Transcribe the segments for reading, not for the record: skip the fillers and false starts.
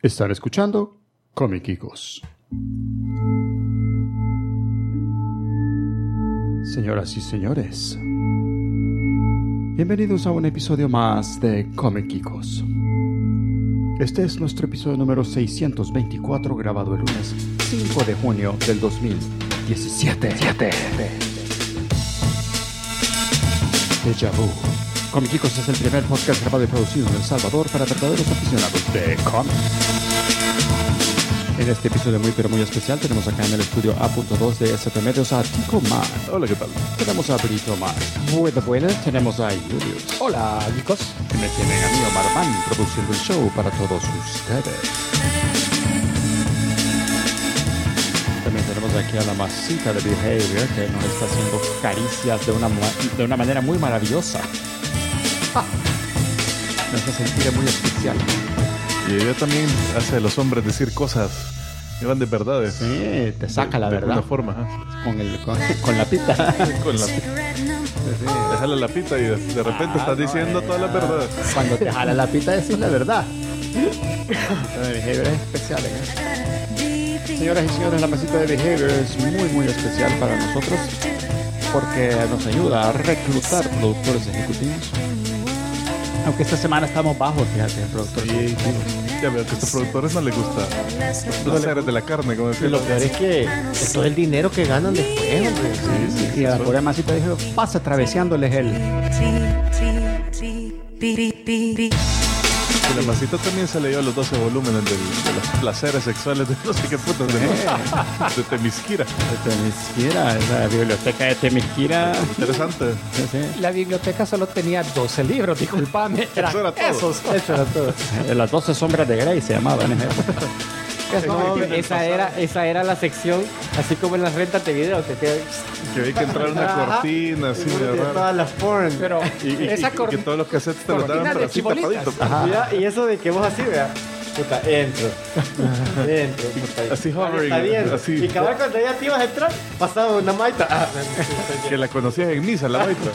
Están escuchando Comiquicos. Señoras y señores, bienvenidos a un episodio más de Comiquicos. Este es nuestro episodio número 624, grabado el lunes 5 de junio del 2017. Déjà vu. Comiquicos es el primer podcast grabado y producido en El Salvador para verdaderos aficionados de cómics. En este episodio muy pero muy especial tenemos acá en el estudio A.2 de SP Medios a Tico Man. Hola, ¿qué tal? Tenemos a Brito Man. Muy buenas. Tenemos a Julius. Hola, chicos. Y me tienen a mí, Omar Man, produciendo el show para todos ustedes. También tenemos aquí a la masita de Behavior que nos está haciendo caricias de una manera muy maravillosa. Nos hace sentir muy especial. Y ella también hace a los hombres decir cosas que van de verdades. Sí, te saca la verdad. De alguna forma, ¿eh? Con la pita. Con la pita. Sí, te jala la pita y de repente estás diciendo todas las verdades. Cuando te jala la pita decís la verdad. El Behavior es especial, ¿eh? Señoras y señores, la masita de Behavior es muy especial para nosotros porque nos ayuda a reclutar productores ejecutivos. Aunque esta semana estamos bajos, fíjate, productores ejecutivos. Ya veo que a estos productores no les gusta los placeres de la carne, como decía. Y lo peor es que es todo el dinero que ganan después, hombre. Sí. Y a la pobre masita dijo, pasa traveseándoles el... Y la masita también se leyó los 12 volúmenes de los placeres sexuales de no sé qué putas de Temisquira. De Temisquira, la biblioteca de Temisquira. Interesante. Sí. La biblioteca solo tenía 12 libros, disculpame. Eso era todo. Eso era todo. Las 12 sombras de Grey se llamaban. No, esa era la sección, así como en las rentas de video. Que hay que entrar una cortina así de raro. Todas las porn. Pero Y que todos los cassettes te los daban cortina pero de así chibolitas. tapaditos. Y eso de que vos así, vea. Puta, entro. Puta, Así hovering, está bien. así. Y cada vez cuando ya te ibas a entrar, pasaba una maita. Que la conocías en misa, la maestra.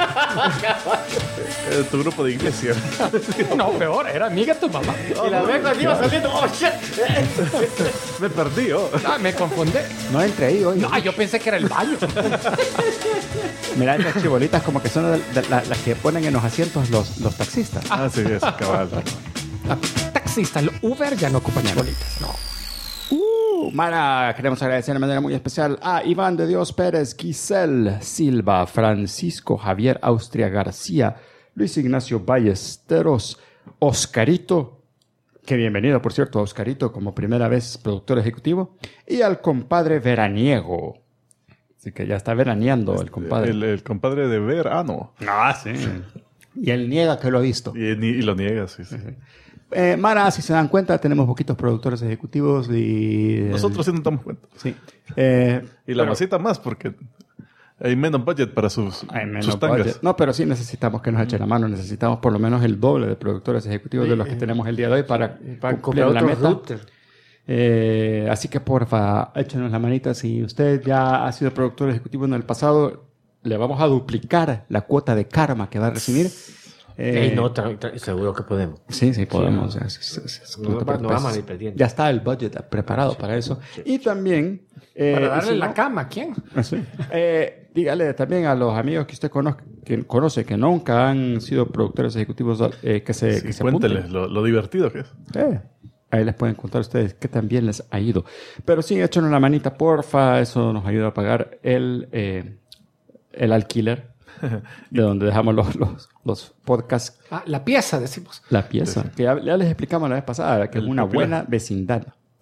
Tu grupo de iglesia. No, peor, era amiga de tu mamá. Y la vez cuando iba saliendo, oh shit. Me perdí, oh. Me confundí. No entré ahí hoy. No, yo pensé que era el baño. Mira, esas chibolitas como que son las que ponen en los asientos los taxistas. Ah, sí, es cabal. Taxista, el Uber ya no ocupa chibolitas. No. Mara, queremos agradecer de manera muy especial a Iván de Dios Pérez, Giselle Silva, Francisco Javier Austria García, Luis Ignacio Ballesteros, Oscarito, que bienvenido, por cierto, a Oscarito como primera vez productor ejecutivo, y al compadre Veraniego. Así que ya está veraneando el compadre. El compadre de verano. Ah, sí. Y él niega que lo ha visto. Y lo niega, sí. Mara, si se dan cuenta, tenemos poquitos productores ejecutivos y... Nosotros sí nos damos cuenta. Sí. Y la masita más, porque hay menos budget para sus tangas. Budget. No, pero sí necesitamos que nos echen la mano. Necesitamos por lo menos el doble de productores ejecutivos de los que tenemos el día de hoy para cumplir la meta. Así que porfa, échenos la manita. Si usted ya ha sido productor ejecutivo en el pasado, le vamos a duplicar la cuota de karma que va a recibir. Seguro que podemos. Sí, podemos. No vamos a ir perdiendo. Ya está el budget preparado para eso. Y también... para darle la cama, ¿a quién? Sí. Dígale también a los amigos que usted conoce que nunca han sido productores ejecutivos que se cuénteles lo divertido que es. Ahí les pueden contar ustedes qué tan bien les ha ido. Pero sí, échenos la manita, porfa. Eso nos ayuda a pagar el alquiler de donde dejamos los podcasts. La pieza, decimos. La pieza. Sí. Que ya les explicamos la vez pasada, que es una buena vecindad.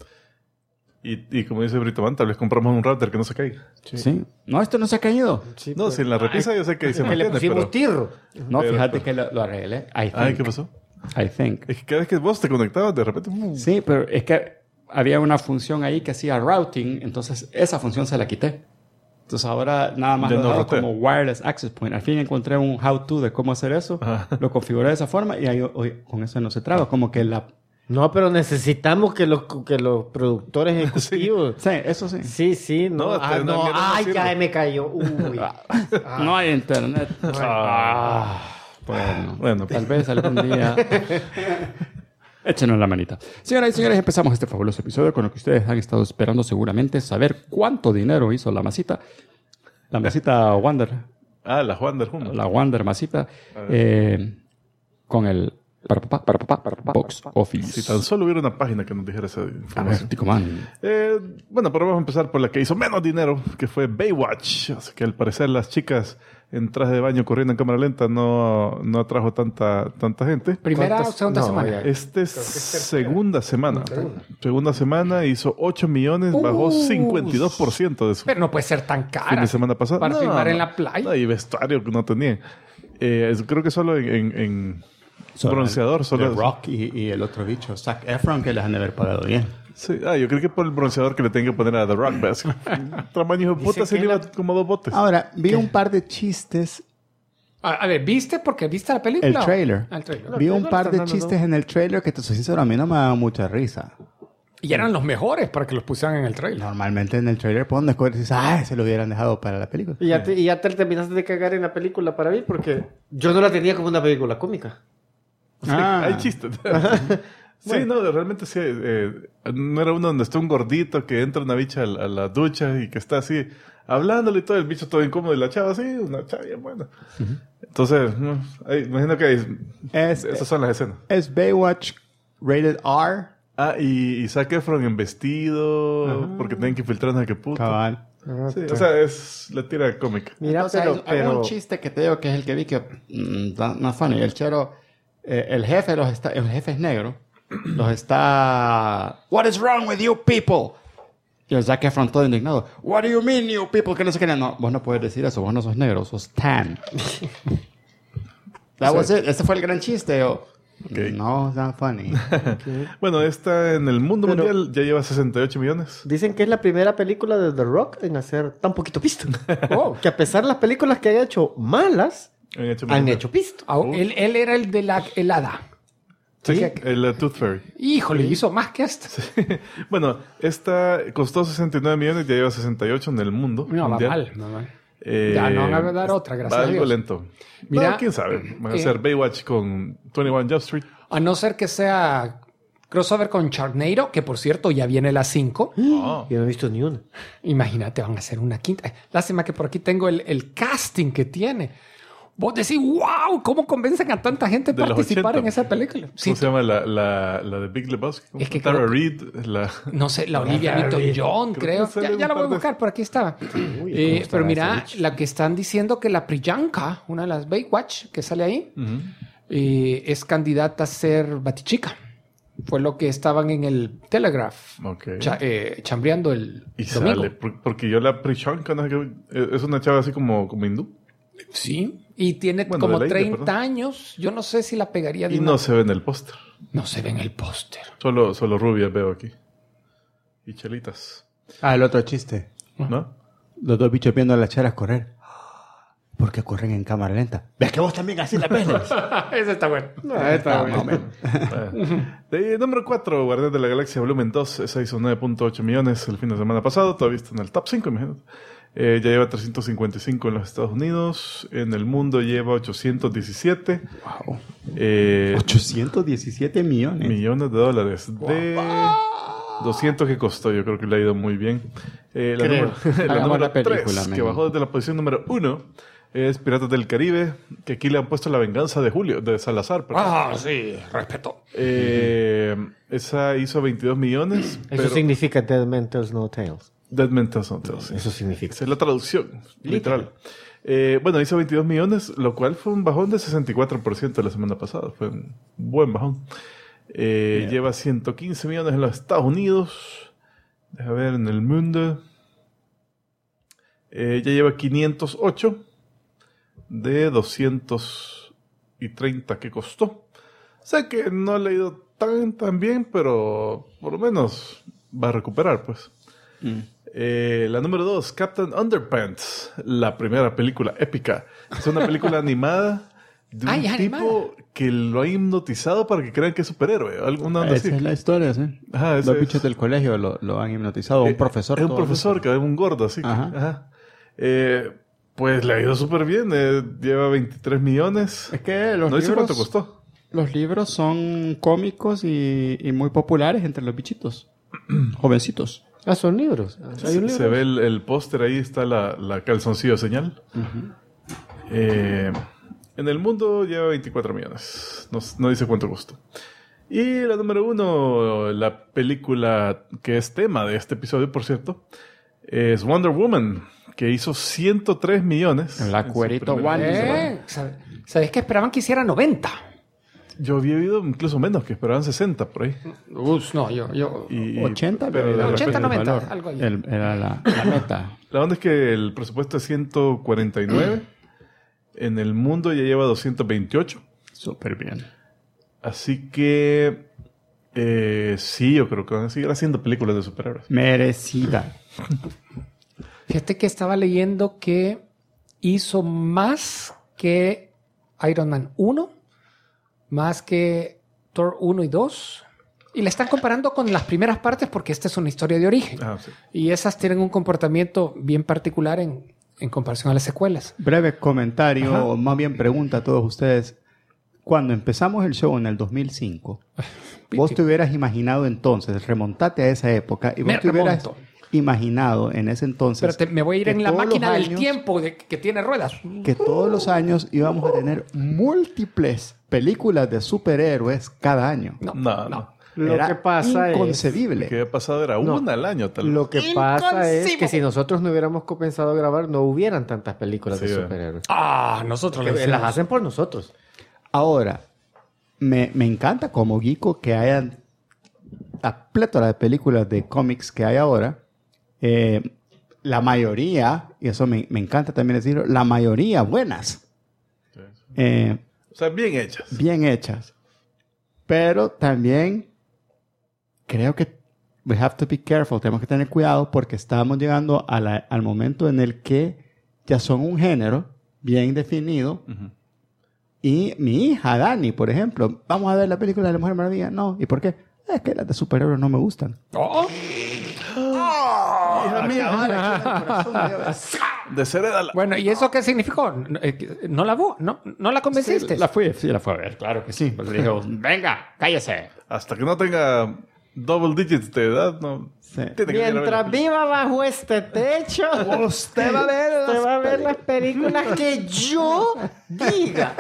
Y como dice Brito Man, tal vez compramos un router que no se caiga. Sí. No, esto no se ha caído. Sí, no, si en la repisa yo sé que se mantiene, le pusimos tirro. No, fíjate que lo arreglé. ¿Qué pasó? I think. Es que cada vez que vos te conectabas, de repente... Sí, pero es que había una función ahí que hacía routing, entonces esa función se la quité. Entonces ahora nada más lo hago como Wireless Access Point. Al fin encontré un how-to de cómo hacer eso. Lo configuré de esa forma y ahí hoy con eso no se traba. Como que la... No, pero necesitamos que los productores ejecutivos... Sí, eso sí. Sí. No, ya me cayó. Uy. No hay internet. Bueno, tal vez algún día... Échenos la manita. Señoras y señores, empezamos este fabuloso episodio con lo que ustedes han estado esperando seguramente, saber cuánto dinero hizo la masita. La masita Wonder. La Wonder Woman. La Wonder masita. Con el Box Office. Si tan solo hubiera una página que nos dijera esa A ver, información. Tico Man. Bueno, pero vamos a empezar por la que hizo menos dinero, que fue Baywatch. Así que al parecer las chicas en traje de baño corriendo en cámara lenta no atrajo tanta gente. ¿Primera o segunda semana? Este es segunda semana. Segunda semana hizo 8 millones, bajó 52% de su Pero no puede ser tan cara. fin de semana pasado. Para filmar en la playa. No, y vestuario que no tenían. Creo que solo en bronceador. Solo The Rock y el otro bicho, Zac Efron, que les han de haber pagado bien. Sí. Yo creo que por el bronceador que le tengo que poner a The Rock. Tamaño de puta se le iba como 2 botes. Ahora, vi un par de chistes. A ver, ¿viste? Porque viste la película. El trailer. El trailer. Vi un par de chistes en el trailer que, te soy sincero, a mí no me daban mucha risa. Y eran los mejores para que los pusieran en el trailer. Normalmente en el trailer ponen después y dices, se lo hubieran dejado para la película. Y ya te terminaste de cagar en la película para mí porque yo no la tenía como una película cómica. Sí, hay chistes. Sí, bueno. No, realmente sí. No era uno donde está un gordito que entra una bicha a la ducha y que está así hablándole y todo, el bicho todo incómodo y la chava así, una chava bien buena. Entonces, imagino que esas son las escenas. Es Baywatch rated R. Y Zac Efron en vestido, porque tienen que filtrar a que puto. Cabal. Sí, o sea, es la tira cómica. Mira, Entonces, hay un chiste que te digo que es el que vi que no es funny. El chero, el jefe es negro, los está... What is wrong with you people? Y el Zac Efron todo indignado. What do you mean you people? Que no sé qué. No, vos no puedes decir eso. Vos no sos negro, sos tan. That was it. Ese fue el gran chiste. Okay. No, it's not funny. Bueno, esta en el mundo mundial ya lleva 68 millones. Dicen que es la primera película de The Rock en hacer tan poquito pisto. Que a pesar de las películas que haya hecho malas, han hecho pisto. Él era el de la helada. Sí, el Tooth Fairy. Híjole, hizo más que esta. Sí. Bueno, esta costó 69 millones, ya lleva 68 en el mundo No, mundial. va mal. Ya no van a dar otra, gracias a Dios. Algo lento. Mira, no, quién sabe. Van a hacer Baywatch con 21 Jump Street. A no ser que sea crossover con Sharknado, que por cierto ya viene la 5. Yo no he visto ni una. Imagínate, van a hacer una quinta. Lástima que por aquí tengo el casting que tiene. Vos decís, wow, ¿cómo convencen a tanta gente a participar en esa película? ¿Cómo se llama la de Big Lebowski? Es que Tara Reid. No sé, la Olivia Newton-John, creo. Ya la voy a buscar, por aquí estaba. Pero mira, la que están diciendo que la Priyanka, una de las Baywatch que sale ahí, es candidata a ser Batichica. Fue lo que estaban en el Telegraph chambreando el y domingo. Sale, porque yo la Priyanka, no sé qué, es una chava así como hindú. Sí, y tiene como 30 años. Yo no sé si la pegaría de no se ve en el póster. No se ve en el póster. Solo rubias veo aquí. Y chelitas. El otro chiste. ¿No? Los dos bichos viendo a las cheras correr. Porque corren en cámara lenta. ¿Ves que vos también así la ves? Ese está bueno. De número 4, Guardianes de la Galaxia Volumen 2. Esa hizo 9.8 millones el fin de semana pasado. Todavía está en el top 5, imagínate. Ya lleva 355 en los Estados Unidos. En el mundo lleva 817. Wow. 817 millones. Millones de dólares. De 200 que costó. Yo creo que le ha ido muy bien. La número 3, que bajó desde la posición número 1, es Piratas del Caribe. Que aquí le han puesto La Venganza de Salazar. Sí, respeto. Esa hizo 22 millones. Eso significa Dead Men Tells No Tales. Dead Men Tells No Tales. Eso significa. Esa es la traducción, literal. Bueno, hizo 22 millones, lo cual fue un bajón de 64% la semana pasada. Fue un buen bajón. Lleva 115 millones en los Estados Unidos. Deja ver, en el mundo. Ya lleva 508 de 230 que costó. O sea que no le ha ido tan bien, pero por lo menos va a recuperar, pues. La número 2, Captain Underpants, la primera película épica. Es una película animada de un tipo que lo ha hipnotizado para que crean que es superhéroe. Esa es la historia, sí. Ajá, los bichos del colegio lo han hipnotizado. Un profesor. Es un profesor que es un gordo, así. Ajá. Pues le ha ido súper bien. Lleva 23 millones. Es que los no dice libros... cuánto costó. Los libros son cómicos y muy populares entre los bichitos. Jovencitos. Ah, son libros. ¿Hay un libro? Se ve el póster, ahí está la calzoncillo señal. En el mundo lleva 24 millones. No dice cuánto costó. Y la número 1, la película que es tema de este episodio, por cierto, es Wonder Woman, que hizo 103 millones. La cuerito Wonder. ¿Sabes que esperaban que hiciera 90? Yo había oído incluso menos, que esperaban 60 por ahí. No, yo... 80, pero pero 80, 90, valor. algo ahí. Era la meta. La onda es que el presupuesto es 149. En el mundo ya lleva 228. Súper bien. Así que... sí, yo creo que van a seguir haciendo películas de superhéroes. Merecida. Fíjate que estaba leyendo que hizo más que Iron Man 1, más que Thor 1 y 2. Y la están comparando con las primeras partes porque esta es una historia de origen. Sí. Y esas tienen un comportamiento bien particular en comparación a las secuelas. Breve comentario, o más bien pregunta a todos ustedes. Cuando empezamos el show en el 2005, vos te hubieras imaginado entonces, remontate a esa época, y vos te hubieras imaginado en ese entonces... Pero me voy a ir en la máquina del tiempo que tiene ruedas. Que todos los años íbamos a tener múltiples películas de superhéroes cada año. No. Lo que pasa inconcebible. Lo que había pasado era una al año, tal vez. Lo que pasa es que si nosotros no hubiéramos comenzado a grabar, no hubieran tantas películas de superhéroes. Nosotros Las hacen por nosotros. Ahora, me encanta como geeko que hayan la plétora de películas de cómics que hay ahora. La mayoría, y eso me encanta también decirlo, la mayoría buenas. O sea, bien hechas. Bien hechas. Pero también creo que we have to be careful. Tenemos que tener cuidado porque estamos llegando al momento en el que ya son un género bien definido. Y mi hija, Dani, por ejemplo, vamos a ver la película de la Mujer Maravilla. No. ¿Y por qué? Es que las de superhéroes no me gustan. Hija mía, Desherédala. Bueno, ¿y eso qué significó? ¿No la convenciste? Sí, la fue a ver, claro que sí. Pues le dijo, venga, cállese. Hasta que no tenga double digits de edad, no. Sí. Mientras viva bajo este techo, Usted va a ver las películas que yo diga.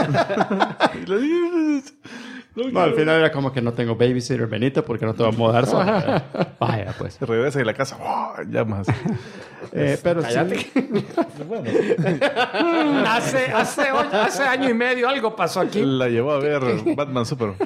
No, al final era como que no tengo babysitter, Benito, porque no te vamos a dar sola. Vaya, pues. Regresa a la casa, llamas. Pero cállate. Sí. hace año y medio algo pasó aquí. La llevó a ver Batman Superman.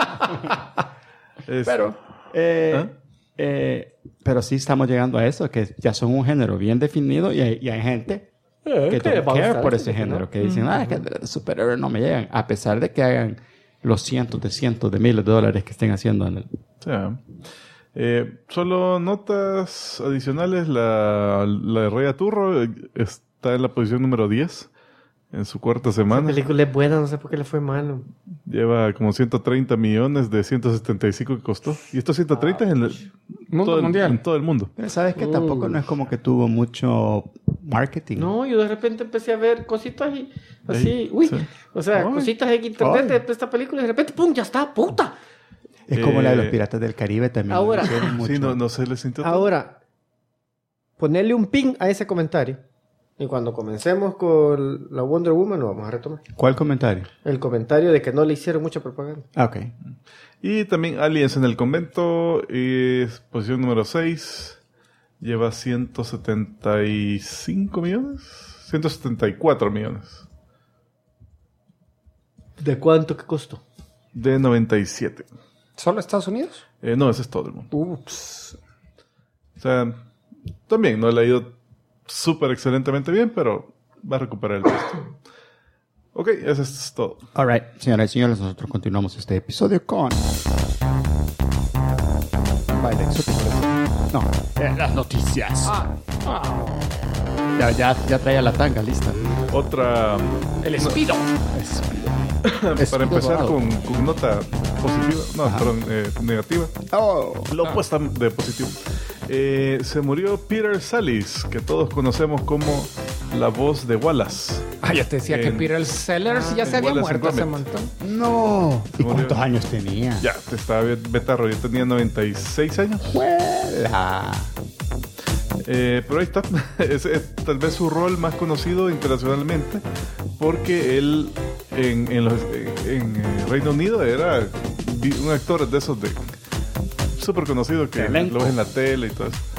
Pero sí estamos llegando a eso, que ya son un género bien definido y hay gente que don't care por ese género, que dicen, es que de superhéroes no me llegan, a pesar de que hagan los cientos de miles de dólares que estén haciendo en el... Solo notas adicionales, la de Rey Aturro está en la posición número 10 en su cuarta semana. La película es buena, no sé por qué le fue malo. Lleva como 130 millones de 175 que costó. Y estos 130 es en el mundo mundial. En todo el mundo. Pero sabes que tampoco no es como que tuvo mucho marketing. No, yo de repente empecé a ver cositas y así, cositas en internet de esta película y de repente, ¡pum! ¡Ya está! ¡Puta! Es como la de los Piratas del Caribe también. Ahora, sí, no se les sintió. Ahora, ponerle un pin a ese comentario. Y cuando comencemos con la Wonder Woman, lo vamos a retomar. ¿Cuál comentario? El comentario de que no le hicieron mucha propaganda. Ok. Y también Aliens en el convento, es posición número 6. Lleva 175 millones. 174 millones. ¿De cuánto que costó? De 97. ¿Solo Estados Unidos? No, ese es todo el mundo. Ups. O sea, también no le ha ido súper excelentemente bien, pero va a recuperar el puesto. Ok, eso es todo. All right, señoras y señores, nosotros continuamos este episodio con... Baile exótico. No, las noticias. Ya traía la tanga lista. Otra... El Espido. Para empezar con nota positiva. No, perdón, negativa. Lo opuesto de positivo. Se murió Peter Sallis, que todos conocemos como la voz de Wallace Ya te decía que Peter Sellers ya se había muerto hace un montón. No. ¿Y cuántos años tenía? Ya, estaba betarro. Yo tenía 96 años. ¡Juela! Pero ahí está. Es tal vez su rol más conocido internacionalmente, porque él en Reino Unido era un actor de esos de súper conocido que lo ves en la tele y todo eso.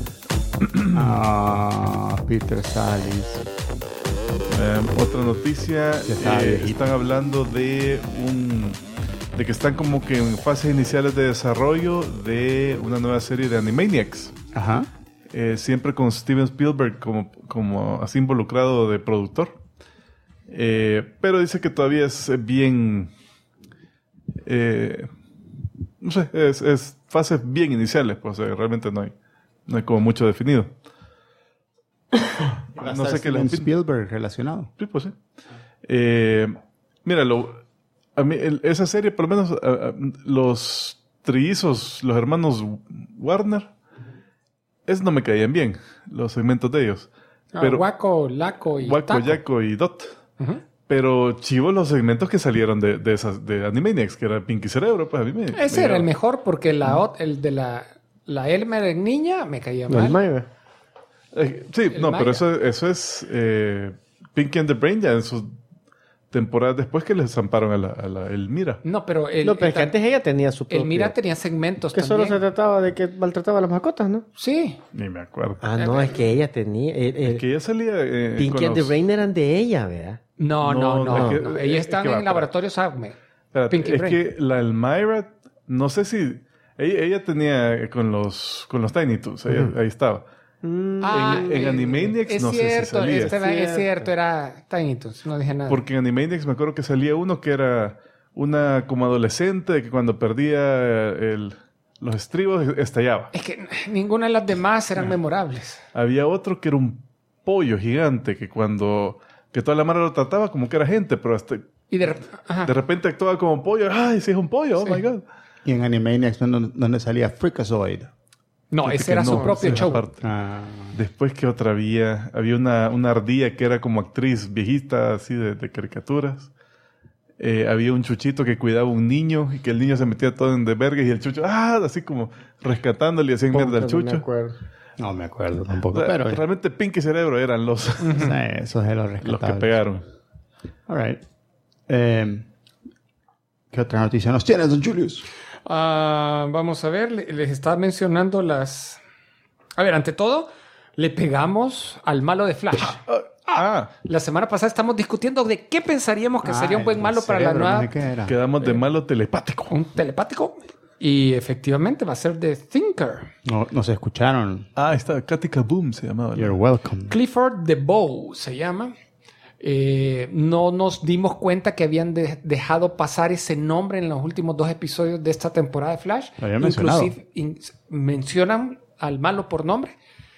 Peter Sallis. Otra noticia, están hablando de que están como que en fases iniciales de desarrollo de una nueva serie de Animaniacs. Ajá. Siempre con Steven Spielberg como así involucrado de productor. Pero dice que todavía es bien... no sé, es fases bien iniciales, pues realmente no hay como mucho definido. No sé qué le Spielberg relacionado. Sí, pues sí. Mira, a mí esa serie, por lo menos los trillizos, los hermanos Warner, esos no me caían bien, los segmentos de ellos. Pero Waco, Laco y Waco, Yaco y Dot. Uh-huh. Pero chivo los segmentos que salieron de Animaniacs, que era Pinky Cerebro, pues a mí ese era el mejor, porque el de la Elmer niña me caía mal. Sí, no, pero eso es Pinky and the Brain ya en sus temporadas después que les zamparon a la Elmira. No, pero es que antes ella tenía su propio... Elmira tenía segmentos que también. Solo se trataba de que maltrataba a las mascotas, ¿no? Sí. Ni me acuerdo. No, es que ella tenía... es que ella salía... Pinky and the Brain eran de ella, ¿verdad? No. Ella estaba en laboratorios ACME. Pinky es que la Elmira, no sé si... Ella tenía con los Tiny Toons, ahí estaba. En Animaniacs no sé si salía. Es cierto, era Tiny Toons, no dije nada. Porque en Animaniacs me acuerdo que salía uno que era una como adolescente que cuando perdía los estribos estallaba. Es que ninguna de las demás eran memorables. Había otro que era un pollo gigante que que toda la mara lo trataba como que era gente, pero hasta de repente actuaba como pollo. ¡Ay, si es un pollo! ¡Oh, my God! Y en Animaniacs donde salía Freakazoid. No, ese era su propio show. Después que otra había una ardilla que era como actriz viejita, así de caricaturas. Había un chuchito que cuidaba a un niño y que el niño se metía todo en de verga y el chucho, así como rescatándole y hacían mierda al chucho. No me acuerdo tampoco. O sea, pero realmente Pinky Cerebro eran los, esos de los que pegaron. All right. ¿Qué otra noticia nos tienes, don Julius? Vamos a ver, les estaba mencionando las... A ver, ante todo, le pegamos al malo de Flash. La semana pasada estamos discutiendo de qué pensaríamos que sería un buen malo para la nueva... Quedamos de malo telepático. Un telepático. Y efectivamente va a ser The Thinker. No, nos escucharon. Está Katika Boom se llamaba. You're welcome. Clifford DeBow se llama. No nos dimos cuenta que habían dejado pasar ese nombre en los últimos 2 episodios de esta temporada de Flash. Inclusive mencionan al malo por nombre.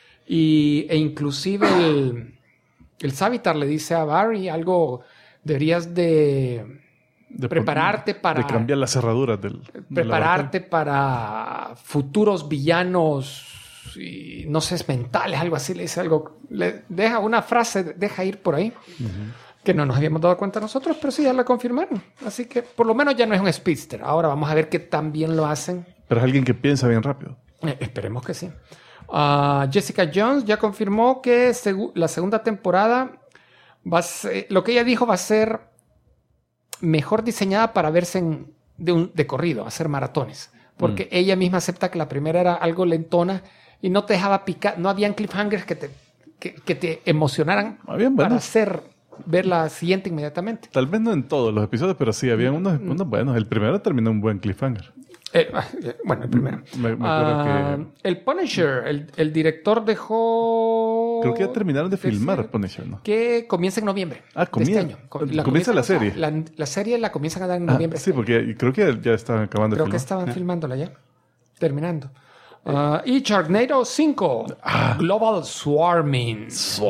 E inclusive el Savitar le dice a Barry algo, deberías de prepararte para... De cambiar las cerraduras prepararte para futuros villanos... y no sé, mentales, algo así, le dice algo, le deja una frase, deja ir por ahí, que no nos habíamos dado cuenta nosotros, pero sí, ya la confirmaron. Así que por lo menos ya no es un speedster. Ahora vamos a ver qué tan bien lo hacen. Pero es alguien que piensa bien rápido. Esperemos que sí. Jessica Jones ya confirmó que la segunda temporada va a ser, lo que ella dijo va a ser mejor diseñada para verse de corrido, hacer maratones. Porque ella misma acepta que la primera era algo lentona y no te dejaba picar, no habían cliffhangers que te emocionaran para ver la siguiente inmediatamente. Tal vez no en todos los episodios, pero sí, había unos buenos. El primero terminó un buen cliffhanger. Bueno, el primero. Me acuerdo que... El Punisher, el director dejó... Creo que ya terminaron de filmar Punisher, ¿no? Que comienza en noviembre. Este año. Comienza la serie. La serie la comienzan a dar en noviembre. Sí, porque creo que ya estaban acabando de filmar. Creo que estaban filmándola ya. Terminando. Y Sharknado 5. Global Swarming.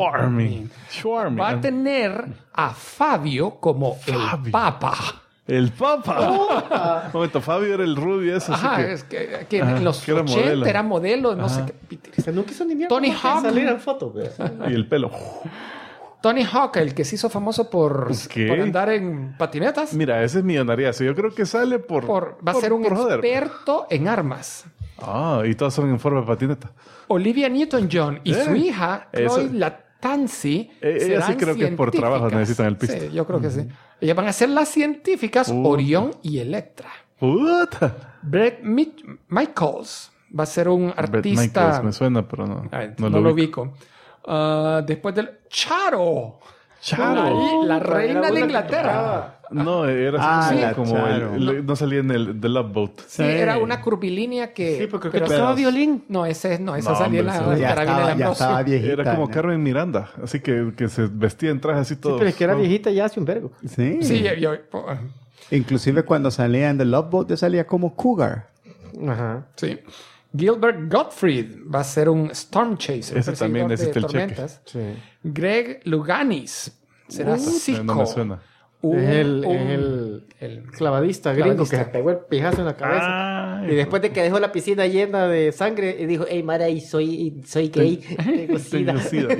Va a tener a Fabio como el Papa. ¡El Papa! Un momento, Fabio era el rubio ese. Es que en los 80 era modelo, no sé qué. No quiso ni mierda. Tony Hawk. Salir en fotos. Y el pelo. Tony Hawk, el que se hizo famoso por andar en patinetas. Mira, ese es millonariazo. Yo creo que sale va a ser un experto en armas. Y todas son en forma de patineta. Olivia Newton-John y su hija, Chloe Latanzi, ella sí creo que es por trabajo necesitan el pisto. Sí, yo creo que sí. Ellas van a ser las científicas Orión y Electra. ¡Puta! Brett Michaels va a ser un artista... Brett Michaels me suena, pero no lo ubico. Después del Charo. La reina de Inglaterra. No, era así como no salía en el The Love Boat. Sí, era una curvilínea que... Sí, porque tocaba violín. No, esa salía en la carabina de ya estaba viejita. Era como Carmen Miranda, así que se vestía en traje así todo. Sí, pero es que era viejita ya hace un vergo. Sí. Sí, Inclusive cuando salía en The Love Boat, yo salía como Cougar. Ajá. Sí. Gilbert Gottfried va a ser un Storm Chaser. Ese también necesita el cheque. Sí. Greg Louganis será Zico. No me suena. Es el clavadista gringo que se pegó el pijazo en la cabeza. Y después de que dejó la piscina llena de sangre, y dijo, hey, Mara, soy gay. Tengo sida.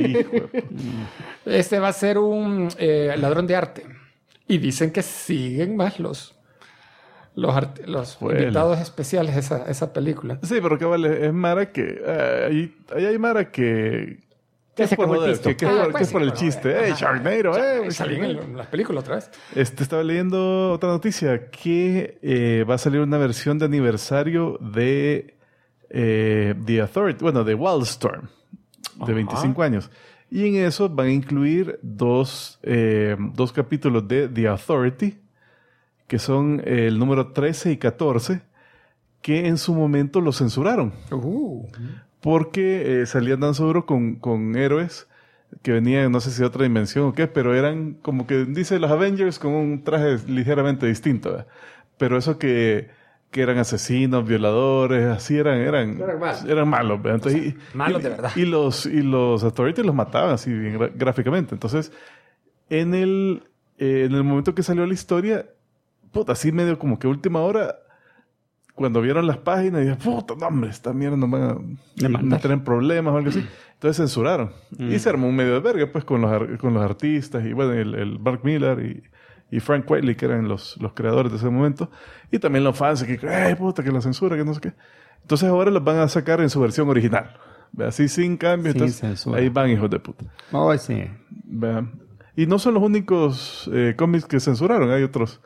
Este va a ser un ladrón de arte. Y dicen que siguen más los invitados especiales esa película. Sí, pero que vale, es Mara que... ahí hay Mara que es por joder, que es por el chiste. Sharknado, Salí en las películas otra vez. Estaba leyendo otra noticia que va a salir una versión de aniversario de The Authority, bueno, de Wildstorm, de 25 años. Y en eso van a incluir dos capítulos de The Authority, que son el número 13 y 14, que en su momento lo censuraron. Porque salían tan seguro con héroes que venían, no sé si de otra dimensión o qué, pero eran como que dice los Avengers con un traje ligeramente distinto, ¿verdad? Pero eso que eran asesinos, violadores, así eran malos, ¿verdad? Entonces, malos de verdad. Y los Authority los mataban así bien gráficamente. Entonces, en el momento que salió la historia, puta, así medio como que última hora, cuando vieron las páginas, dijeron, puta, no, hombre, esta mierda nos van a meter en problemas o algo así. Entonces censuraron. Y se armó un medio de verga, pues, con los artistas. Y bueno, el Mark Millar y Frank Whiteley, que eran los creadores de ese momento. Y también los fans, que, puta, que la censura, que no sé qué. Entonces ahora los van a sacar en su versión original. Así, sin cambio. Sin entonces, censura. ahí van, hijos de puta. Oh, sí. Y no son los únicos cómics que censuraron. Hay otros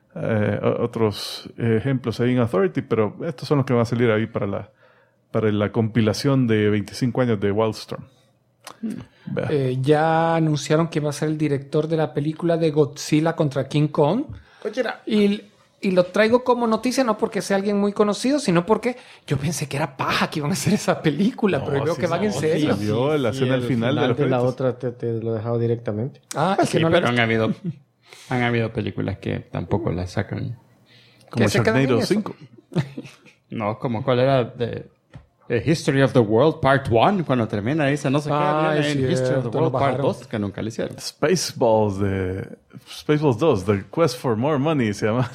ejemplos ahí en Authority, pero estos son los que van a salir ahí para la compilación de 25 años de Wildstorm. Ya anunciaron que va a ser el director de la película de Godzilla contra King Kong. Y lo traigo como noticia, no porque sea alguien muy conocido, sino porque yo pensé que era paja que iban a hacer esa película, pero veo que van en serio. Vio la escena al final de la otra te lo he dejado directamente. Es que no pero han habido películas que tampoco las sacan. Como Sharknado 5. No, como cuál era The History of the World Part 1, cuando termina dice no sé qué, en History of the World Part 2, que nunca le hicieron. Spaceballs 2, The Quest for More Money se llama.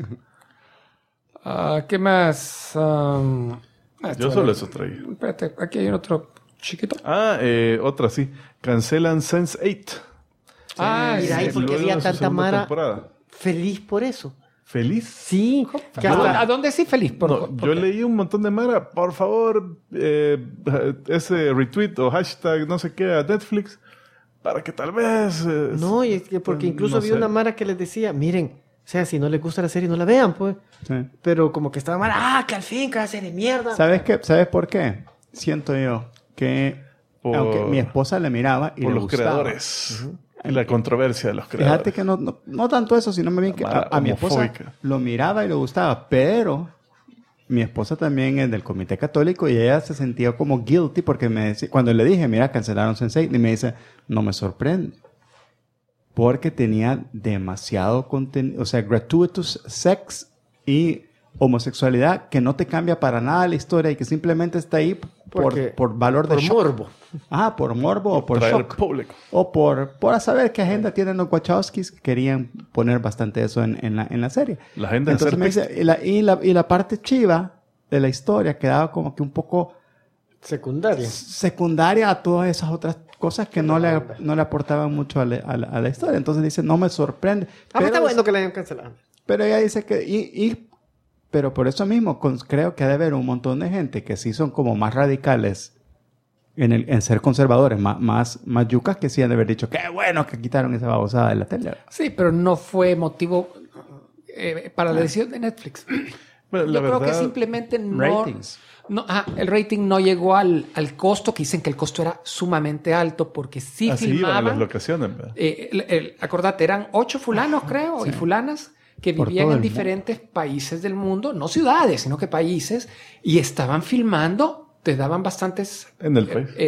¿Qué más? Yo solo eso traigo. Espérate, aquí hay otro chiquito. Otra sí. Cancelan Sense8. Mira, ahí porque había tanta mara feliz por eso. ¿Feliz? Sí. ¿A dónde sí feliz? Yo leí un montón de mara. Por favor, ese retweet o hashtag no sé qué a Netflix para que tal vez... no, y es que porque incluso había una mara que les decía, miren, o sea, si no les gusta la serie, no la vean, pues. Sí. Pero como que estaba mara, que al fin, que va a ser de mierda. ¿Sabes por qué? Siento yo que aunque mi esposa le miraba y por le los gustaba. Creadores. La controversia de los creadores. Fíjate que no tanto eso, sino más bien que a mi esposa lo miraba y le gustaba, pero mi esposa también es del Comité Católico y ella se sentía como guilty porque me decía, cuando le dije, mira, cancelaron Sense8, y me dice, no me sorprende. Porque tenía demasiado contenido, o sea, gratuitous sex y homosexualidad que no te cambia para nada la historia y que simplemente está ahí por valor de shock. Morbo. Por morbo o por shock. Público. O por saber qué agenda tienen los Wachowskis, que querían poner bastante eso en la serie. La agenda entonces me dice, y la parte chiva de la historia quedaba como que un poco secundaria a todas esas otras cosas que no le aportaban mucho a la historia. Entonces dice, no me sorprende. Pero está bueno que la hayan cancelado. Pero ella dice que... pero por eso mismo creo que ha de haber un montón de gente que sí son como más radicales en ser conservadores, más yucas, que sí han de haber dicho, qué bueno que quitaron esa babosada de la tele. Sí, pero no fue motivo para la decisión de Netflix. Bueno, yo creo que simplemente el rating no llegó al costo, que dicen que el costo era sumamente alto, porque sí filmaban. Iban las locaciones, acordate, eran 8 fulanos, creo, y fulanas, que vivían en diferentes países del mundo, no ciudades, sino que países, y estaban filmando, te daban bastantes... En el país.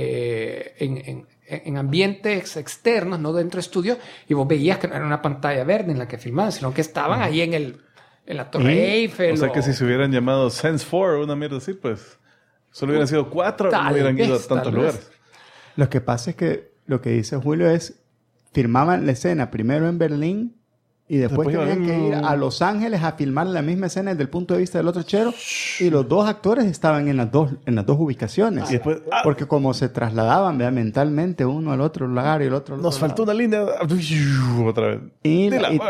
En ambientes externos, no dentro de estudio, y vos veías que no era una pantalla verde en la que filmaban, sino que estaban ahí en la Torre Eiffel. O sea que si se hubieran llamado Sense 4 o una mierda así, pues solo hubieran sido 4 y no hubieran ido a tantos lugares. Lo que pasa es que lo que dice Julio es, filmaban la escena primero en Berlín y después tenían que ir a Los Ángeles a filmar la misma escena desde el punto de vista del otro chero, y los dos actores estaban en las dos ubicaciones. Y después, porque como se trasladaban mentalmente uno al otro lugar y el otro al otro nos faltó una línea otra vez. Y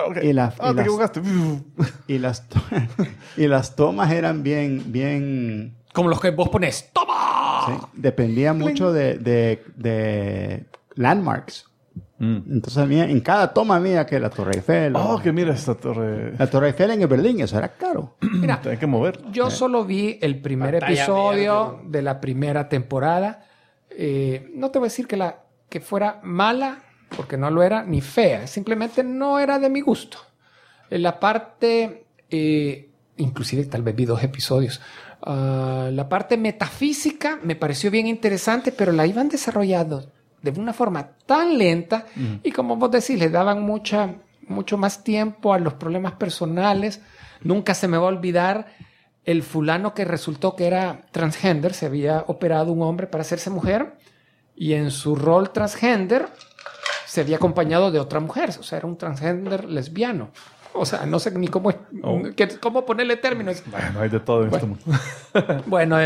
las tomas eran bien como los que vos pones ¡toma! Sí, dependía mucho de landmarks. Entonces en cada toma mía que la Torre Eiffel. Que mira esta torre. La Torre Eiffel en Berlín, eso era caro. Mira, hay que mover. Yo solo vi el primer episodio de la primera temporada. No te voy a decir que fuera mala, porque no lo era, ni fea. Simplemente no era de mi gusto. En la parte, inclusive tal vez vi 2 episodios. La parte metafísica me pareció bien interesante, pero la iban desarrollando de una forma tan lenta, y como vos decís, le daban mucho más tiempo a los problemas personales. Nunca se me va a olvidar el fulano que resultó que era transgender, se había operado un hombre para hacerse mujer, y en su rol transgender se había acompañado de otra mujer, o sea, era un transgender lesbiano. O sea, no sé ni cómo ponerle términos. Bueno, hay de todo en este mundo. Bueno,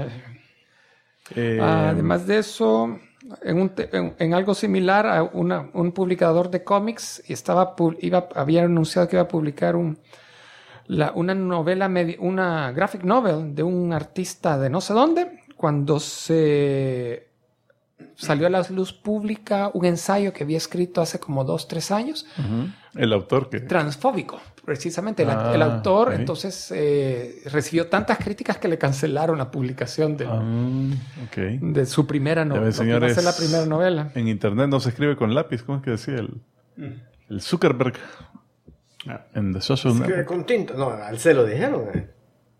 además de eso... En algo similar a un publicador de cómics había anunciado que iba a publicar una novela, una graphic novel de un artista de no sé dónde, cuando se salió a la luz pública un ensayo que había escrito hace como 2-3 años. El autor que... Transfóbico, precisamente. El autor, entonces, recibió tantas críticas que le cancelaron la publicación de su primera novela. Señores, la primera novela. En internet no se escribe con lápiz. ¿Cómo es que decía el Zuckerberg? En The Social Network. Con tinta. No, al se lo dijeron.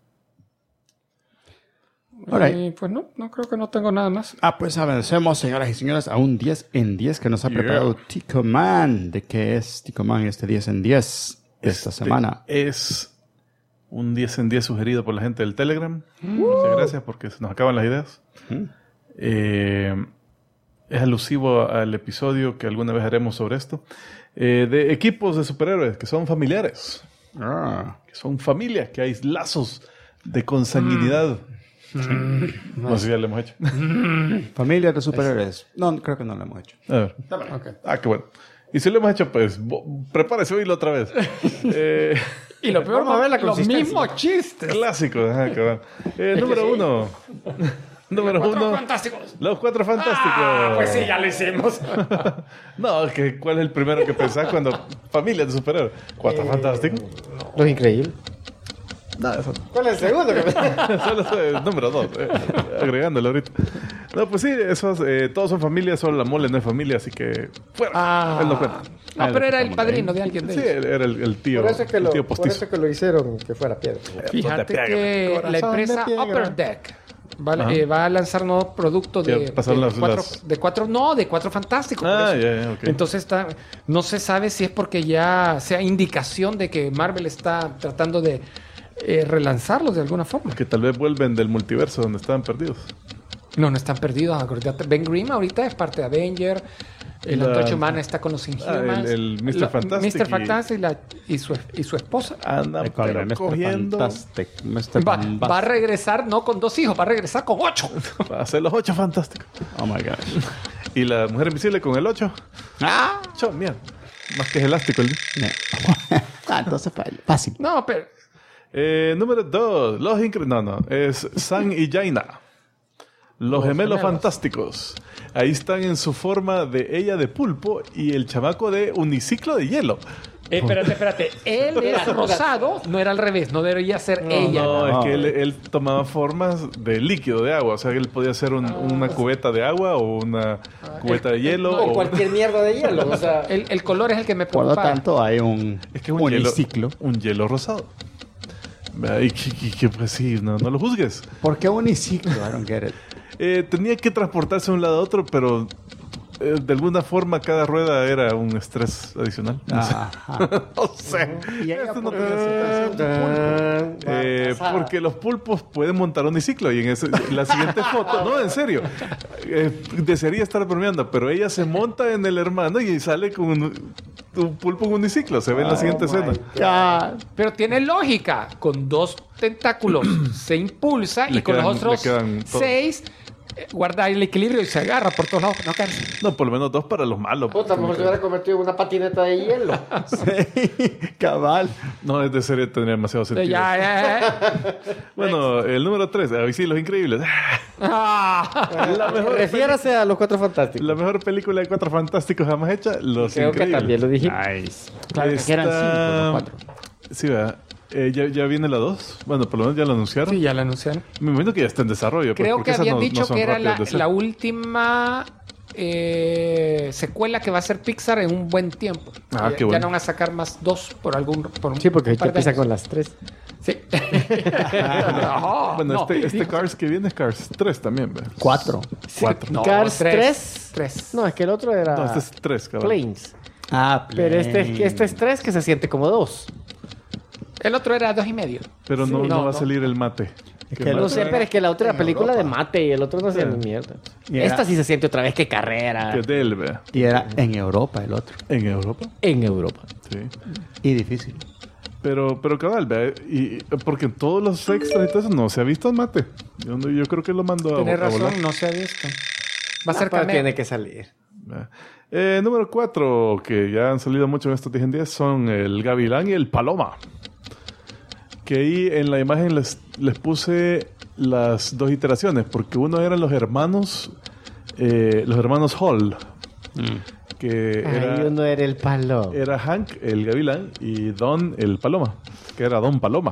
Pues no creo que no tengo nada más. Pues avancemos, señoras y señores, a un 10 en 10 que nos ha preparado Tico Man. ¿De qué es Tico Man este 10 en 10 de esta semana? Es un 10 en 10 sugerido por la gente del Telegram. Muchas gracias, porque se nos acaban las ideas. Es alusivo al episodio que alguna vez haremos sobre esto. De equipos de superhéroes que son familiares. Que son familias, que hay lazos de consanguinidad. No sé si ya lo hemos hecho. Familia de superhéroes. No, creo que no lo hemos hecho. A ver. Qué bueno. Y si lo hemos hecho, pues prepárese a oírlo otra vez. Y lo peor, vamos a ver los mismos chistes. Clásico. Número 1. Número 1. Fantásticos. Los 4 Fantásticos. Pues sí, ya lo hicimos. No, ¿cuál es el primero que pensás cuando familia de superhéroes? 4 Fantásticos. Los Increíbles. No, eso. ¿Cuál es el segundo? Solo el número 2. Agregándolo ahorita. No, pues sí, esos, todos son familias, solo la mole no es familia, así que fuera. Él no cuenta. No, pero era el padrino de alguien de ellos. Sí, era el tío. Por eso es que el tío postizo. por eso es que lo hicieron que fuera piedra. Fíjate que la empresa Upper Deck va a lanzar un nuevo producto de 4 Fantásticos. Okay. Entonces no se sabe si es porque ya sea indicación de que Marvel está tratando de relanzarlos de alguna forma. Que tal vez vuelven del multiverso donde estaban perdidos. No están perdidos. Ben Grimm ahorita es parte de Avenger. El Antorcha Humana está con los Inhumans. El Mr. Fantastic. Mr. Fantastic y su esposa. Anda, pero cogiendo. Va a regresar no con 2 hijos, va a regresar con 8. Va a ser los 8 fantásticos. Oh my gosh. Y la Mujer Invisible con el 8. ¡Ah! Mierda. Más que es elástico el día. Entonces fácil. No, pero... Número 2. Los No. Es San y Jaina. Los gemelos fantásticos. Ahí están en su forma de ella de pulpo y el chamaco de uniciclo de hielo. Espérate. Él era rosado, no era al revés, no debería ser ella. No, es que él tomaba formas de líquido, de agua. O sea, él podía ser una cubeta de agua o una cubeta de hielo. O cualquier mierda de hielo. O sea, el color es el que me Por lo preocupa. tanto, hay un uniciclo. Un hielo rosado. Y que pues sí, no lo juzgues. ¿Por qué uniciclo? I don't get it. Tenía que transportarse de un lado a otro, pero de alguna forma cada rueda era un estrés adicional. No sé. ¿Y ella Esto no por tiene sentido. Porque los pulpos pueden montar uniciclo y en la siguiente foto, no, en serio, desearía estar bromeando, pero ella se monta en el hermano y sale con un pulpo en uniciclo. Se ve en la siguiente escena. Pero tiene lógica. Con 2 tentáculos se impulsa y con los otros 6 guarda el equilibrio y se agarra por todos lados. No, por lo menos 2 para los malos. puta, mejor se hubiera convertido en una patineta de hielo. Sí, cabal. No, es de serie, tendría demasiado sentido. Ya. Bueno, el número 3, ahí sí, Los Increíbles. La mejor, refiérase a Los Cuatro Fantásticos. La mejor película de 4 fantásticos jamás hecha, Los Creo Increíbles. que también lo dije. Nice. Claro, que eran 5, no 4. Sí, ¿verdad? Ya viene la 2. Bueno, por lo menos ya lo anunciaron. Sí, ya la anunciaron. Me imagino que ya está en desarrollo. Creo que habían dicho son que era rápidas de hacer. la última secuela que va a hacer Pixar en un buen tiempo. Qué bueno. Ya no van a sacar más 2 por un Sí, porque un par de empieza años. con las 3. Sí. Bueno, No, este Cars que viene es Cars 3 también, ¿verdad? 4. 4. No, Cars 3. 3. No, es que el otro era No, este es 3, cabrón. Planes. Pero Pero este es 3 que se siente como 2. El otro era 2.5. Pero Sí, no no, va a no. salir el mate. Es Qué que mal. No sé, pero es que la otra era película de mate y el otro no se llama mierda. Y era- Esta sí se siente otra vez que carrera. Que de él, ¿verdad? Y era en Europa el otro. En Europa. En Europa. Sí. Y difícil. Pero cabal, ¿verdad? Y porque en todos los extras y todo eso no se ha visto el mate. Yo creo que lo mandó a Tienes volar. razón, no se ha visto. Va a ser Pero cameo. tiene que salir. ¿Verdad? Número 4, que ya han salido mucho en estos 10 días, son el Gavilán y el Paloma. Que ahí en la imagen les puse las 2 iteraciones, porque uno eran los hermanos Hall, que Ahí uno era el palo. era Hank, el Gavilán, y Don, el Paloma, que era Don Paloma.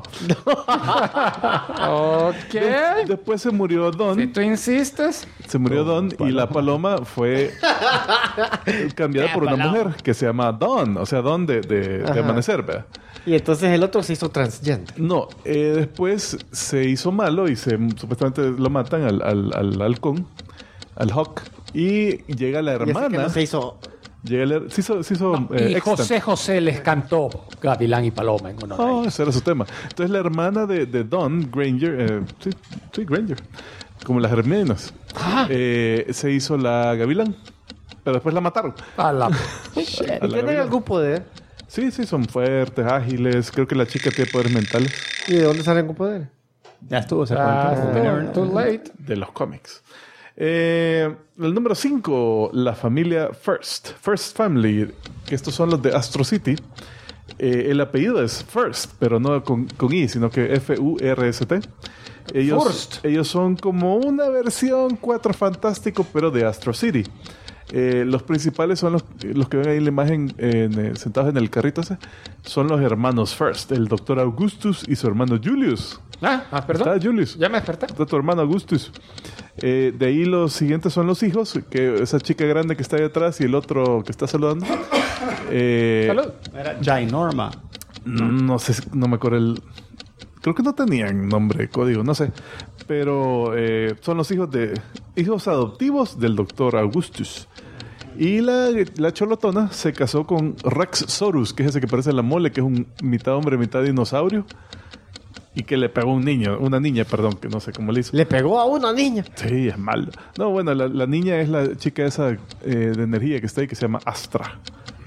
Ok. Después se murió Don. Si tú insistes. Se murió Don y la paloma fue cambiada por una mujer que se llama Dawn, o sea, Dawn de amanecer, ¿verdad? Y entonces el otro se hizo transgender. No, después se hizo malo y supuestamente lo matan al halcón, al Hawk, y llega la Y ese que hermana. no se hizo... Se hizo Y extant. José les cantó Gavilán y Paloma en honor a ellos. Ese era su tema. Entonces la hermana de Dawn, Granger, sí, Granger, como las Herminas, se hizo la Gavilán, pero después la mataron. A la- ¿Tienen Gavilán. algún poder? Sí, son fuertes, ágiles. Creo que la chica tiene poderes mentales ¿Y de dónde salen con poder? Ya estuvo, se cuenta. Too late. de los cómics. El número 5, la familia First Family, que estos son los de Astro City. El apellido es First, pero no con I, sino que F-U-R-S-T. Ellos son como una versión 4 Fantástico, pero de Astro City. Los principales son los que ven ahí en la imagen sentados en el carrito ese. Son los hermanos First, el doctor Augustus y su hermano Julius. Perdón. Está Julius. Ya me desperté. Está tu hermano Augustus. De ahí los siguientes son los hijos, que esa chica grande que está ahí atrás y el otro que está saludando. Salud. Era Ginorma. No sé, no me acuerdo creo que no tenían nombre, código, no sé. Pero son los hijos adoptivos del doctor Augustus. Y la cholotona se casó con Rex Sorus, que es ese que parece la mole, que es un mitad hombre, mitad dinosaurio. y que le pegó una niña, que no sé cómo le hizo. ¿Le pegó a una niña? Sí, es malo. No, bueno, la niña es la chica esa de energía que está ahí, que se llama Astra.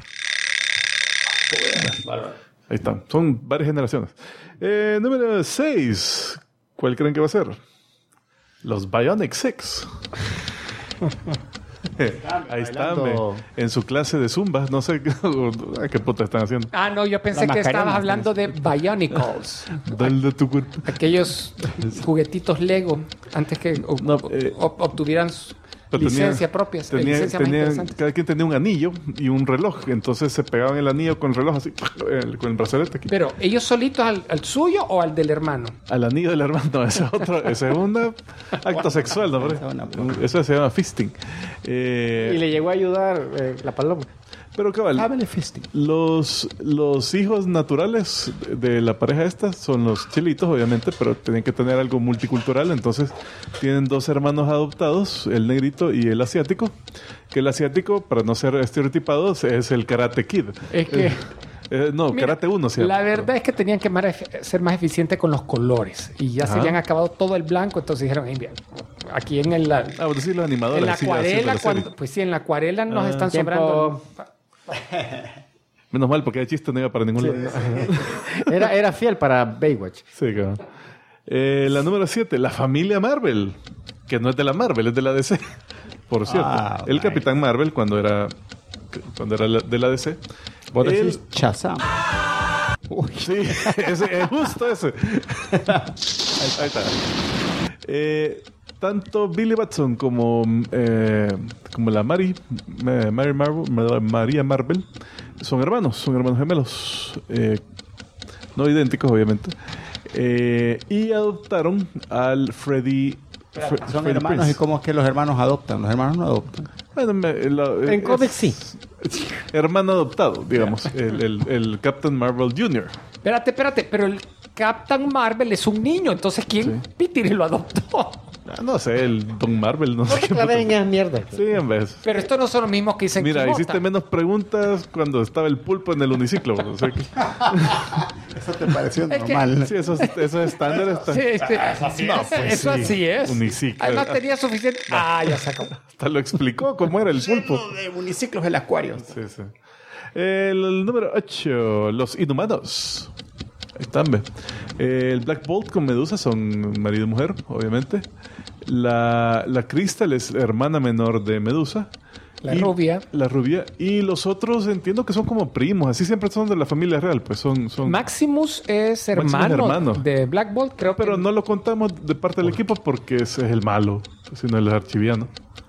Ahí están. Son varias generaciones. Número 6. ¿Cuál creen que va a ser? Los Bionic Six. Ahí están, en su clase de Zumba. No sé qué puta están haciendo. Ah, no, yo pensé que estabas hablando de Bionicles. Dale tu cuerpo. Aquellos juguetitos Lego antes que obtuvieran licencia propia. Cada quien tenía un anillo y un reloj. Entonces se pegaban el anillo con el reloj así, con el brazalete aquí. Pero, ¿ellos solitos al suyo o al del hermano? Al anillo del hermano. No, ese es un acto sexual, ¿no? Eso se llama fisting. Y le llegó a ayudar la paloma. Pero cabal, los hijos naturales de la pareja esta son los chilitos, obviamente, pero tienen que tener algo multicultural. Entonces tienen 2 hermanos adoptados, el negrito y el asiático. Que el asiático, para no ser estereotipados, es el Karate Kid. Es que... Mira, Karate 1 se llama. La verdad es que tenían que ser más eficientes con los colores. Y ya se habían acabado todo el blanco. Entonces dijeron, bien, aquí en el... bueno, sí, los animadores. En la acuarela, pues sí, en la acuarela nos están sobrando... Menos mal, porque el chiste no iba para ningún lado. Era fiel para Baywatch. Sí, claro. La número 7, la familia Marvel. Que no es de la Marvel, es de la DC. Por cierto. El Capitán Marvel, cuando era de la DC. Vos decís Shazam. Uy. Sí, justo ese. Ahí está. Tanto Billy Batson como la María Marvel son hermanos gemelos, no idénticos obviamente, y adoptaron al Freddy. Son hermanos. ¿Y cómo es que los hermanos adoptan? Los hermanos no adoptan. Bueno, en cómics sí. Hermano adoptado, digamos, el Captain Marvel Jr. Espérate, pero el Captain Marvel es un niño, entonces ¿quién Pitiri lo adoptó? No sé, el Don Marvel, no sé. No te claves en esas mierdas. Sí, en vez. Pero estos no son los mismos que dicen Mira, Kimota. hiciste menos preguntas cuando estaba el pulpo en el uniciclo. O sea que... Eso te pareció normal. Sí, esos estándares. Sí, eso así es. Uniciclo. Además tenía suficiente... ya se acabó. Hasta lo explicó cómo era el pulpo. De uniciclos el acuario. Sí. El número 8, los Inhumanos. Ahí están, ve. El Black Bolt con Medusa son marido y mujer, obviamente. La Crystal es hermana menor de Medusa. La rubia. Y los otros entiendo que son como primos. Así siempre son de la familia real. Pues son... Maximus es hermano de Black Bolt, creo. Pero no lo contamos de parte del equipo porque ese es el malo. Sino el archiviano.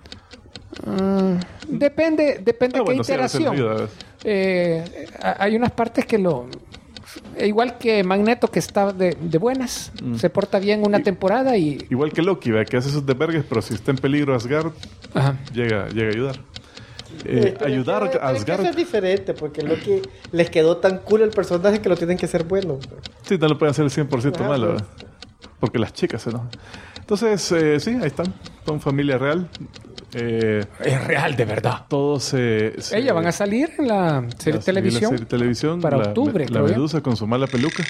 Depende de qué iteración. Hay unas partes que igual que Magneto, que está de buenas, se porta bien una temporada y... Igual que Loki, que hace sus desvergues, pero si está en peligro Asgard, llega a ayudar. Ayudar a Asgard. Eso es diferente, porque Loki les quedó tan cool el personaje que lo tienen que hacer bueno. Sí, no lo pueden hacer el 100% malo, ¿verdad? Porque las chicas se enojan. Entonces, sí, ahí están. Son familia real. Es real, de verdad. Todos ellas van a salir en la serie de televisión para octubre. La Medusa con su mala peluca.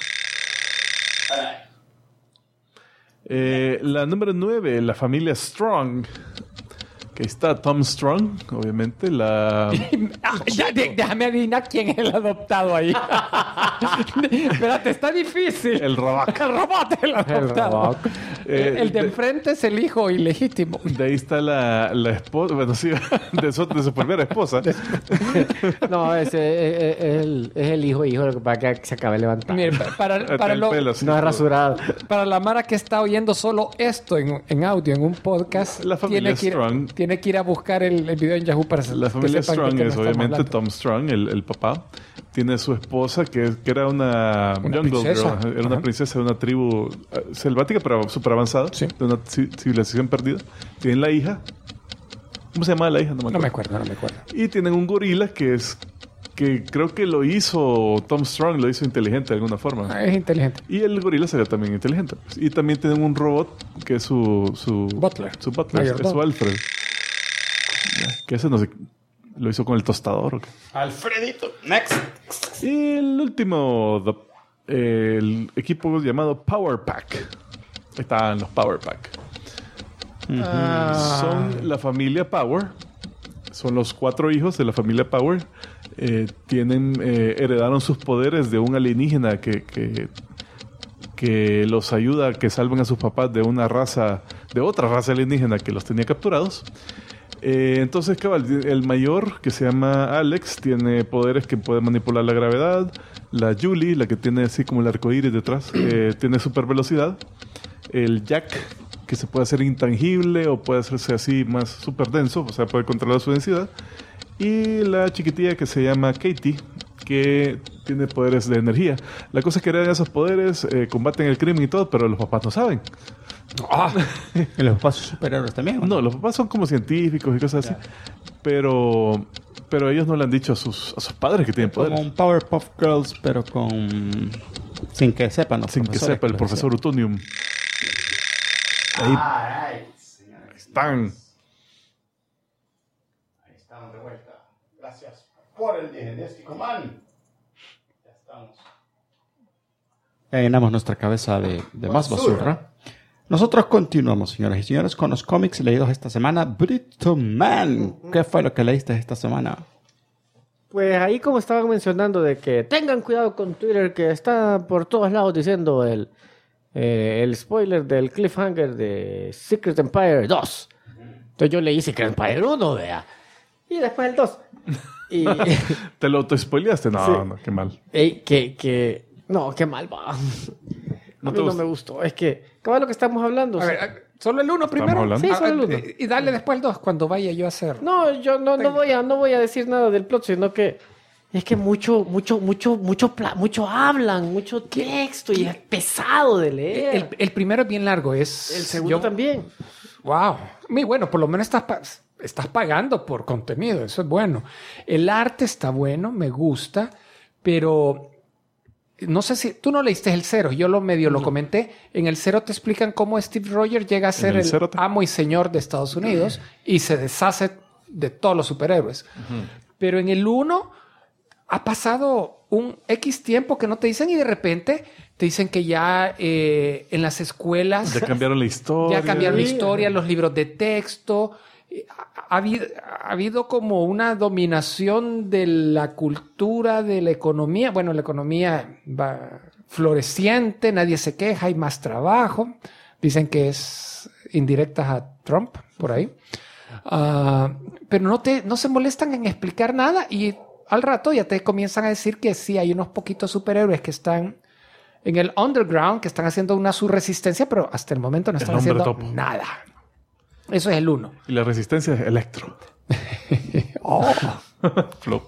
La número 9, la familia Strong. Que está Tom Strong, obviamente. Déjame adivinar quién es el adoptado ahí. Espérate, está difícil. El robot. El robot es el adoptado. El de enfrente es el hijo ilegítimo. De ahí está la esposa, bueno, sí, de su primera esposa. No, ese es el hijo, lo que pasa que se acaba de levantar. Mire, pelo, sí, no es rasurado. Para la Mara que está oyendo solo esto en audio, en un podcast, la familia Strong. Tiene que ir a buscar el video en Yahoo para la familia Strong es obviamente Tom Strong, el papá. Tiene su esposa que era una jungle princesa. Girl. Era una princesa de una tribu selvática, pero súper avanzada. Sí. De una civilización perdida. Tienen la hija. ¿Cómo se llama la hija? No me acuerdo. Y tienen un gorila que creo que lo hizo Tom Strong, lo hizo inteligente de alguna forma. Es inteligente. Y el gorila sería también inteligente. Y también tienen un robot que es su butler. Su butler, es su Alfred. Que ese no sé, lo hizo con el tostador. ¿O qué? Alfredito. Next. Y el último, el equipo llamado Power Pack. Ahí están los Power Pack. Son la familia Power. Son los 4 hijos de la familia Power. Heredaron sus poderes de un alienígena que los ayuda a que salven a sus papás de otra raza alienígena que los tenía capturados. Entonces, cabal, el mayor, que se llama Alex, tiene poderes que puede manipular la gravedad. La Julie, la que tiene así como el arcoíris detrás, tiene super velocidad. El Jack, que se puede hacer intangible o puede hacerse así más súper denso, o sea, puede controlar su densidad. Y la chiquitilla que se llama Katie, que tiene poderes de energía. La cosa es que heredan esos poderes, combaten el crimen y todo, pero los papás no saben. ¿Y los papás son superhéroes también? No, los papás son como científicos y cosas así. Pero ellos no le han dicho a sus padres que tienen poderes. Como un Powerpuff Girls, pero sin que sepan los Sin que sepa el profesor Utonium. Ahí están. Ahí estamos de vuelta. Gracias por el diagnóstico, man. Ya estamos. Ya llenamos nuestra cabeza de más basura. Nosotros continuamos, señoras y señores, con los cómics leídos esta semana. Brito Man, ¿qué fue lo que leíste esta semana? Pues ahí, como estaban mencionando, de que tengan cuidado con Twitter, que está por todos lados diciendo el spoiler del cliffhanger de Secret Empire 2. Entonces yo leí Secret Empire 1, vea. Y después el 2. Y ¿Te lo autospoileaste? No, sí. no, qué mal. No, qué mal va. ¿No A te mí no gustó? me gustó. Es que, ¿qué es lo que estamos hablando? A ver, ¿solo el 1 primero? hablando? Sí, solo el 1. Y dale después el 2 cuando vaya yo a hacer. No, yo no voy a decir nada del plot, sino que es que mucho hablan, mucho texto y es pesado de leer. El primero es bien largo. El El segundo también. Wow. Muy bueno, por lo menos estás pagando por contenido. Eso es bueno. El arte está bueno, me gusta, pero no sé si tú no leíste el 0. Yo lo comenté. En el 0 te explican cómo Steve Rogers llega a ser el amo y señor de Estados Unidos y se deshace de todos los superhéroes. Pero en el 1 ha pasado un X tiempo que no te dicen y de repente te dicen que ya en las escuelas Ya cambiaron la historia. ya cambiaron la historia, los libros de texto. Ha habido como una dominación de la cultura, de la economía. Bueno, la economía va floreciente, nadie se queja, hay más trabajo. Dicen que es indirectas a Trump, por ahí. Pero no se molestan en explicar nada y al rato ya te comienzan a decir que sí, hay unos poquitos superhéroes que están en el underground, que están haciendo una subresistencia, pero hasta el momento no están haciendo nada. Eso es el 1. Y la resistencia es Electro. Flow.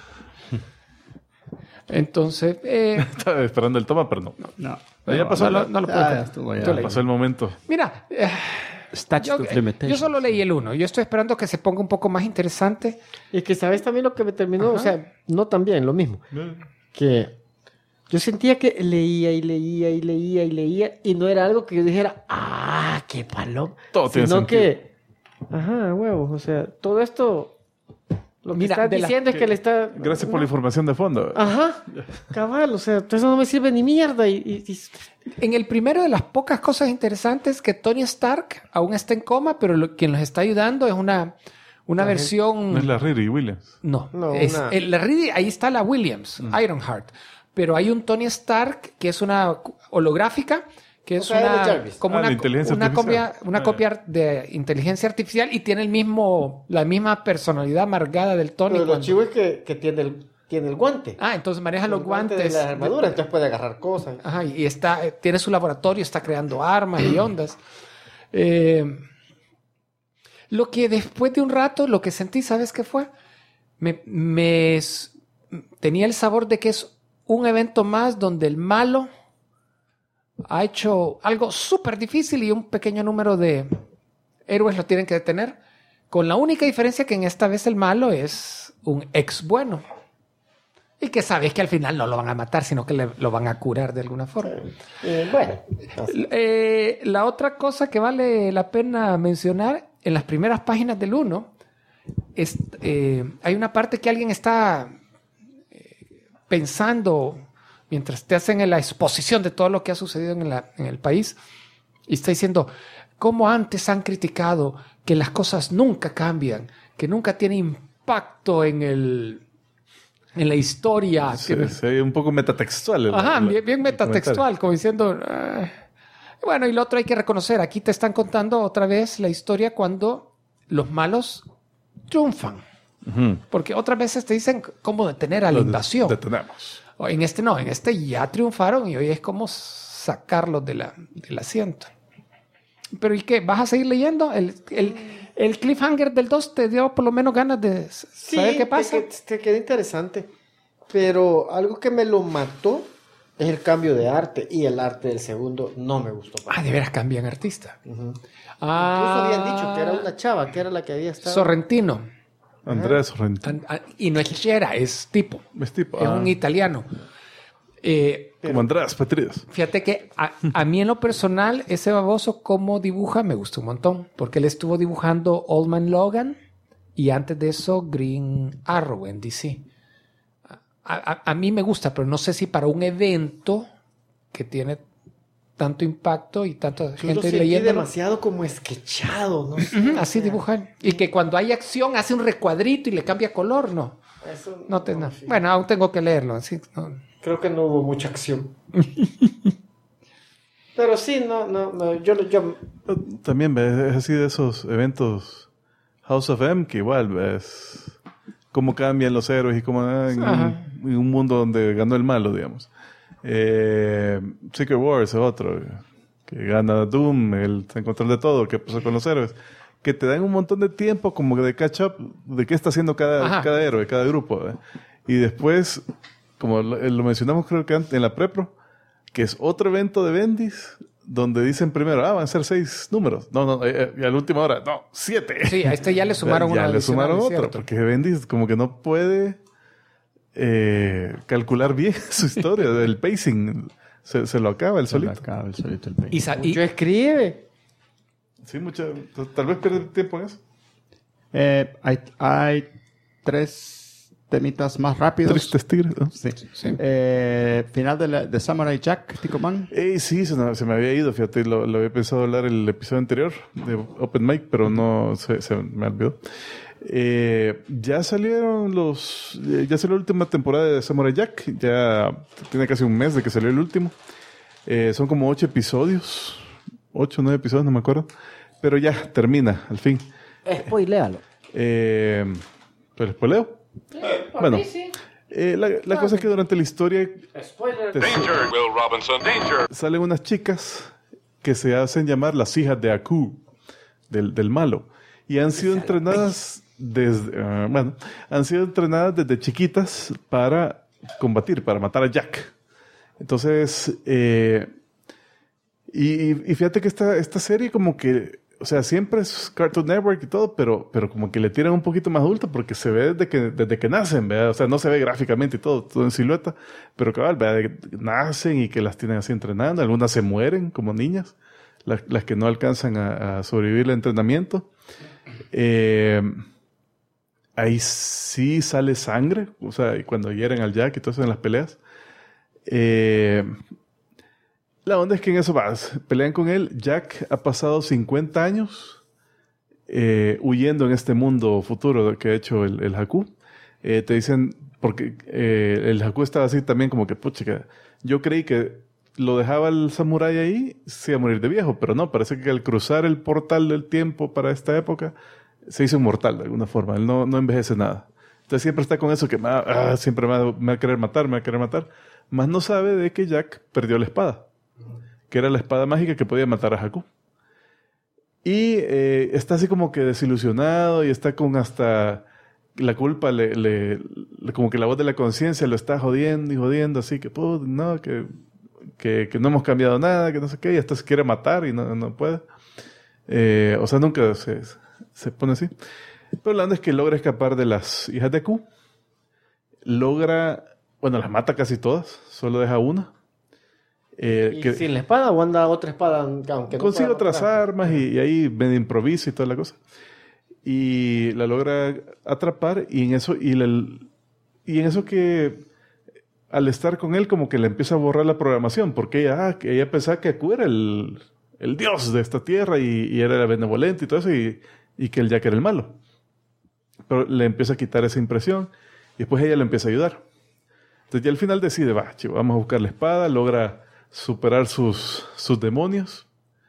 Entonces... Estaba esperando el toma, pero no. Ya pasó. No lo puedo Ya pasó el momento. Mira, yo solo leí el 1. Yo estoy esperando que se ponga un poco más interesante. Y que sabes también lo que me terminó, o sea, no tan bien, lo mismo. Que yo sentía que leía y no era algo que yo dijera, qué paloma. Todo tiene sino sentido. que, huevos, o sea, todo esto, lo que está diciendo es que le está... Gracias por la información de fondo. Cabal, o sea, entonces no me sirve ni mierda y... En el primero de las pocas cosas interesantes que Tony Stark aún está en coma, pero quien los está ayudando es una versión... No es la Riri Williams. No, la Riri, ahí está la Williams, Ironheart. Pero hay un Tony Stark que es una holográfica, que es una copia de inteligencia artificial y tiene la misma personalad amargada del Tony. Pero lo chivo es que tiene el guante. Entonces maneja los guantes de la armadura, entonces puede agarrar cosas. Y tiene su laboratorio, está creando armas y ondas. Lo que después de un rato, lo que sentí, ¿sabes qué fue? Tenía el sabor de que es un evento más donde el malo ha hecho algo súper difícil y un pequeño número de héroes lo tienen que detener, con la única diferencia que en esta vez el malo es un ex bueno y que sabes que al final no lo van a matar, sino que lo van a curar de alguna forma. La otra cosa que vale la pena mencionar, en las primeras páginas del 1 hay una parte que alguien está pensando mientras te hacen la exposición de todo lo que ha sucedido en el país, y está diciendo cómo antes han criticado que las cosas nunca cambian, que nunca tiene impacto en la historia. Sí, un poco metatextual. Bien metatextual, como diciendo... Bueno, y lo otro hay que reconocer. Aquí te están contando otra vez la historia cuando los malos triunfan. Uh-huh. Porque otras veces te dicen cómo detener a la invasión. Detenemos. En este no, en este ya triunfaron y hoy es como sacarlos del asiento. Pero ¿y qué? ¿Vas a seguir leyendo? El cliffhanger del 2 te dio por lo menos ganas de saber qué pasa. Te queda interesante. Pero algo que me lo mató es el cambio de arte. Y el arte del segundo no me gustó. De veras cambian artista. Uh-huh. Incluso habían dicho que era una chava, que era la que había estado. Sorrentino. Andrea Sorrentino. Y no es Chera, es tipo. Es un italiano. Como Andreas Petrides. Fíjate que a mí en lo personal, ese baboso como dibuja me gustó un montón. Porque él estuvo dibujando Old Man Logan y antes de eso Green Arrow en DC. A mí me gusta, pero no sé si para un evento que tiene tanto impacto y tanta gente leyendo. Demasiado como esquechado, ¿no? Así dibujan. Y que cuando hay acción hace un recuadrito y le cambia color, ¿no. Eso no. Bueno, aún tengo que leerlo. Así, no. Creo que no hubo mucha acción. Pero sí, yo también ves así de esos eventos House of M, que igual ves cómo cambian los héroes y cómo en un mundo donde ganó el malo, digamos. Secret Wars es otro, que gana Doom, el en control de todo, que pasó con los héroes, que te dan un montón de tiempo como de catch up de qué está haciendo cada héroe, cada grupo, ¿eh? Y después, como lo mencionamos creo que en la prepro, que es otro evento de Bendis, donde dicen primero, van a ser 6 números. No, y a la última hora, 7. Sí, a este ya le sumaron ya le sumaron otro, porque Bendis como que no puede calcular bien su historia. El pacing se lo acaba el solito. El pacing. Mucho escribe. Sí, tal vez pierde tiempo en eso. Hay 3 temitas más rápidos. Tristes tigres, ¿no? Sí. Final de Samurai Jack, Ticoman. Sí, se me había ido, fíjate, lo había pensado hablar el episodio anterior de Open Mic, pero no se me olvidó. Ya salió la última temporada de Samurai Jack, ya tiene casi un mes de que salió el último. Son como 8 episodios, 8 o 9 episodios, no me acuerdo, pero ya termina, al fin. Spoiléalo. ¿Pero spoileo? Bueno, la cosa es que durante la historia Will Robinson, salen unas chicas que se hacen llamar las hijas de Aku, del malo, y han sido entrenadas desde chiquitas para combatir, para matar a Jack. Entonces, y fíjate que esta serie como que, o sea, siempre es Cartoon Network y todo, pero como que le tiran un poquito más adulta porque se ve desde que nacen, ¿verdad? O sea, no se ve gráficamente y todo en silueta, pero cabal, ¿verdad? Nacen y que las tienen así entrenando. Algunas se mueren como niñas, las que no alcanzan a sobrevivir el entrenamiento. Ahí sí sale sangre, o sea, y cuando hieren al Jack y todo eso en las peleas. La onda es que en eso pelean con él. Jack ha pasado 50 años huyendo en este mundo futuro que ha hecho el Haku. Te dicen, porque el Haku estaba así también como que, pucha, yo creí que lo dejaba el samurái ahí, se iba a morir de viejo, pero no, parece que al cruzar el portal del tiempo para esta época, se hizo inmortal de alguna forma. Él no envejece nada. Entonces siempre está con eso que siempre me va a querer matar, Más no sabe de que Jack perdió la espada, que era la espada mágica que podía matar a Haku. Y está así como que desilusionado y está con hasta la culpa, como que la voz de la conciencia lo está jodiendo y jodiendo, así que no, que no hemos cambiado nada, que no sé qué, y hasta se quiere matar y no puede. O sea, nunca se pone así. Pero la onda es que logra escapar de las hijas de Haku. Las mata casi todas, solo deja una. ¿Sin la espada o anda otra espada? Aunque no consigue otras armas y ahí me improvisa y toda la cosa. Y la logra atrapar y en eso que al estar con él como que le empieza a borrar la programación, porque ella pensaba que Aku era el dios de esta tierra y era benevolente y todo eso, y que el Jack era el malo. Pero le empieza a quitar esa impresión y después ella le empieza a ayudar. Entonces ya al final decide, vamos a buscar la espada, logra superar sus demonios.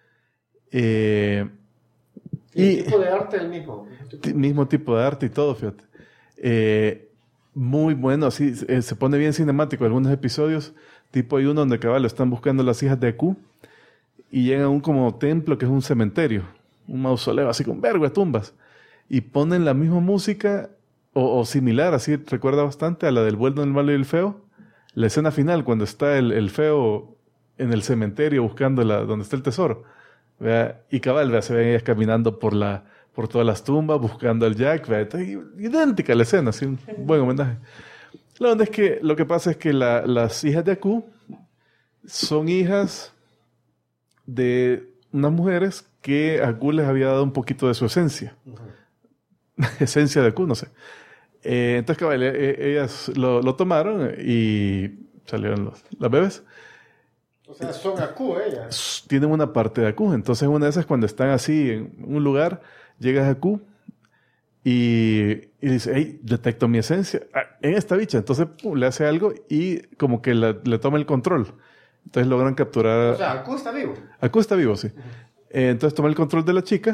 Y el tipo de arte es el mismo. Mismo tipo de arte y todo, fíjate. Muy bueno, así se pone bien cinemático. Algunos episodios, tipo hay uno donde cabal están buscando las hijas de Aku y llegan a un como templo que es un cementerio, un mausoleo así con vergo de tumbas, y ponen la misma música o similar, así recuerda bastante a la del bueno, el malo y el feo. La escena final cuando está el feo en el cementerio buscando donde está el tesoro, ¿verdad? Y cabal, se ven ellas caminando por todas las tumbas buscando al Jack, ¿verdad? Está idéntica la escena, así un buen homenaje. La onda es que lo que pasa es que las hijas de Aku son hijas de unas mujeres que Aku les había dado un poquito de su esencia. Esencia de Aku, no sé. Entonces, cabal, ellas lo tomaron y salieron las bebés. O sea, son Aku ellas. Tienen una parte de Aku. Entonces, una de esas, cuando están así en un lugar, llegas a Aku y dice, hey, detecto mi esencia en esta bicha. Entonces, le hace algo y como que le toma el control. Entonces, logran capturar... O sea, Aku está vivo. Aku está vivo, sí. Entonces, toma el control de la chica.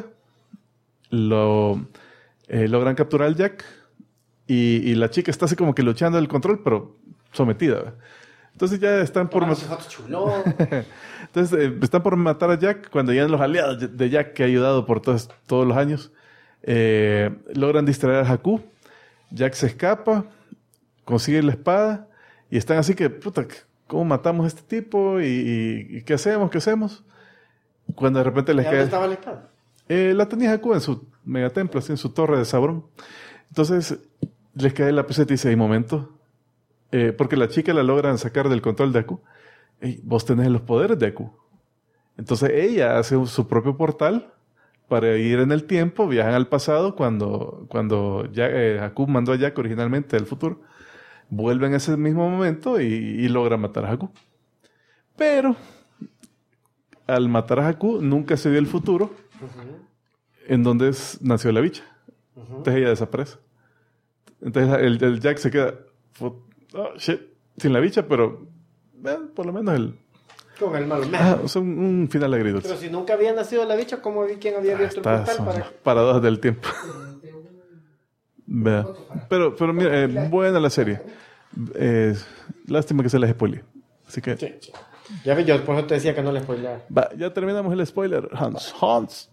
Logran capturar al Jack. Y la chica está así como que luchando el control, pero sometida, ¿verdad? Entonces ya están por Entonces están por matar a Jack cuando llegan los aliados de Jack que ha ayudado por todos los años. Logran distraer a Aku. Jack se escapa, consigue la espada y están así que, puta, ¿cómo matamos a este tipo? ¿Y qué hacemos? ¿Qué hacemos? Cuando de repente les cae... ¿Dónde estaba la espada? La tenía Aku en su megatemplo, así en su torre de Sabrón. Entonces les cae la peseta y dice, hay momento... porque la chica la logran sacar del control de Aku. Hey, vos tenés los poderes de Aku. Entonces ella hace su propio portal para ir en el tiempo, viajan al pasado cuando Aku mandó a Jack originalmente del futuro, vuelven a ese mismo momento y logran matar a Aku. Pero al matar a Aku nunca se vio el futuro en donde nació la bicha. Entonces ella desaparece. Entonces el Jack se queda... sin la bicha, pero por lo menos con el malo. O sea, un final agridulce. Pero si nunca había nacido la bicha, ¿cómo vi quién había abierto el portal para...? Paradojas del tiempo. Pero mira, buena la serie. Lástima que se les spoile. Así que... Sí. Ya vi, yo por eso te decía que no le spoileara. Ya terminamos el spoiler, Hans.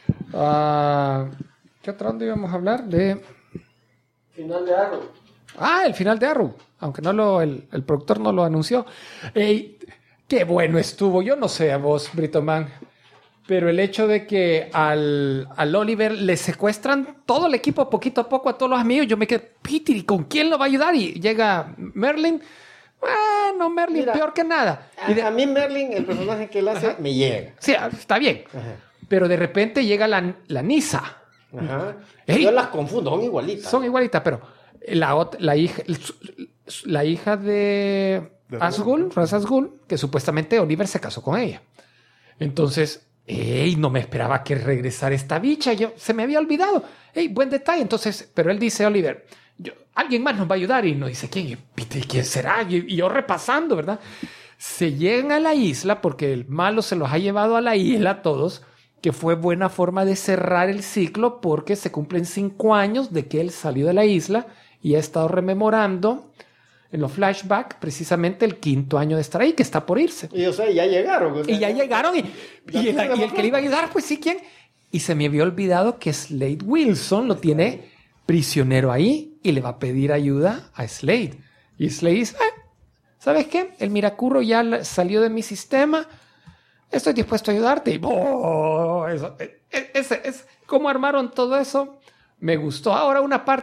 ¿Qué otra onda íbamos a hablar? Final de Arrow. El final de Arrow. Aunque el productor no lo anunció. Qué bueno estuvo. Yo no sé a vos, Britoman, pero el hecho de que al Oliver le secuestran todo el equipo poquito a poco a todos los amigos, yo me quedé, Peter, ¿y con quién lo va a ayudar? Y llega Merlin. Bueno, Merlin, mira, peor que nada. A mí Merlin, el personaje que él hace, me llega. Sí, está bien. Ajá. Pero de repente llega la Nisa. Ajá. Yo las confundo, son igualitas. Son igualitas, pero la hija de Asgul, Ra's Asgul, que supuestamente Oliver se casó con ella. Entonces, no me esperaba que regresara esta bicha. Se me había olvidado. Buen detalle. Entonces, pero él dice, Oliver, alguien más nos va a ayudar. Y nos dice, ¿quién? ¿Quién será? Y yo repasando, ¿verdad? Se llegan a la isla porque el malo se los ha llevado a la isla a todos, que fue buena forma de cerrar el ciclo porque se cumplen 5 años de que él salió de la isla y ha estado rememorando en los flashbacks precisamente el 5º año de estar ahí, que está por irse. Y o sea, ya llegaron. Y ya llegaron. Y el que le iba a ayudar, pues sí, ¿quién? Y se me había olvidado que Slade Wilson lo tiene prisionero ahí y le va a pedir ayuda a Slade. Y Slade dice, ¿sabes qué? El Miracurro ya salió de mi sistema. Estoy dispuesto a ayudarte. Y cómo armaron todo eso. Me gustó. Ahora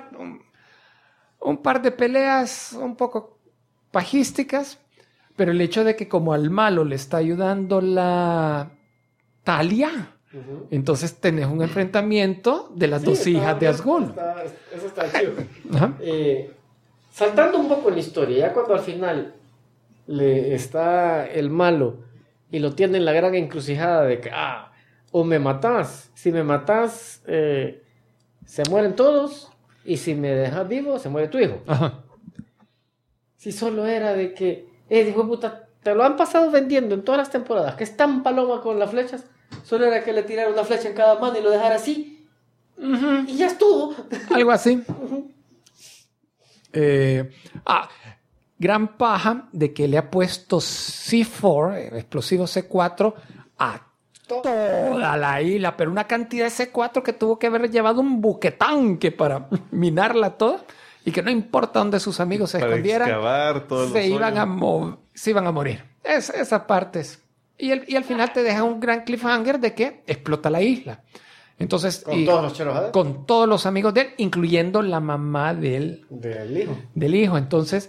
un par de peleas un poco pajísticas, pero el hecho de que como al malo le está ayudando la Talia, entonces tenés un enfrentamiento de las dos hijas de Asgul. Eso está chido. saltando un poco en la historia, ya cuando al final le está el malo y lo tiene en la gran encrucijada de que, o me matás, si me matás, se mueren todos, y si me dejas vivo, se muere tu hijo. Ajá. Si solo era de que, hijo de puta, te lo han pasado vendiendo en todas las temporadas, que es tan paloma con las flechas, solo era que le tirara una flecha en cada mano y lo dejara así, y ya estuvo. Algo así. Gran paja de que le ha puesto C4, explosivo C4, a toda la isla, pero una cantidad de C4 que tuvo que haber llevado un buquetanque para minarla toda, y que no importa dónde sus amigos se escondieran, se iban a morir. Esa parte es. Y al final te deja un gran cliffhanger de que explota la isla. Entonces, todos los Cheros, con todos los amigos de él, incluyendo la mamá del hijo. Entonces,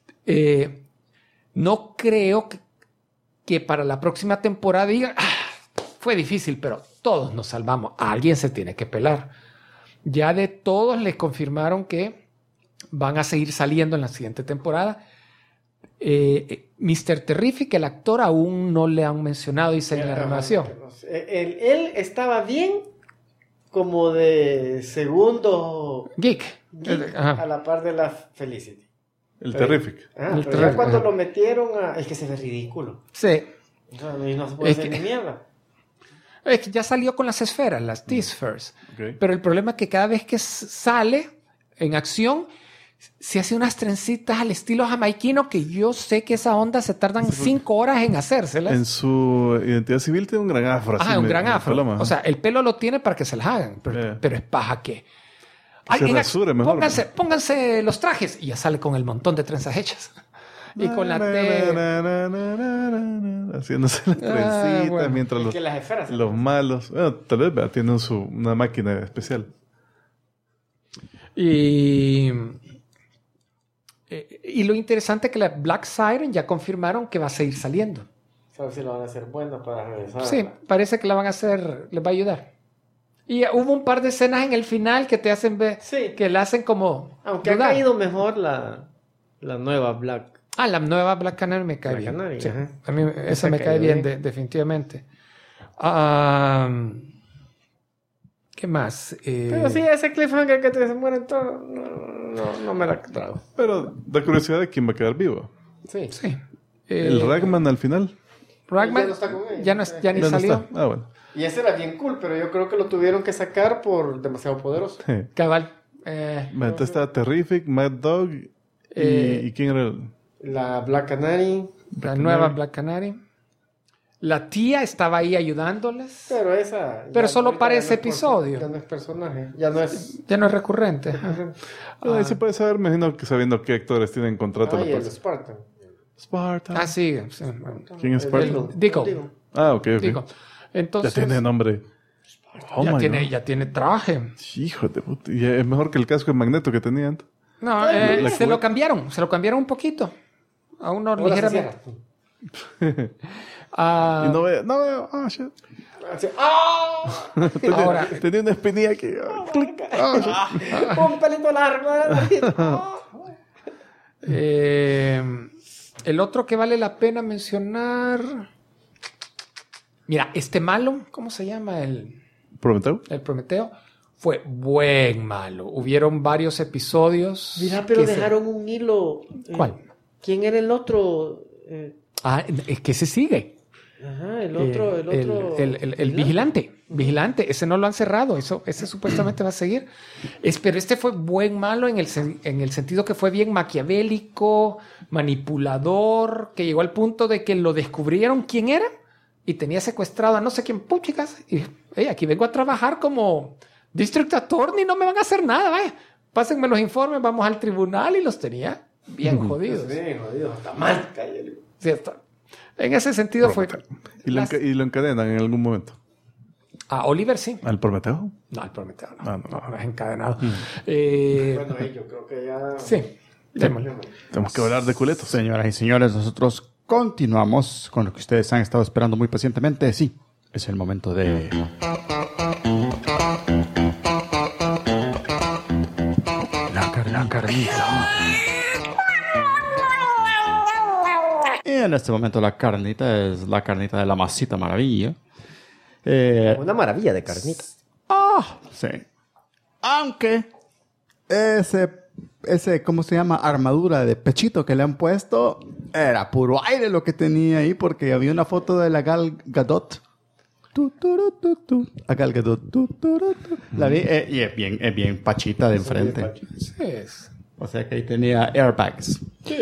no creo que para la próxima temporada digan, fue difícil, pero todos nos salvamos. Alguien se tiene que pelar. Ya de todos les confirmaron que van a seguir saliendo en la siguiente temporada. Mr. Terrific, el actor, aún no le han mencionado, dice en la renovación. Él estaba bien como de segundo geek. A la par de la Felicity. El Terrific. Pero ya cuando lo metieron es que se ve ridículo. Sí. Y no se puede hacer ni mierda. Es que ya salió con las esferas, las T-Spheres. Okay. Pero el problema es que cada vez que sale en acción, se hace unas trencitas al estilo jamaiquino, que yo sé que esa onda se tardan 5 horas en hacérselas. En su identidad civil tiene un gran afro. Un gran afro. O sea, el pelo lo tiene para que se las hagan, pero es paja que... Pónganse los trajes, y ya sale con el montón de trenzas hechas. Y con la haciéndose las trencitas mientras los malos, tal vez tienen una máquina especial. Y lo interesante es que la Black Siren ya confirmaron que va a seguir saliendo. ¿Sabes si la van a hacer buena para regresar? Sí, parece que la van a hacer, les va a ayudar. Y hubo un par de escenas en el final que te hacen ver, que la hacen como... Aunque ha caído mejor la nueva Black. La nueva Black Canary me cae bien. Sí, a mí esa me cae bien, definitivamente. ¿Qué más? Pero sí, ese cliffhanger que se mueren todos, no me la trago. Pero da curiosidad de quién va a quedar vivo. Sí. ¿El Ragman al final? Ragman ya no está con ella. Ya ni salió. Bueno. Y ese era bien cool, pero yo creo que lo tuvieron que sacar por demasiado poderoso. Cabal. Entonces estaba Terrific, Mad Dog y ¿quién era el...? La Black Canary. La nueva Black Canary. La tía estaba ahí ayudándoles. Pero solo para ese episodio. Ya no es personaje. Ya no es recurrente. Ahí se puede saber, me imagino que sabiendo qué actores tienen contrato. Y el Spartan. Sí. ¿Quién es Spartan? Dico. Ok. Dico. Entonces, ya tiene nombre. Ya tiene traje. Hijo de puta. Y es mejor que el casco de Magneto que tenía antes. No, se lo cambiaron un poquito. A uno ligeramente. Y no veo. Shit. Tenía una espinilla aquí. Un pelito largo. El otro que vale la pena mencionar. Mira, este malo, ¿cómo se llama? El Prometeo. Fue buen malo. Hubieron varios episodios. Mira, pero dejaron un hilo. ¿Cuál? ¿Quién era el otro? Es que se sigue. Ajá, el otro. El vigilante. Ese no lo han cerrado. Ese supuestamente va a seguir. Pero este fue buen malo en el sentido que fue bien maquiavélico, manipulador, que llegó al punto de que lo descubrieron quién era y tenía secuestrado a no sé quién, puchicas. Y aquí vengo a trabajar como District Attorney, no me van a hacer nada. Vaya. Pásenme los informes, vamos al tribunal, y los tenía bien jodidos. Bien jodidos. Hasta mal. Sí, está. En ese sentido fue... ¿Y lo encadenan en algún momento? A Oliver sí. ¿Al Prometeo? No, al Prometeo no. No es encadenado. Bueno, yo creo que ya... Sí. Tenemos que hablar de culetos. Señoras y señores, nosotros continuamos con lo que ustedes han estado esperando muy pacientemente. Sí, es el momento de... La carnita. en este momento la carnita es la carnita de la Masita Maravilla. Una maravilla de carnita. Sí. Aunque ese, ¿cómo se llama? Armadura de pechito que le han puesto, era puro aire lo que tenía ahí, porque había una foto de la Gal Gadot. A Gal Gadot. La vi, y es bien pachita de enfrente. Sí, O sea que ahí tenía airbags. Sí.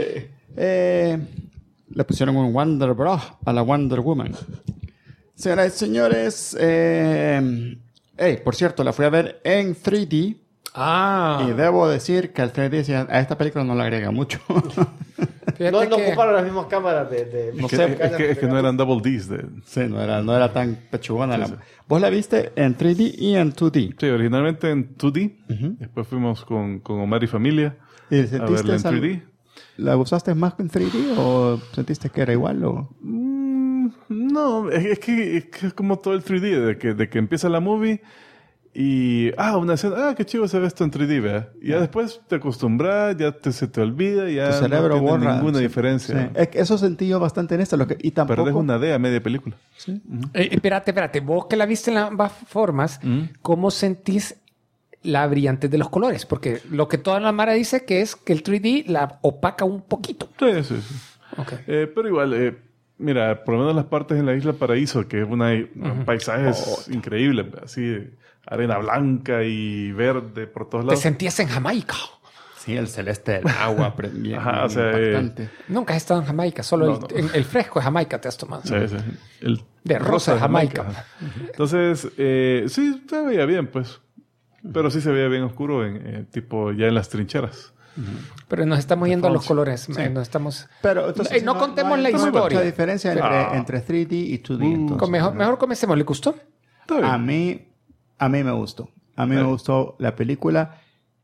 Le pusieron un Wonder Bra a la Wonder Woman. Señoras y señores, por cierto, la fui a ver en 3D. Y debo decir que el 3D a esta película no le agrega mucho. No ocuparon las mismas cámaras Es que no eran double Ds. Sí, no era tan pechugona. Sí. ¿Vos la viste en 3D y en 2D? Sí, originalmente en 2D. Después fuimos con Omar y familia ¿Y a verla en 3D. ¿La usaste más en 3D o sentiste que era igual? O? No, es que es como todo el 3D, de que empieza la movie y... una escena, qué chivo se ve esto en 3D, ¿verdad? Y ya después te acostumbras, se te olvida, ya tu cerebro no tiene borra ninguna diferencia. Sí. Eso sentí yo bastante en esta. Y tampoco... Perdés una D a media película. Sí. Espérate. Vos que la viste en ambas formas, ¿cómo sentís la brillantez de los colores? Porque lo que toda la mara dice que es que el 3D la opaca un poquito. Sí. Okay. Pero igual... mira, por lo menos las partes en la Isla Paraíso, que es paisajes increíbles, así, arena blanca y verde por todos lados. Te sentías en Jamaica. Sí, el celeste del agua. Bien, o sea, impactante. Nunca has estado en Jamaica, solo el fresco de Jamaica te has tomado. Sí. El de rosa de Jamaica. Entonces, sí, se veía bien, pues. Pero sí se veía bien oscuro, tipo ya en las trincheras. Pero nos estamos yendo a los colores. Sí. Nos estamos... Pero entonces, no contemos la historia. Mucha diferencia entre 3D y 2D. Mejor comencemos. ¿Le gustó? A mí me gustó. A mí me gustó la película.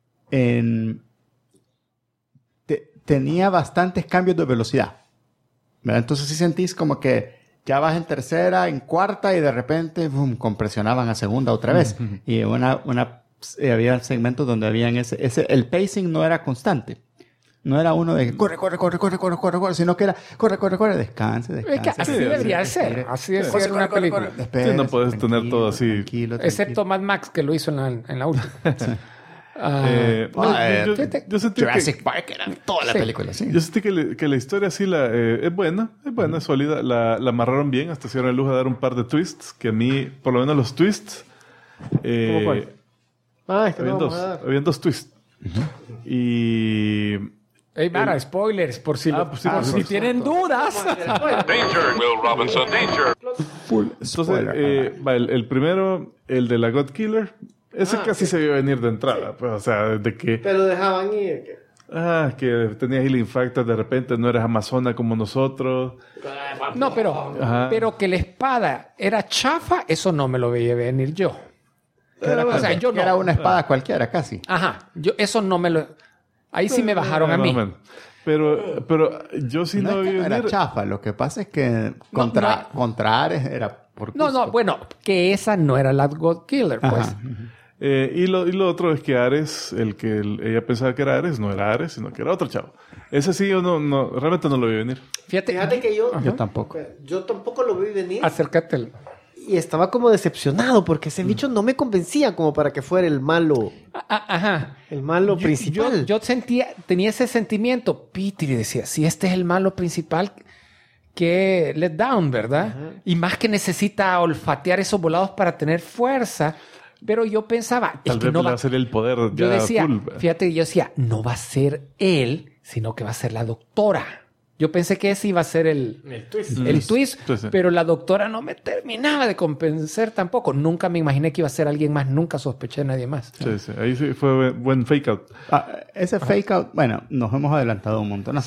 Tenía bastantes cambios de velocidad. ¿Verdad? Entonces sí sentís como que ya vas en tercera, en cuarta y de repente compresionaban a segunda otra vez. Y había segmentos donde habían el pacing no era constante. No era uno de corre, sino que era corre, descanse. Es que así debería ser. Así es ser una película. Sí, no puedes tener todo así. Tranquilo. Excepto Mad Max, que lo hizo en la última. Yo sentí Jurassic Park era toda la película, sí. Yo sentí que la historia es buena, es sólida. La amarraron bien, hasta se dieron el lujo de dar un par de twists, que a mí, por lo menos los twists... ¿Cómo cuál? Es que habían dos twists. Y... Mara, spoilers, por si tienen dudas. Danger, Will Robinson, danger. Entonces, el primero, el de la God Killer, ese casi se vio venir de entrada. Pues, o sea, de que... Pero dejaban ir. Que tenías healing factor, de repente no eres amazona como nosotros. No, pero que la espada era chafa, eso no me lo veía venir yo. Era una espada cualquiera, casi. Ajá. Eso no me lo... Ahí sí me bajaron a mí. Pero yo sí no vi venir. Era chafa. Lo que pasa es que contra Ares era por gusto. Bueno, que esa no era la God Killer, pues. Y lo otro es que Ares, ella pensaba que era Ares, no era Ares, sino que era otro chavo. Ese sí yo no realmente no lo vi venir. Fíjate que yo tampoco. Yo tampoco lo vi venir. Acércate. Y estaba como decepcionado porque ese bicho no me convencía como para que fuera el malo. Ajá. El malo principal. Yo tenía ese sentimiento. Peter decía, si este es el malo principal, que let down, ¿verdad? Ajá. Y más que necesita olfatear esos volados para tener fuerza. Pero yo pensaba, tal vez no va a ser el poder. Yo decía, fíjate, yo decía, no va a ser él, sino que va a ser la doctora. Yo pensé que ese iba a ser el twist, pero la doctora no me terminaba de convencer tampoco. Nunca me imaginé que iba a ser alguien más, nunca sospeché de nadie más. Sí. Ahí sí fue buen fake out. Ese fake out, bueno, nos hemos adelantado un montón.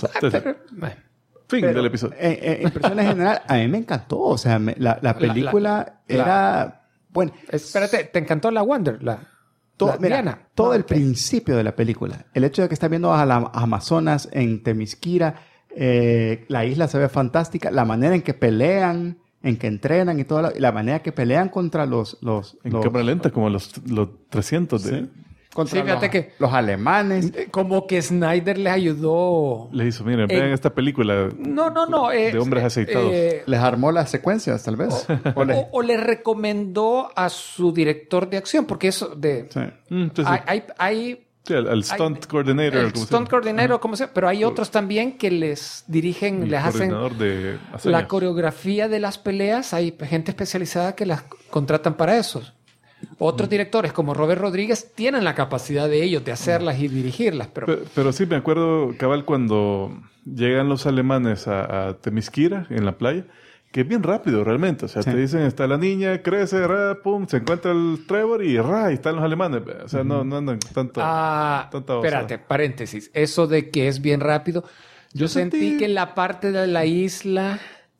Fin del episodio. Impresiones en general, a mí me encantó. O sea, la película era... Bueno, espérate, ¿te encantó la Wonder? Diana. Todo el principio de la película. El hecho de que estás viendo a las Amazonas en Temisquira... la isla se ve fantástica, la manera en que pelean, en que entrenan y toda la manera que pelean contra los cámara lenta, como los 300 de... Sí. contra los alemanes. Como que Snyder les ayudó. Le hizo, miren, vean esta película de hombres aceitados. Les armó las secuencias, tal vez. O le recomendó a su director de acción, porque eso de... Sí. Hay al stunt coordinator. El stunt coordinator, como sea. Pero hay otros también que les dirigen, les hacen la coreografía de las peleas. Hay gente especializada que las contratan para eso. Otros directores, como Robert Rodríguez, tienen la capacidad de ellos de hacerlas y dirigirlas. Pero sí, me acuerdo, cabal, cuando llegan los alemanes a Temisquira, en la playa, que es bien rápido realmente. O sea, te dicen, está la niña, crece, pum, se encuentra el Trevor y están los alemanes. O sea, no andan tanto. Espérate, paréntesis. Eso de que es bien rápido. Yo sentí que en la parte de la isla...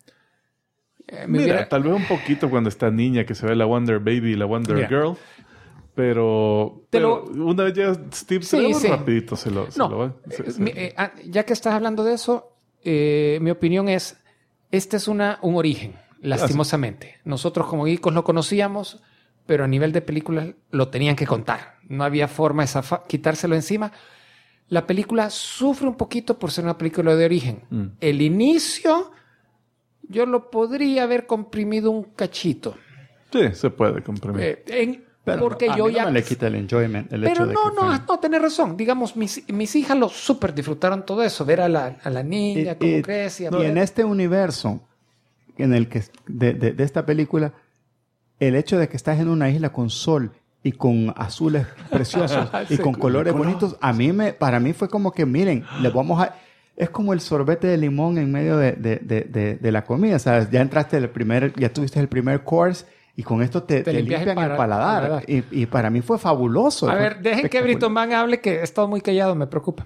tal vez un poquito cuando está niña, que se ve la Wonder Baby y la Wonder Girl. Pero una vez ya Steve Trevor rapidito se lo va. Ya que estás hablando de eso, mi opinión es... Este es un origen, lastimosamente. Nosotros como geekos lo conocíamos, pero a nivel de películas lo tenían que contar. No había forma de quitárselo encima. La película sufre un poquito por ser una película de origen. El inicio, yo lo podría haber comprimido un cachito. Sí, se puede comprimir. Porque yo ya... No le quita el enjoyment. Pero no, tenés razón. Digamos, mis hijas lo súper disfrutaron todo eso. Ver a la niña, cómo crece. Y en este universo, en el que de esta película, el hecho de que estás en una isla con sol y con azules preciosos y con colores bonitos, para mí fue como que, miren, les vamos a... Es como el sorbete de limón en medio de la comida. ¿Sabes? Ya tuviste el primer course. Y con esto te limpian el paladar. Y para mí fue fabuloso. A ver, dejen que Brito Man hable, que he estado muy callado, me preocupa.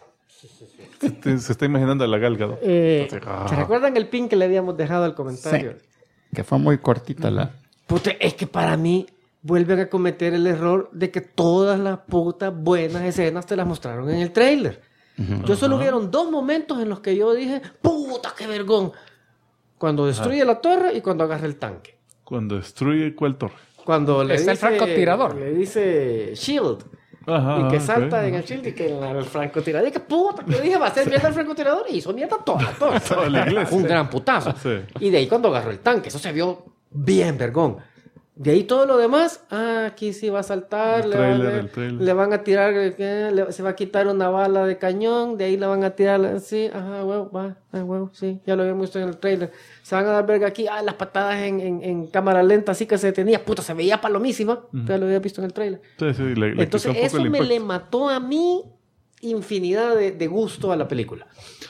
Se está imaginando a la Gal Gadot. ¿Se recuerdan el pin que le habíamos dejado al comentario? Sí, que fue muy cortita Puta, es que para mí vuelven a cometer el error de que todas las putas buenas escenas te las mostraron en el tráiler. Yo solo hubieron 2 momentos en los que yo dije, puta, qué vergón. Cuando destruye la torre y cuando agarra el tanque. Cuando destruye ¿cuál torre? Cuando le dice, el francotirador. Le dice Shield. Y que salta en el Shield y que el francotirador. Y que puta, que yo dije, va a ser mierda el francotirador. Y hizo mierda toda la torre. Toda la iglesia. Un gran putazo. Sí. Y de ahí cuando agarró el tanque, eso se vio bien vergón. De ahí todo lo demás, aquí sí va a saltar, le van a tirar, se va a quitar una bala de cañón, de ahí le van a tirar, sí, huevo, sí, ya lo habíamos visto en el trailer. Se van a dar verga aquí, las patadas en cámara lenta, así que se detenía, puta, se veía palomísima, ya lo había visto en el trailer. Sí, entonces eso le mató a mí infinidad de gusto a la película.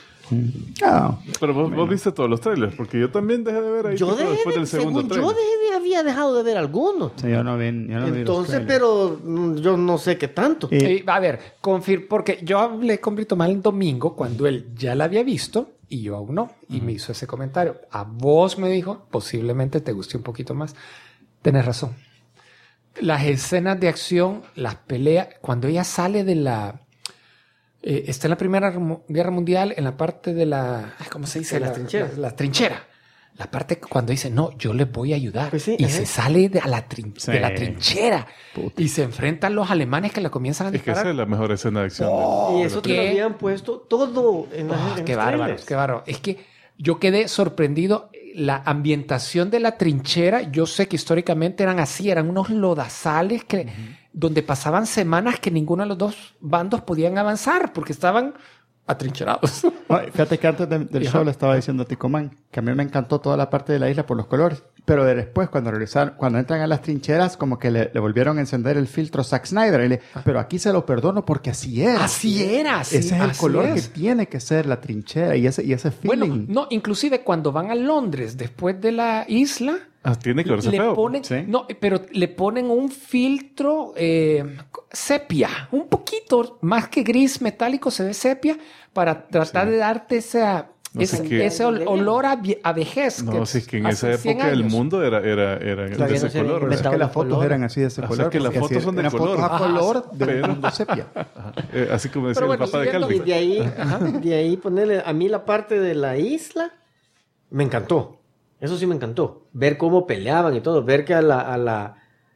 Pero vos viste todos los trailers, porque yo también dejé de ver ahí después del segundo trailer. Había dejado de ver algunos. Sí, yo no vi entonces, pero yo no sé qué tanto. A ver, porque yo hablé con Brito Mal el domingo cuando él ya la había visto y yo aún no. Y me hizo ese comentario. A vos me dijo, posiblemente te guste un poquito más. Tenés razón. Las escenas de acción, las peleas, cuando ella sale de la... está en la Primera Guerra Mundial, en la parte de la... ¿Cómo se dice? Las trincheras. La trinchera. La parte cuando dice, no, yo les voy a ayudar. Pues sí, y se sale de la trinchera. Puta. Y se enfrentan los alemanes que la comienzan a disparar. Es que esa es la mejor escena de acción. Y eso te lo habían puesto todo en las qué bárbaro, qué bárbaro. Es que yo quedé sorprendido. La ambientación de la trinchera, yo sé que históricamente eran así, eran unos lodazales donde pasaban semanas que ninguno de los dos bandos podían avanzar porque estaban atrincherados. Fíjate que antes del show le estaba diciendo a Ticomán que a mí me encantó toda la parte de la isla por los colores, pero después cuando entran a las trincheras como que le volvieron a encender el filtro Zack Snyder pero aquí se lo perdono porque así era. Ese es el color que tiene que ser la trinchera y ese feeling. Bueno, no, inclusive cuando van a Londres después de la isla tiene que verse feo. No, pero le ponen un filtro sepia, un poquito más que gris metálico, se ve sepia, para tratar de darte ese olor a vejez. No, si es que en esa época el mundo era de ese color. Es que las fotos eran así de ese color. Es que las fotos son de color. Fotos a color del mundo sepia. Así como decía el papá de Calvin. Y de ahí ponerle, a mí la parte de la isla me encantó. Eso sí me encantó. Ver cómo peleaban y todo. Ver que a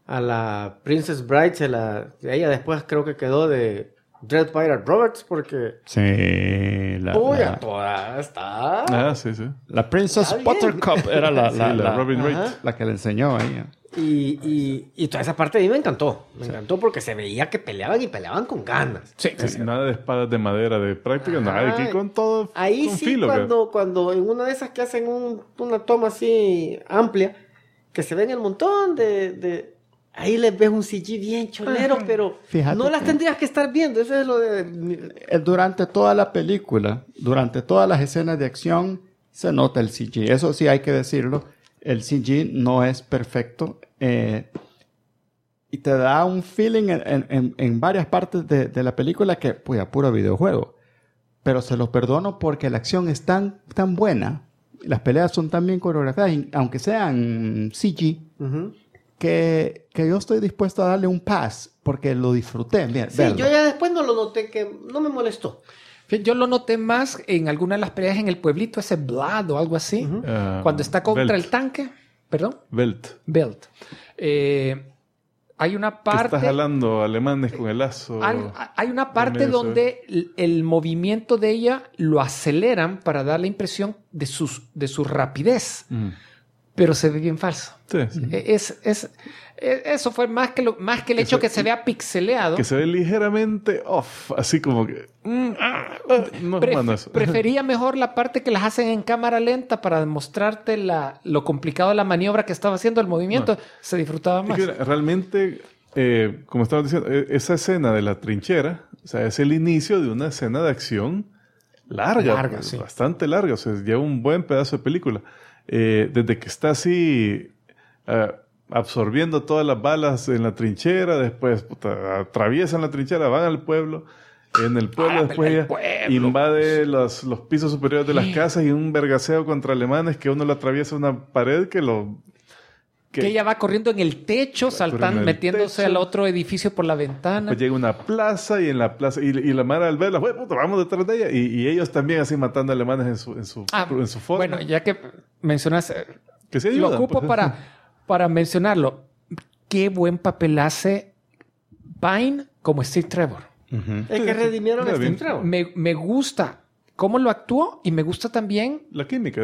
a la Princess Bride, ella después creo que quedó de Dread Pirate Roberts porque... Sí, toda está... Ah, sí. La Princess Buttercup era la Robin Wright. La que le enseñó ahí. Y toda esa parte de mí me encantó. Me encantó porque se veía que peleaban y peleaban con ganas. Sí. Nada de espadas de madera de práctica, nada, aquí con todo. Ahí con sí, filo, cuando en una de esas que hacen una toma así amplia, que se ven el montón de ahí les ves un CG bien cholero, pero fíjate no las tendrías que estar viendo. Eso es lo de... Durante toda la película, durante todas las escenas de acción, se nota el CG. Eso sí hay que decirlo. El CG no es perfecto. Y te da un feeling en varias partes de la película que, pues, a puro videojuego. Pero se lo perdono porque la acción es tan buena. Las peleas son tan bien coreografiadas, aunque sean CG, que yo estoy dispuesto a darle un pass porque lo disfruté. Sí, yo ya después no lo noté, que no me molestó. Yo lo noté más en alguna de las peleas en el pueblito, ese Blood o algo así. Cuando está contra Belt. el tanque. ¿Perdón? Belt. Hay una parte... Que está jalando alemanes con el lazo. Hay una parte donde el movimiento de ella lo aceleran para dar la impresión de su rapidez. Pero se ve bien falso. Sí. Eso fue más que el hecho que se vea pixeleado. Que se ve ligeramente off, así como que... no es humano eso. Prefería mejor la parte que las hacen en cámara lenta para demostrarte lo complicado de la maniobra que estaba haciendo el movimiento. Se disfrutaba más. Es que realmente, como estaba diciendo, esa escena de la trinchera, o sea, es el inicio de una escena de acción larga, pues, sí. Bastante larga. O sea, lleva un buen pedazo de película. Desde que está así... absorbiendo todas las balas en la trinchera, después atraviesan la trinchera, van al pueblo, en el pueblo después ella invade los pisos superiores de las casas y un vergaseo contra alemanes que uno le atraviesa una pared que ella va corriendo en el techo, saltando, metiéndose al otro edificio por la ventana. Pues llega a una plaza y en la plaza y la mara al verla, vamos detrás de ella y ellos también así matando alemanes en su forma. Bueno, ya que mencionas, que se ayudan, lo ocupo pues. para mencionarlo. Qué buen papel hace Pine como Steve Trevor. Es que redimieron a Steve Trevor. Me gusta cómo lo actuó y me gusta también la química.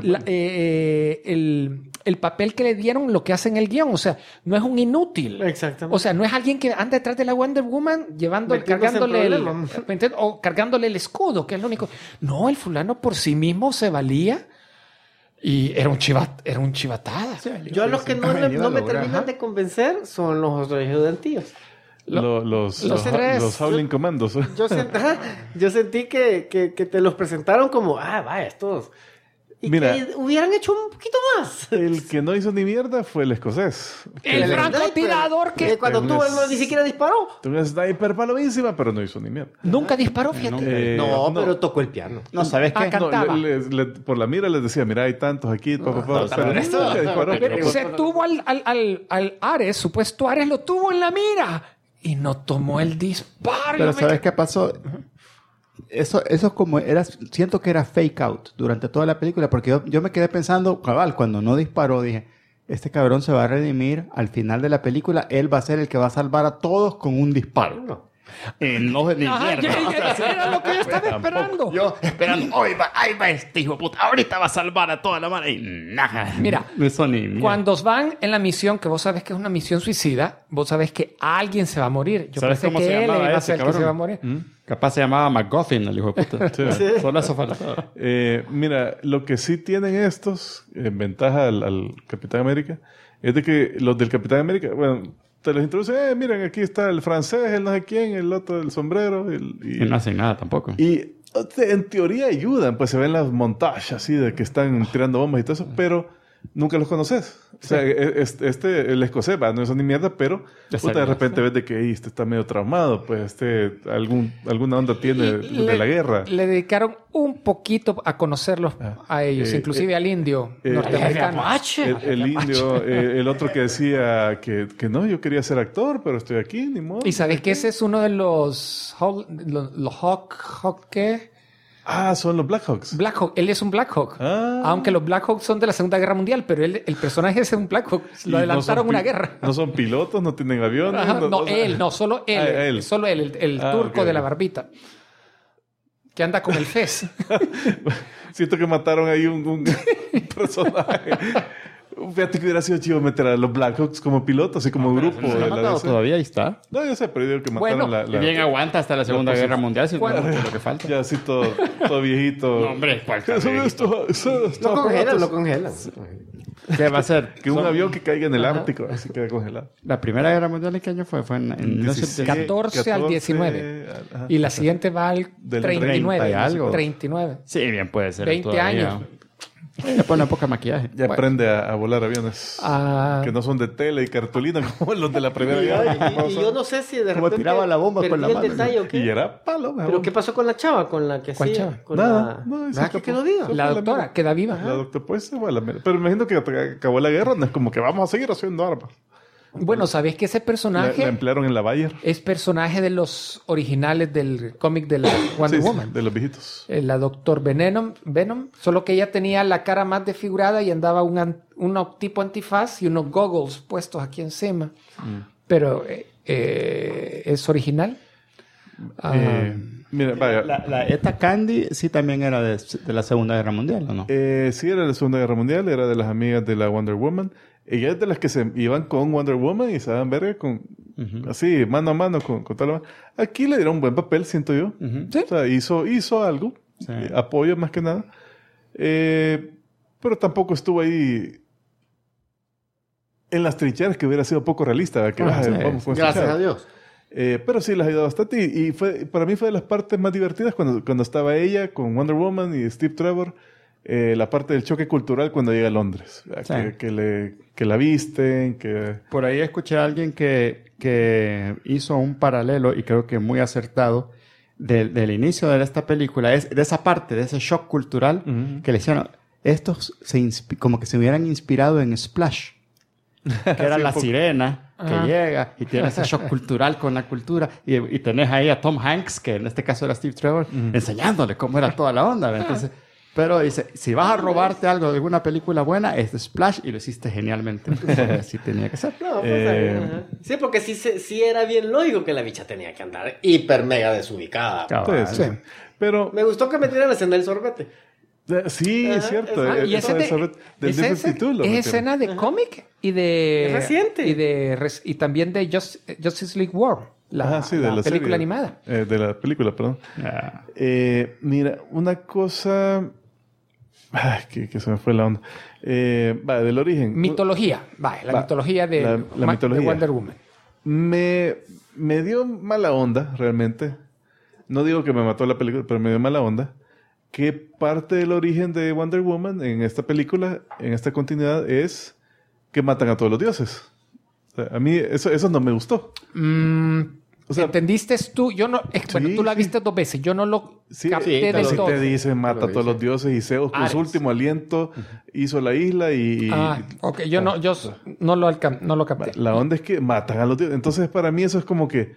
el papel que le dieron, lo que hace en el guión. O sea, no es un inútil. Exactamente. O sea, no es alguien que anda detrás de la Wonder Woman cargándole el escudo, que es lo único. No, el fulano por sí mismo se valía. Y era un chivatada. Yo a los que no me terminan de convencer son los estudiantíos. Los Howling Commandos. Yo sentí que te los presentaron como, vaya, estos... Y mira, que hubieran hecho un poquito más. El que no hizo ni mierda fue el escocés. El francotirador que... cuando tuvo ni siquiera disparó. Tuvo una sniper palomísima, pero no hizo ni mierda. Nunca disparó, fíjate. No, pero tocó el piano. No, ¿sabes qué? Cantaba. Por la mira les decía, mira, hay tantos aquí. Pero se tuvo al Ares, supuesto Ares lo tuvo en la mira. Y no tomó el disparo. Pero ¿sabes qué pasó? Eso como era, siento que era fake out durante toda la película, porque yo me quedé pensando, cabal, cuando no disparó, dije, este cabrón se va a redimir al final de la película, él va a ser el que va a salvar a todos con un disparo. No de mierda. Era lo que yo estaba esperando. Yo esperando, ahí va este hijo de puta, ahorita va a salvar a toda la mano. Y nada. Mira, cuando van en la misión, que vos sabes que es una misión suicida, vos sabes que alguien se va a morir. Yo pensé que él iba a ser el que se va a morir. Capaz se llamaba McGuffin, el hijo de puta. Solo eso faltaba. Mira, lo que sí tienen estos, en ventaja al Capitán América, es de que los del Capitán América, bueno, te los introducen, miren, aquí está el francés, el no sé quién, el otro del sombrero. Y no hacen nada tampoco. Y en teoría ayudan, pues se ven las montajes así de que están tirando bombas y todo eso, pero nunca los conoces. O sea, el escocés, no es ni mierda, pero de repente ves de que este está medio traumado, pues alguna onda tiene de la guerra. Le dedicaron un poquito a conocerlos a ellos, inclusive al indio norteamericano. El indio, el otro que decía que no, yo quería ser actor, pero estoy aquí, ni modo. Y sabes que ese es uno de los ¿qué? Son los Blackhawks. Blackhawk, él es un Blackhawk. Aunque los Blackhawks son de la Segunda Guerra Mundial, pero el personaje es un Blackhawk. Lo adelantaron una guerra. No son pilotos, no tienen aviones. Solo él. Solo él, el turco de la barbita. Que anda con el fez. Siento que mataron ahí un personaje. Fíjate que hubiera sido chido meter a los Blackhawks como pilotos, así como grupo. No se ha matado todavía, ahí está. No, yo sé, pero yo digo que mataron la... Bien aguanta hasta la Segunda Guerra Mundial, si no es lo que falta. Ya así todo viejito. No, hombre, ¿cuál Lo congelan. ¿Qué va a ser? Que un avión que caiga en el Ártico, así queda congelado. La Primera Guerra Mundial, ¿en qué año fue? Fue en 14 al 19. Y la siguiente va al 39. 30 y algo. 39. Sí, bien puede ser. 20 todavía. años. Le pone poca maquillaje. Ya aprende a volar aviones. Que no son de tela y cartulina como los de la Primera Guerra. Y yo no sé si de Como repente tiraba la bomba con la mano. el detalle o qué. Y era palo. ¿Pero qué pasó con la chava? ¿Con la que ¿Cuál sí? chava? Con Nada. la... No, ¿Verdad que quedó viva? La doctora queda viva. La doctora, pues, se fue a la mierda. Pero imagino que acabó la guerra, no es como que vamos a seguir haciendo armas. Bueno, ¿sabes que ese personaje La emplearon en la Bayer. es personaje de los originales del cómic de la Wonder Woman? De los viejitos. La Doctor Venom, solo que ella tenía la cara más desfigurada y andaba un tipo antifaz y unos goggles puestos aquí encima. Pero es original. Mira, vaya. Esta Candy sí también era de la Segunda Guerra Mundial, ¿o no? Sí, era de la Segunda Guerra Mundial, era de las amigas de la Wonder Woman. Ella es de las que se iban con Wonder Woman y se daban verga con... Así, mano a mano con toda la... Aquí le dieron un buen papel, siento yo. ¿Sí? O sea, hizo algo. Sí. Apoyo más que nada. Pero tampoco estuvo ahí en las trincheras, que hubiera sido poco realista. ¿Verdad? Que Sí. vamos con esta Gracias chava. a Dios. Pero sí, les ayudó bastante. Y para mí fue de las partes más divertidas cuando estaba ella con Wonder Woman y Steve Trevor. La parte del choque cultural cuando llega a Londres. Sí. Que la visten, que... Por ahí escuché a alguien que hizo un paralelo, y creo que muy acertado, del inicio de esta película, de esa parte, de ese shock cultural, que le hicieron. Estos como que se hubieran inspirado en Splash, que era la sirena que llega y tiene ese shock cultural con la cultura, y tenés ahí a Tom Hanks, que en este caso era Steve Trevor, enseñándole cómo era toda la onda, ¿verdad? Entonces... Pero dice, si vas a robarte algo de alguna película buena, es Splash, y lo hiciste genialmente. Así tenía que ser. No, sí, porque sí era bien lógico que la bicha tenía que andar hiper mega desubicada. Cabal. Sí. Pero... Me gustó que metieran la escena del sorbete. Sí, es cierto. Y ese es escena de cómic y de... Es reciente. Y también de Justice League War. La película serie, animada. De la película, perdón. Mira, una cosa... Ay, que se me fue la onda. Del origen. Mitología. Mitología de Wonder Woman. Me dio mala onda, realmente. No digo que me mató la película, pero me dio mala onda. Que parte del origen de Wonder Woman en esta película, en esta continuidad, es que matan a todos los dioses. O sea, a mí eso no me gustó. O sea, ¿entendiste tú? Yo no... bueno, tú la viste 2 veces. Yo no lo capté del todo. te dice, mata a todos los dioses, y Zeus con su último aliento hizo la isla y... ok. Yo no lo capté. La onda es que matan a los dioses. Entonces, para mí eso es como que...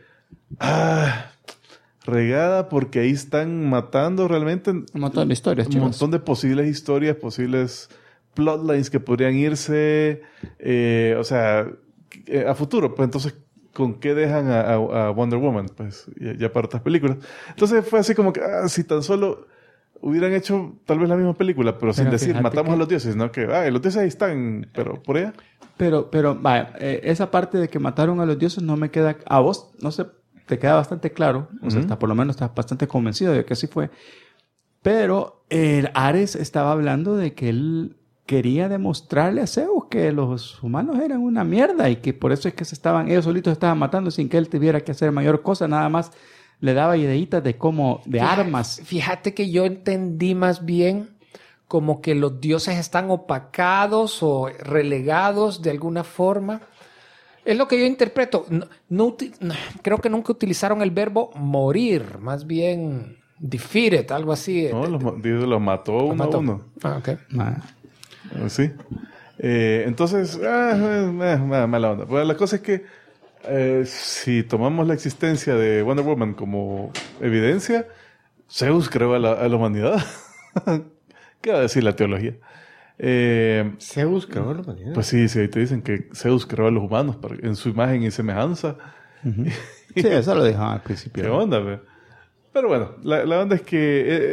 regada, porque ahí están matando realmente... Un montón de historias, Un montón de posibles historias, posibles plotlines que podrían irse... o sea, a futuro. Pues entonces... ¿Con qué dejan a Wonder Woman? Pues ya para otras películas. Entonces fue así como que, si tan solo hubieran hecho tal vez la misma película, pero sin decir, matamos a los dioses, ¿no? Que, los dioses ahí están, pero por allá. Pero vaya, esa parte de que mataron a los dioses no me queda... A vos, no sé, te queda bastante claro. O sea, por lo menos estás bastante convencido de que así fue. Pero Ares estaba hablando de que él quería demostrarle a Zeus que los humanos eran una mierda, y que por eso es que ellos solitos estaban matando sin que él tuviera que hacer mayor cosa. Nada más le daba ideitas de armas. Fíjate que yo entendí más bien como que los dioses están opacados o relegados de alguna forma. Es lo que yo interpreto. Creo que nunca utilizaron el verbo morir, más bien defeated, algo así. No, los mató uno a uno. Ok. Sí. Entonces, mala onda. Bueno, la cosa es que si tomamos la existencia de Wonder Woman como evidencia, Zeus creó a la humanidad. ¿Qué va a decir la teología? Zeus creó a la humanidad. Pues sí, ahí te dicen que Zeus creó a los humanos en su imagen y semejanza. Sí, eso lo dejaban al principio. ¿Qué onda, ve? Pero bueno, la onda es que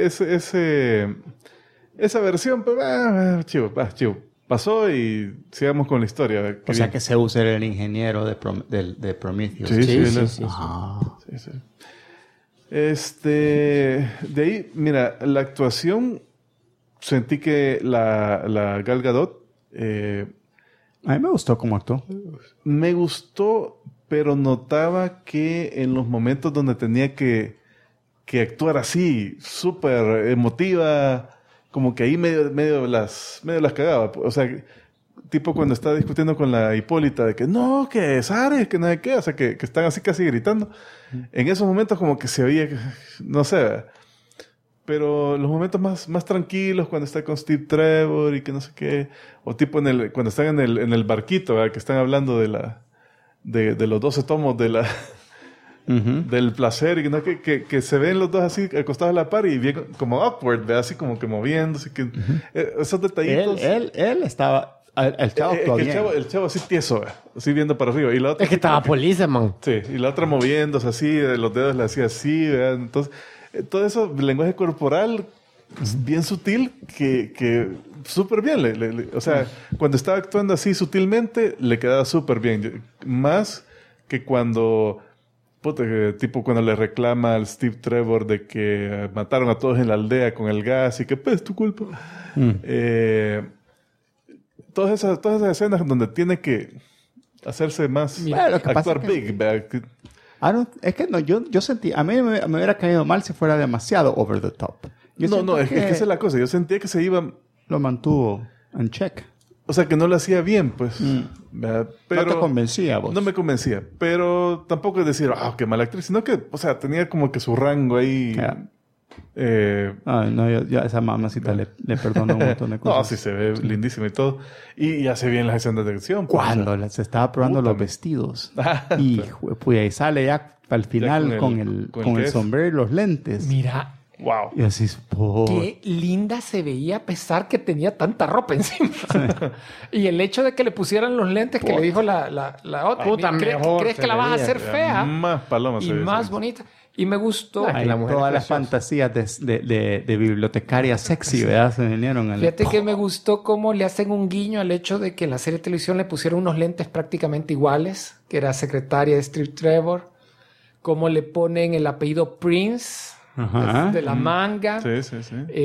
esa versión, pues, chivo. Pasó y sigamos con la historia. O sea que Zeus era el ingeniero de Prometheus. Sí. Sí. De ahí, mira, la actuación, sentí que la Gal Gadot... a mí me gustó cómo actuó. Me gustó, pero notaba que en los momentos donde tenía que actuar así, súper emotiva, como que ahí medio las cagaba. O sea, tipo cuando está discutiendo con la Hipólita de que no, que es Ares, que no sé qué, o sea, que están así casi gritando. En esos momentos como que se oía, no sé, pero los momentos más tranquilos, cuando está con Steve Trevor y que no sé qué, o tipo cuando están en el barquito, ¿verdad? Que están hablando de los 12 tomos de la... del placer, y ¿no? que se ven los dos así acostados a la par y bien como upward, ¿ve? Así como que moviéndose, que esos detallitos. Él estaba, el chavo actuó bien. El chavo así tieso, ¿ve? Así viendo para arriba, y la otra Es que estaba police, man. Sí, y la otra moviéndose así, los dedos le hacía así, ¿ve? Entonces todo eso, lenguaje corporal bien sutil, que súper bien, o sea, cuando estaba actuando así sutilmente le quedaba súper bien, más que cuando tipo cuando le reclama al Steve Trevor de que mataron a todos en la aldea con el gas y que pues es tu culpa. Todas esas escenas donde tiene que hacerse más, actuar big. Es que no, yo sentí, a mí me hubiera caído mal si fuera demasiado over the top. Es que esa es la cosa, yo sentía que se iba... Lo mantuvo en check. O sea, que no lo hacía bien, pues. Pero no te convencía, vos. No me convencía. Pero tampoco es decir, qué mala actriz. Sino que, o sea, tenía como que su rango ahí. Yo a esa mamacita le perdono un montón de cosas. No, sí se ve lindísima y todo. Y hace bien las escenas de acción. Pues, cuando se estaba probando los vestidos. Y ahí sale ya al final con el sombrero y los lentes. Mira. Wow. Y así qué linda se veía a pesar que tenía tanta ropa encima. Y el hecho de que le pusieran los lentes que le dijo la otra. Puta, ¿Crees que la vas a hacer fea? Más paloma y más bonita. Y me gustó. Todas las fantasías de bibliotecaria sexy, ¿verdad? Se vinieron. Fíjate que me gustó cómo le hacen un guiño al hecho de que en la serie de televisión le pusieron unos lentes prácticamente iguales, que era secretaria de Steve Trevor. Cómo le ponen el apellido Prince. De la manga. Sí.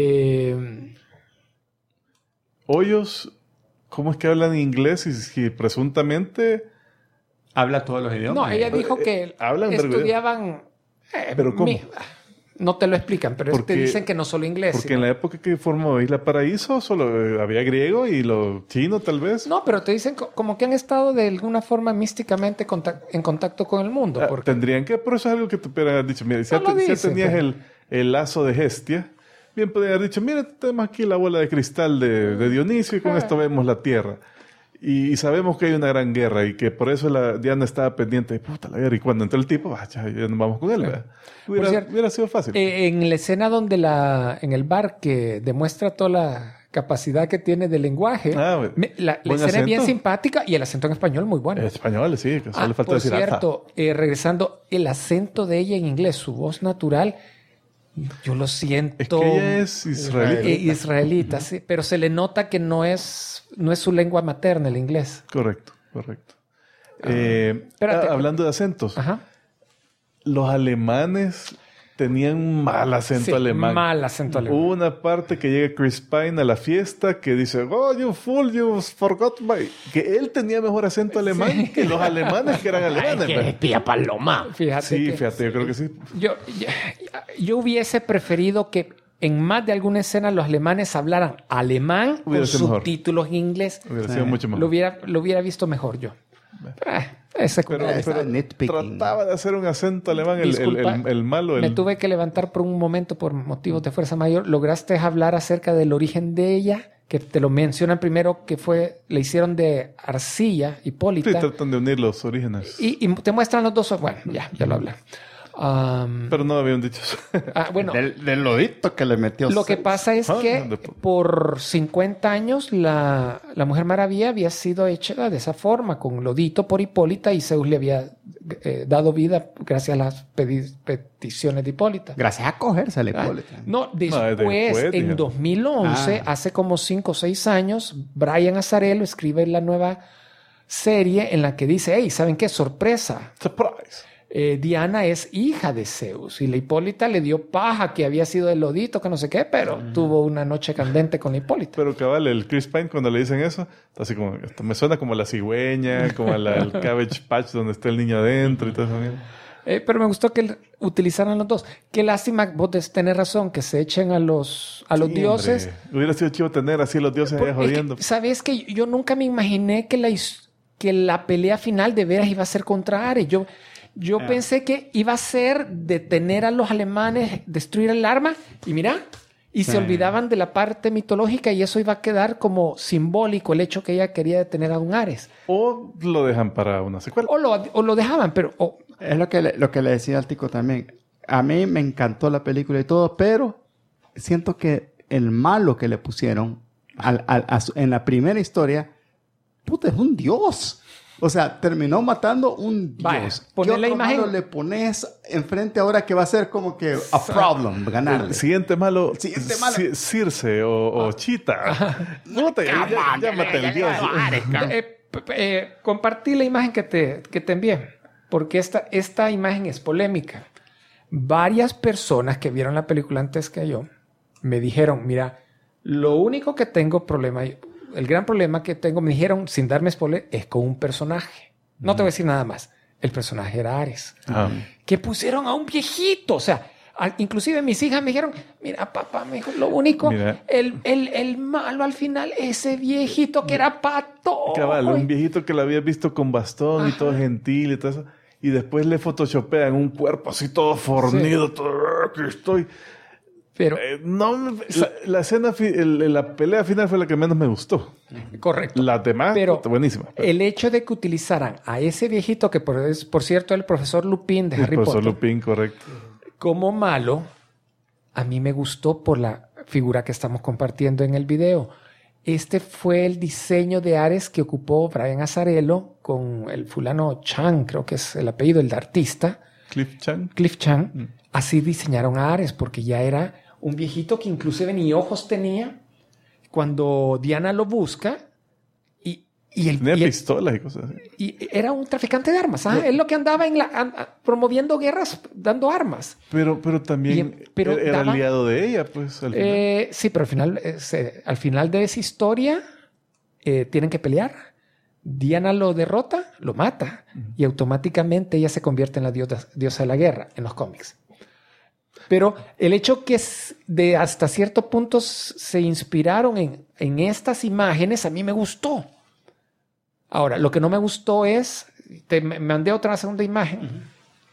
Hoyos, ¿cómo es que hablan inglés y presuntamente habla todos los idiomas? No, ella dijo que estudiaban... ¿Pero cómo? No te lo explican, pero te dicen que no solo inglés. Porque en la época que formó Isla Paraíso solo había griego y lo chino tal vez. No, pero te dicen como que han estado de alguna forma místicamente en contacto con el mundo. Tendrían que, por eso es algo que te hubieran haber dicho. Mira, si ya tenías el lazo de Hestia, bien podrían haber dicho, mira, tenemos aquí la bola de cristal de Dionisio y con esto vemos la Tierra. Y sabemos que hay una gran guerra y que por eso Diana estaba pendiente de puta la guerra. Y cuando entró el tipo, ya nos vamos con él. Hubiera sido fácil. En la escena donde en el bar que demuestra toda la capacidad que tiene de lenguaje, la escena es bien simpática y el acento en español muy bueno. Español, sí, que solo falta decir cierto, regresando, el acento de ella en inglés, su voz natural, yo lo siento. Es que ella es israelita. Israelita, sí, pero se le nota que no es su lengua materna el inglés. Correcto. Hablando de acentos, los alemanes tenían un mal acento alemán. Hubo una parte que llega Chris Pine a la fiesta que dice, you fool, you forgot my... Que él tenía mejor acento alemán que los alemanes que eran alemanes. Ay, que pía paloma. Fíjate, yo creo que sí. Yo hubiese preferido que en más de alguna escena los alemanes hablaran alemán con subtítulos en inglés. Hubiera sido mucho mejor. Lo hubiera visto mejor yo. Pero trataba de hacer un acento alemán. El malo. Me tuve que levantar por un momento por motivos de fuerza mayor. ¿Lograste hablar acerca del origen de ella? Que te lo mencionan primero que le hicieron de arcilla, Hipólita. Sí, tratan de unir los orígenes. Y te muestran los dos. Bueno, ya lo hablé. Pero no habían dicho eso. Bueno, del lodito que le metió. lo que pasa es que por 50 años la Mujer Maravilla había sido hecha de esa forma, con lodito por Hipólita, y Zeus le había dado vida gracias a las peticiones de Hipólita. Gracias a cogerse a Hipólita. No, después, en 2011, hace como 5 o 6 años, Brian Azzarello escribe la nueva serie en la que dice, hey, ¿saben qué? Sorpresa. Surprise. Diana es hija de Zeus y la Hipólita le dio paja que había sido el lodito, que no sé qué, pero tuvo una noche candente con la Hipólita. Pero cabal, el Chris Pine cuando le dicen eso, está así como, me suena como la cigüeña, como el Cabbage Patch donde está el niño adentro y todo eso. Pero me gustó que utilizaran los dos. Qué lástima, vos tenés razón, que se echen a los dioses. Hombre. Hubiera sido chido tener así los dioses ahí jodiendo. Sabes que yo nunca me imaginé que la pelea final de veras iba a ser contra Ares. Yo pensé que iba a ser detener a los alemanes, destruir el arma, y mira, se olvidaban de la parte mitológica, y eso iba a quedar como simbólico, el hecho que ella quería detener a un Ares. O lo dejan para una secuela. O lo dejaban, pero... Es lo que le decía al Tico también. A mí me encantó la película y todo, pero siento que el malo que le pusieron en la primera historia, puta, es un dios. O sea, terminó matando un dios. Vaya, ¿Qué la imagen malo le pones enfrente ahora que va a ser como que a problem ganarle? El siguiente malo. Circe o Chita. No te llámate el dios. Compartí la imagen que te envié, porque esta imagen es polémica. Varias personas que vieron la película antes que yo me dijeron, mira, lo único que tengo problema... El gran problema que tengo, me dijeron, sin darme spoiler, es con un personaje. No te voy a decir nada más. El personaje era Ares. Que pusieron a un viejito. O sea, inclusive mis hijas me dijeron, mira, papá, me dijo, lo único, el malo al final, ese viejito que era pato. Cabal, un viejito que lo había visto con bastón y todo gentil y todo eso. Y después le photoshopean un cuerpo así todo fornido, todo que estoy... Pero la escena, la pelea final fue la que menos me gustó. Correcto. Las demás, pero buenísima. El hecho de que utilizaran a ese viejito, que por cierto, el profesor Lupin de Harry Potter. El profesor Lupin, correcto. Como malo, a mí me gustó por la figura que estamos compartiendo en el video. Este fue el diseño de Ares que ocupó Brian Azzarello con el fulano Chang, creo que es el apellido, el de artista. Cliff Chang. Así diseñaron a Ares, porque ya era un viejito que inclusive ni ojos tenía. Cuando Diana lo busca tenía pistolas y cosas así. Y era un traficante de armas. Es lo que andaba promoviendo guerras, dando armas. Pero también era aliado de ella, pues, al final. Sí, pero al final de esa historia tienen que pelear. Diana lo derrota, lo mata, y automáticamente ella se convierte en la diosa de la guerra en los cómics. Pero el hecho que de hasta cierto punto se inspiraron en estas imágenes, a mí me gustó. Ahora, lo que no me gustó es, me mandé otra segunda imagen,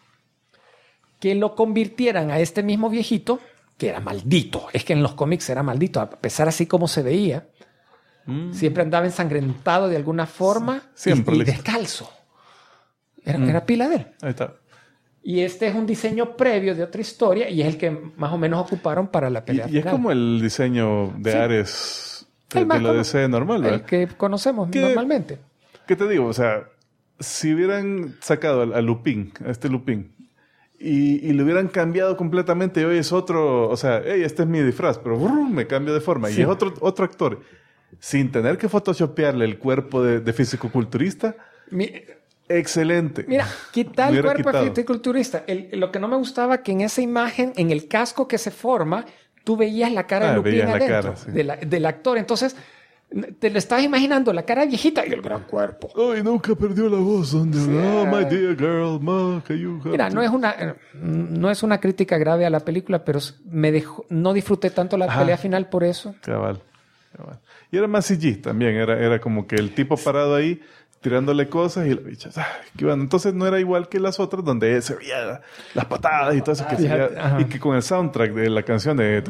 que lo convirtieran a este mismo viejito, que era maldito. Es que en los cómics era maldito, a pesar así como se veía. Siempre andaba ensangrentado de alguna forma. Siempre y descalzo. Era pila de él. Ahí está. Y este es un diseño previo de otra historia y es el que más o menos ocuparon para la pelea final. Y es como el diseño de Ares de la DC normal, ¿verdad? El que conocemos normalmente. ¿Qué te digo? O sea, si hubieran sacado a Lupin, a este Lupin, y lo hubieran cambiado completamente y hoy es otro... O sea, hey, este es mi disfraz, pero me cambio de forma. Sí. Y es otro actor. Sin tener que photoshopearle el cuerpo de fisicoculturista... Excelente. Mira, quita el cuerpo de fisiculturista. Lo que no me gustaba que en esa imagen, en el casco que se forma, tú veías la cara de Lupin adentro, sí, del actor. Entonces, te lo estabas imaginando, la cara viejita y el gran cuerpo. Ay, nunca perdió la voz. My dear girl, mira, no es una crítica grave a la película, pero no disfruté tanto la pelea final por eso. Cabal. Y era más CG también. Era como que el tipo parado ahí tirándole cosas y las bichas, entonces no era igual que las otras donde se veía las patadas y todo eso y que con el soundtrack de la canción de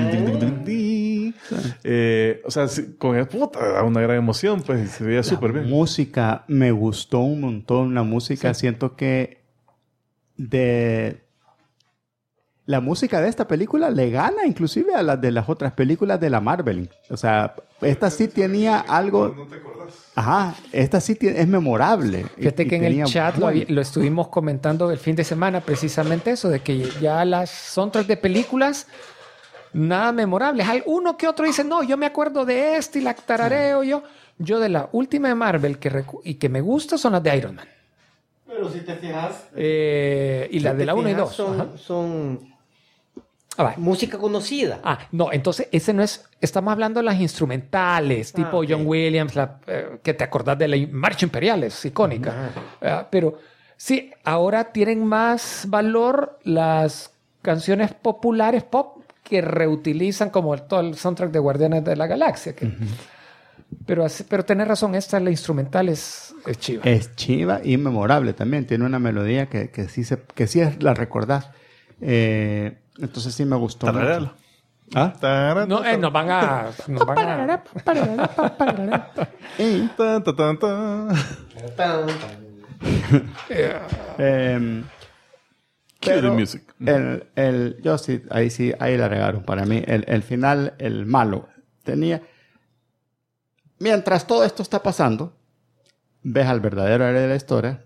o sea, con el da una gran emoción, pues se veía súper bien. Música, me gustó un montón la música, siento que de la música de esta película le gana inclusive a las de las otras películas de la Marvel. O sea, esta sí tenía algo... ¿No te acordás? Ajá, esta sí es memorable. Fíjate que en el chat lo estuvimos comentando el fin de semana, precisamente eso, de que ya las soundtracks de películas, nada memorables. Hay uno que otro dice, no, yo me acuerdo de este y la tarareo yo. Yo de la última de Marvel y que me gusta son las de Iron Man. Pero si te fijas... y las de la 1 y 2. Son Ah, música conocida. No, entonces ese no es... Estamos hablando de las instrumentales, tipo okay. John Williams, que te acordás de la Marcha Imperial, es icónica. Pero sí, ahora tienen más valor las canciones populares pop que reutilizan como todo el soundtrack de Guardianes de la Galaxia. Pero tenés razón, esta la instrumental es chiva. Es chiva y memorable también. Tiene una melodía que sí la recordás. Entonces sí me gustó mucho. ¿Ah? No, nos van a... Pero music. Ahí la regaron para mí. El final, el malo, tenía... Mientras todo esto está pasando, ves al verdadero héroe de la historia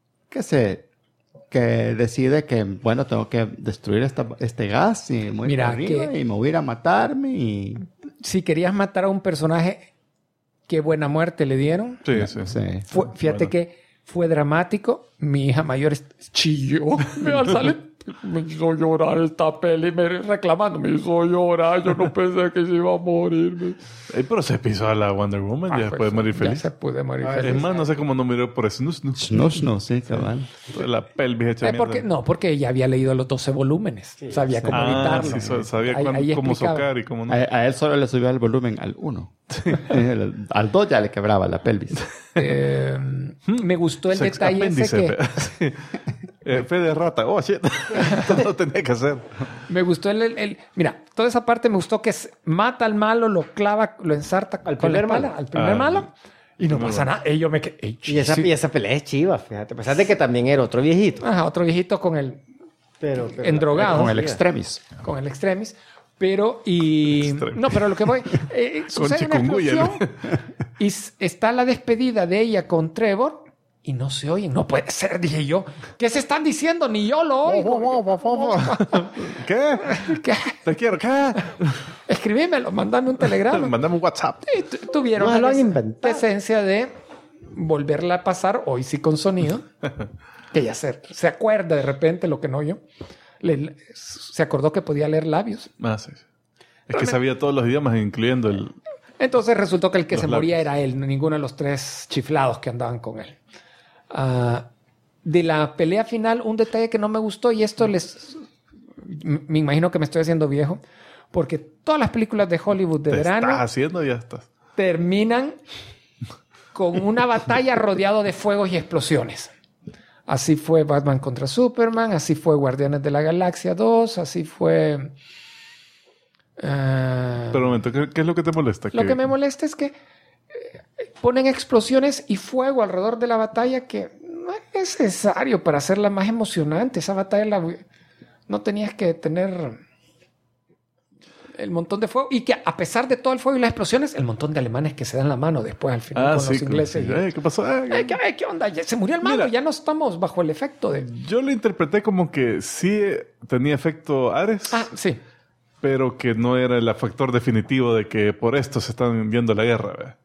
que decide que, bueno, tengo que destruir este gas y me voy para arriba y me voy a ir a matarme y... Si querías matar a un personaje, qué buena muerte le dieron. Sí. Fíjate que fue dramático. Mi hija mayor chilló. Me hizo llorar esta peli, reclamando, me hizo llorar, yo no pensé que se iba a morir. Pero se pisó a la Wonder Woman, ya puede morir feliz. Ya se puede morir feliz. Es más, no sé cómo no miró por eso. No, sí, cabal. La pelvis hecha mierda. Porque ella había leído los 12 volúmenes. Sabía cómo evitarlo. Sí, sabía cómo socar y cómo no. A él solo le subía el volumen al 1. Al 2 ya le quebraba la pelvis. Me gustó el detalle ese que... Fe de rata. Oh, shit. No tenía que hacer. Me gustó mira, toda esa parte me gustó que mata al malo, lo clava, lo ensarta al con la primer espalda, al primer malo. Y no pasa nada. Y yo me quedé... Y esa pelea es chiva, fíjate. A pesar de que también era otro viejito. Ajá, otro viejito con el... Pero endrogado. Con el extremis. Con el extremis. Pero, no, pero lo que voy... sucede una explosión y está la despedida de ella con Trevor y no se oyen. No puede ser, dije yo. ¿Qué se están diciendo? Ni yo lo oigo. ¿Qué? Te quiero. ¿Qué? Escribímelo, mandame un telegrama. Mandame un WhatsApp. Tuvieron la esencia de volverla a pasar, hoy sí con sonido, que ya se acuerda de repente lo que no oyó. Se acordó que podía leer labios. Sí. Es que sabía todos los idiomas, incluyendo el... Entonces resultó que el que se moría era él, ninguno de los 3 chiflados que andaban con él. De la pelea final, un detalle que no me gustó, y esto me imagino que me estoy haciendo viejo, porque todas las películas de Hollywood de verano... Estás haciendo, ya estás. Terminan con una batalla rodeado de fuegos y explosiones. Así fue Batman contra Superman, así fue Guardianes de la Galaxia 2, así fue... Pero un momento, ¿qué es lo que te molesta? Lo que me molesta es que ponen explosiones y fuego alrededor de la batalla que no es necesario para hacerla más emocionante. Esa batalla no tenías que tener el montón de fuego y que a pesar de todo el fuego y las explosiones, el montón de alemanes que se dan la mano después al final con los ingleses. ¿Qué pasó? ¿Qué onda? Ya se murió el malo, ya no estamos bajo el efecto de... Yo lo interpreté como que sí tenía efecto Ares. Sí. Pero que no era el factor definitivo de que por esto se están viendo la guerra.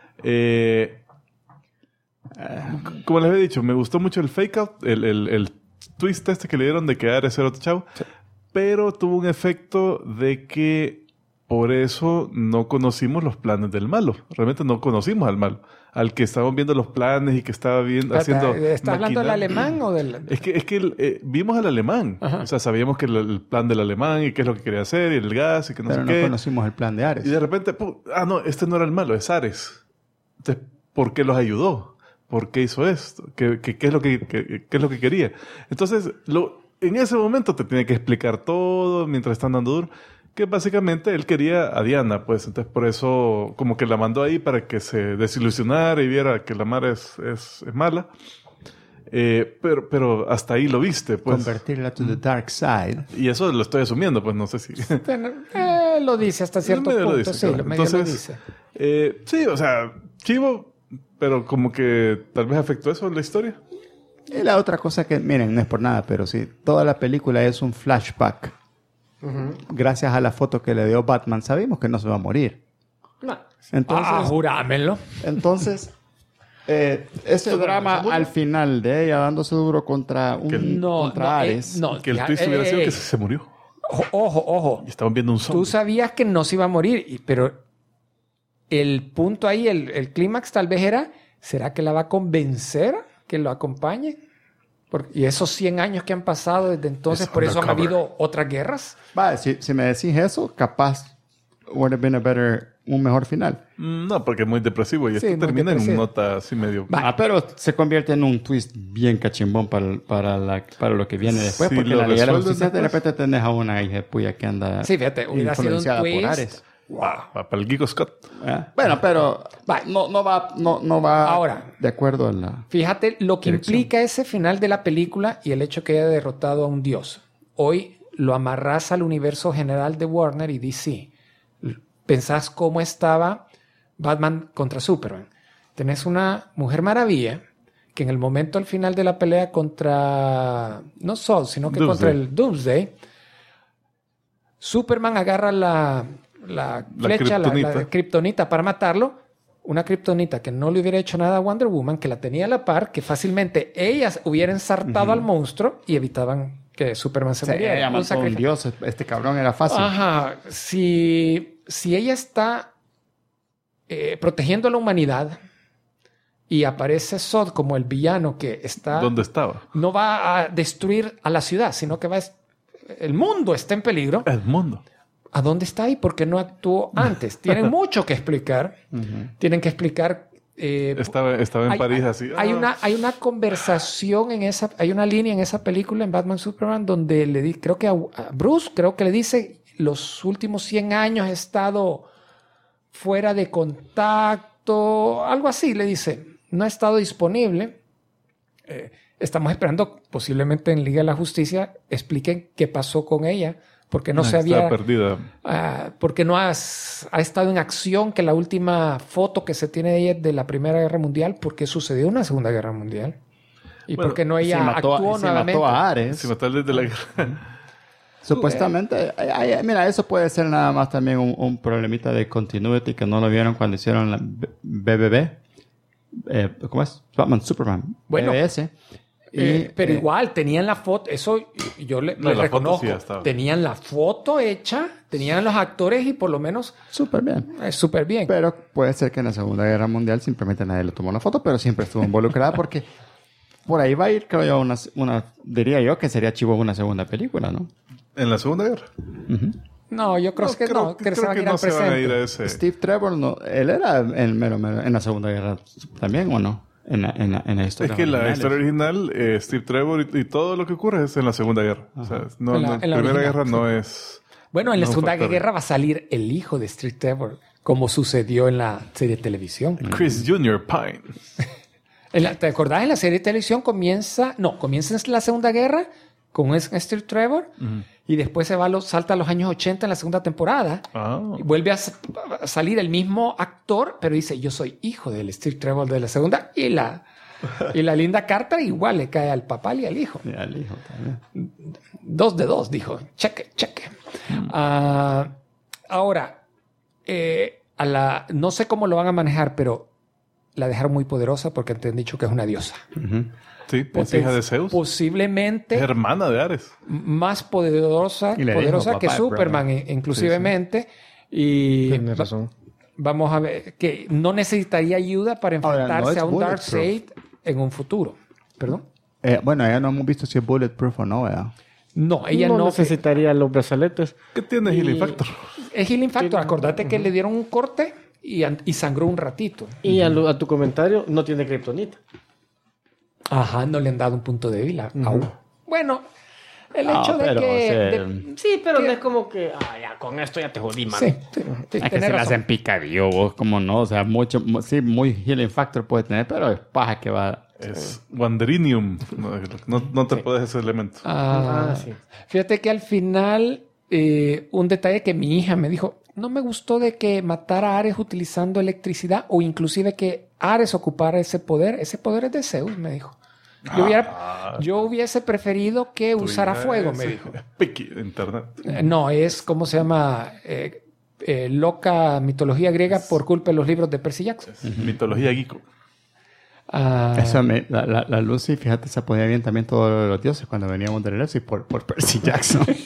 Como les había dicho, me gustó mucho el fake out, el twist que le dieron de que Ares era otro chavo. Sí. Pero tuvo un efecto de que por eso no conocimos los planes del malo. Realmente no conocimos al malo. Al que estábamos viendo los planes y que estaba haciendo... ¿Estás hablando del alemán o del...? Es que vimos al alemán. Ajá. O sea, sabíamos que el plan del alemán y qué es lo que quería hacer y el gas y que no sé qué. Pero no conocimos el plan de Ares. Y de repente, no, este no era el malo, es Ares. Entonces, ¿por qué los ayudó? ¿Por qué hizo esto? ¿Qué es lo que quería? Entonces, en ese momento te tiene que explicar todo mientras están dando duro. Que básicamente él quería a Diana, pues. Entonces, por eso como que la mandó ahí para que se desilusionara y viera que la Mara es mala. Pero hasta ahí lo viste, pues. Convertirla to the dark side. Y eso lo estoy asumiendo, pues no sé si... Lo dice hasta cierto punto. Lo dice, sí, claro. medio Entonces, lo dice. Sí, o sea, chivo, pero como que tal vez afectó eso en la historia. Y la otra cosa que, miren, no es por nada, pero sí, toda la película es un flashback. Gracias a la foto que le dio Batman, sabemos que no se va a morir. No. Entonces, Jurámelo. entonces ese drama al final de ella dándose duro contra Ares. Que el twist hubiera sido que se murió. Ojo. Y estaban viendo un zombie. Tú sabías que no se iba a morir, pero el punto ahí, el clímax tal vez era, ¿será que la va a convencer que lo acompañe? Y esos 100 años que han pasado desde entonces, por eso han habido otras guerras. Va, si me decís eso, capaz would have been un mejor final. No, porque es muy depresivo y Sí, esto muy termina en depresivo. una nota así medio... Pero se convierte en un twist bien cachimbón para lo que viene después, Si porque lo la Liga de la resuelven Justicia de después. repente tenés a una hija puya que anda Sí, fíjate, hubiera sido un influenciada por twist. Ares. Va para el Gigo Scott. Bueno, pero no va Ahora, de acuerdo a la... Fíjate lo que Dirección. implica ese final de la película y el hecho que haya derrotado a un dios. Hoy lo amarras al universo general de Warner y DC. Pensás cómo estaba Batman contra Superman. Tenés una Mujer Maravilla que en el momento al final de la pelea contra no Sol, sino que contra el Doomsday, Superman agarra la flecha, la kriptonita para matarlo. Una kriptonita que no le hubiera hecho nada a Wonder Woman, que la tenía a la par, que fácilmente ellas hubieran ensartado al monstruo y evitaban que Superman se muriera. Ella mató a un dios. Este cabrón era fácil. Ajá. Si ella está protegiendo a la humanidad y aparece Zod como el villano que está... ¿Dónde estaba? No va a destruir a la ciudad, sino que el mundo está en peligro. El mundo. ¿A dónde está y por qué no actuó antes? Tienen mucho que explicar. Tienen que explicar... Estaba en París así. Hay una conversación hay una línea en esa película, en Batman Superman, donde creo que a Bruce, le dice, los últimos 100 años he estado fuera de contacto, algo así, le dice, no he estado disponible. Estamos esperando, posiblemente en Liga de la Justicia, expliquen qué pasó con ella. Porque no se había... perdida. Porque no ha estado en acción, que la última foto que se tiene de ella es de la Primera Guerra Mundial, porque sucedió una Segunda Guerra Mundial. Y porque no ella actuó nuevamente. Mató a Ares. Si mató desde la guerra. Supuestamente, mira, eso puede ser nada más también un problemita de continuity que no lo vieron cuando hicieron la BBB. ¿Cómo es? Batman Superman. Bueno. BBS. Pero igual, tenían la foto, eso yo les reconozco. Tenían la foto hecha, tenían los actores y por lo menos... Súper bien. Súper bien. Pero puede ser que en la Segunda Guerra Mundial simplemente nadie le tomó la foto, pero siempre estuvo involucrada porque por ahí va a ir, creo yo, diría yo que sería chivo una segunda película, ¿no? ¿En la Segunda Guerra? No, yo creo que no. Creo que no se van a ir a ese... Steve Trevor, no, él era el mero en la Segunda Guerra también, ¿o no? En la historia. Es que la historia original, Steve Trevor y todo lo que ocurre es en la Segunda Guerra. O sea, no, en la Primera original, Guerra no es... Bueno, en la Segunda Guerra va a salir el hijo de Steve Trevor, como sucedió en la serie de televisión. Chris Jr. Pine. ¿Te acordás? En la serie de televisión comienza en la Segunda Guerra con Steve Trevor y después salta a los años 80 en la segunda temporada. Y vuelve a salir el mismo actor, pero dice, yo soy hijo del Steve Trevor de la segunda. Y la Linda Carter igual le cae al papá y al hijo. Y al hijo también. 2 de 2, dijo. Cheque. Ahora, no sé cómo lo van a manejar, pero la dejaron muy poderosa porque te han dicho que es una diosa. Sí, es hija de Zeus. Posiblemente. Es hermana de Ares. Más poderosa que Superman, inclusivemente. Y tienes razón. Vamos a ver que no necesitaría ayuda para enfrentarse a un Darkseid en un futuro. ¿Perdón? Bueno, ya no hemos visto si es bulletproof o no, ¿verdad? No, ella no necesitaría los brazaletes. ¿Qué tiene Healing Factor? Es Healing Factor. Acordate que le dieron un corte y sangró un ratito. Y a tu comentario, no tiene kriptonita. Ajá, no le han dado un punto débil aún. Bueno, el hecho de que... sí, pero no es como que... ya con esto ya te jodí, man. Sí, es que se le hacen picadillo, vos, como no. O sea, muy Healing Factor puede tener, pero es paja que va... Es Wanderinium. No te puedes ese elemento. Sí. Fíjate que al final, un detalle que mi hija me dijo, no me gustó de que matara a Ares utilizando electricidad o inclusive que Ares ocupara ese poder. Ese poder es de Zeus, me dijo. Yo hubiese preferido que usara fuego, me dijo. Es piqui de internet. No, es, ¿cómo se llama? Loca mitología griega por culpa de los libros de Percy Jackson. Mitología geeko. Eso la Lucy, fíjate, se ponía bien también todos los dioses cuando veníamos de Lucy por Percy Jackson. Es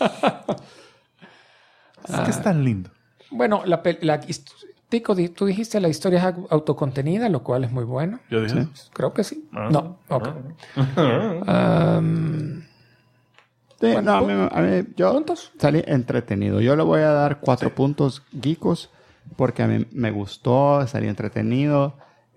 que es tan lindo. Bueno, Tico, tú dijiste la historia es autocontenida, lo cual es muy bueno. Yo dije. ¿Sí? Creo que sí. No, ok. Sí, Bueno, no, a mí, yo ¿puntos? salí entretenido. Yo le voy a dar 4 puntos geekos porque a mí me gustó, salí entretenido.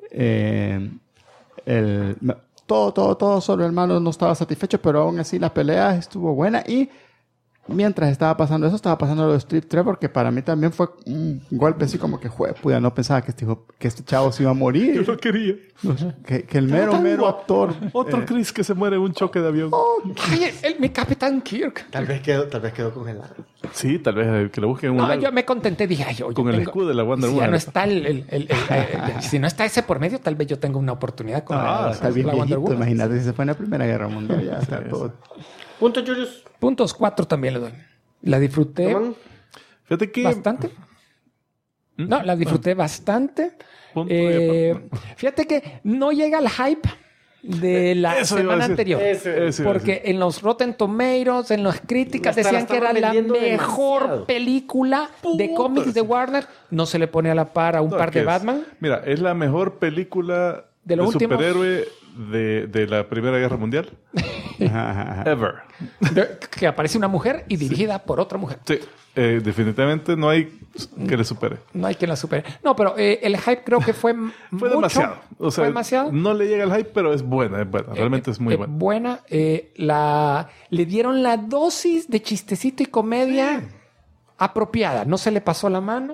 Todo sobre el malo no estaba satisfecho, pero aún así la pelea estuvo buena. Y mientras estaba pasando eso, estaba pasando lo de Street Trevor, que para mí también fue un golpe así como que, puya, no pensaba que este chavo se iba a morir. Yo lo quería. Que el mero actor. Otro Chris que se muere en un choque de avión. Ay, mi Capitán Kirk. Tal vez quedó congelado. Sí, tal vez que lo busquen en un No, lado. yo me contenté, dije, ay, oye, Con el escudo de la Wonder si Woman. ya no está si no está ese por medio, tal vez yo tenga una oportunidad con Está bien la Wonder viejito. Woman. Imagínate si se fue en la Primera Guerra Mundial. Ya está todo. Punto, Julius. Puntos 4 también le doy. La disfruté Tomán. Fíjate que... bastante. No, la disfruté bastante. Punto y aparte. Fíjate que no llega al hype de la Eso iba a semana decir. anterior. Eso iba a decir. Porque en los Rotten Tomatoes, en las críticas, Hasta la decían que era estaban la vendiendo mejor demasiado. película de cómics de Warner. No se le pone a la par a un No, par que de es- Batman. Mira, es la mejor película De los últimos- superhéroe de la Primera Guerra Mundial. Ever. Que aparece una mujer y dirigida por otra mujer. Sí, definitivamente no hay que le supere. No hay quien la supere. No, pero el hype creo que fue Fue mucho. demasiado. O sea, ¿Fue demasiado? no le llega el hype, pero es buena, es buena. Realmente es muy buena. Buena. Le dieron la dosis de chistecito y comedia apropiada. No se le pasó la mano.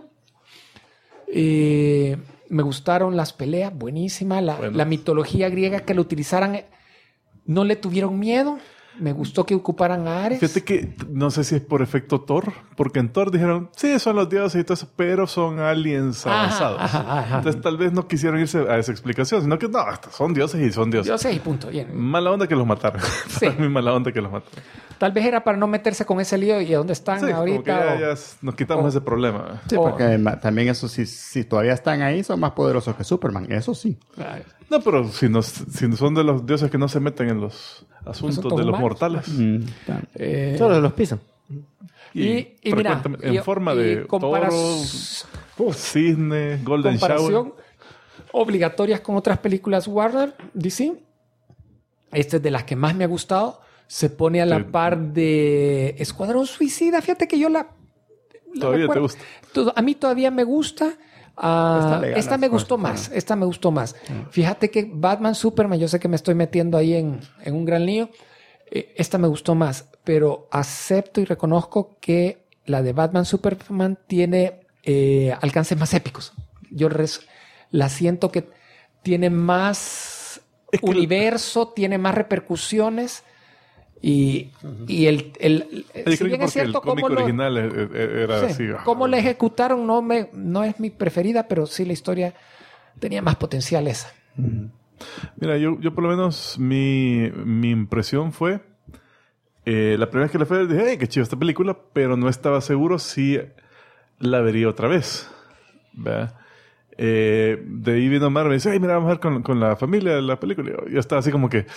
Me gustaron las peleas, buenísima. La mitología griega que lo utilizaran, no le tuvieron miedo. Me gustó que ocuparan a Ares. Fíjate que no sé si es por efecto Thor, porque en Thor dijeron, sí, son los dioses y todo eso, pero son aliens avanzados. ajá. Entonces tal vez no quisieron irse a esa explicación, sino que no, son dioses y son dioses. Yo sé, y punto. Bien. Mala onda que los mataron. Sí. Para mí mala onda que los mataron. Tal vez era para no meterse con ese lío y a dónde están Sí, como que ahorita. ya nos quitamos ese problema. Sí, porque también eso, si todavía están ahí, son más poderosos que Superman. Eso sí. Ay, No, pero si son de los dioses que no se meten en los asuntos de los humanos. mortales. Solo los pisan. Y mira, frecuentemente en y- forma y de comparas- cisne, Golden comparación Shower. obligatorias con otras películas Warner, DC. Esta es de las que más me ha gustado. Se pone a la Sí. par de Escuadrón Suicida. Fíjate que yo la Todavía te recuerdo. gusta. A mí todavía me gusta. Esta me gustó más. Esta me gustó más. Fíjate que Batman, Superman, yo sé que me estoy metiendo ahí en un gran lío. Esta me gustó más, pero acepto y reconozco que la de Batman, Superman tiene alcances más épicos. Yo la siento que tiene más Es que universo, tiene más repercusiones. Y si bien es porque el cierto cómic cómo original era sí, así. cómo la ejecutaron no es mi preferida, pero sí la historia tenía más potencial esa. Mira, yo por lo menos mi impresión fue la primera vez que la fui dije, hey, qué chido esta película, pero no estaba seguro si la vería otra vez. ¿Verdad? De ahí vino Mar, me dice, hey, mira, vamos a ver con la familia la película. Y yo estaba así como que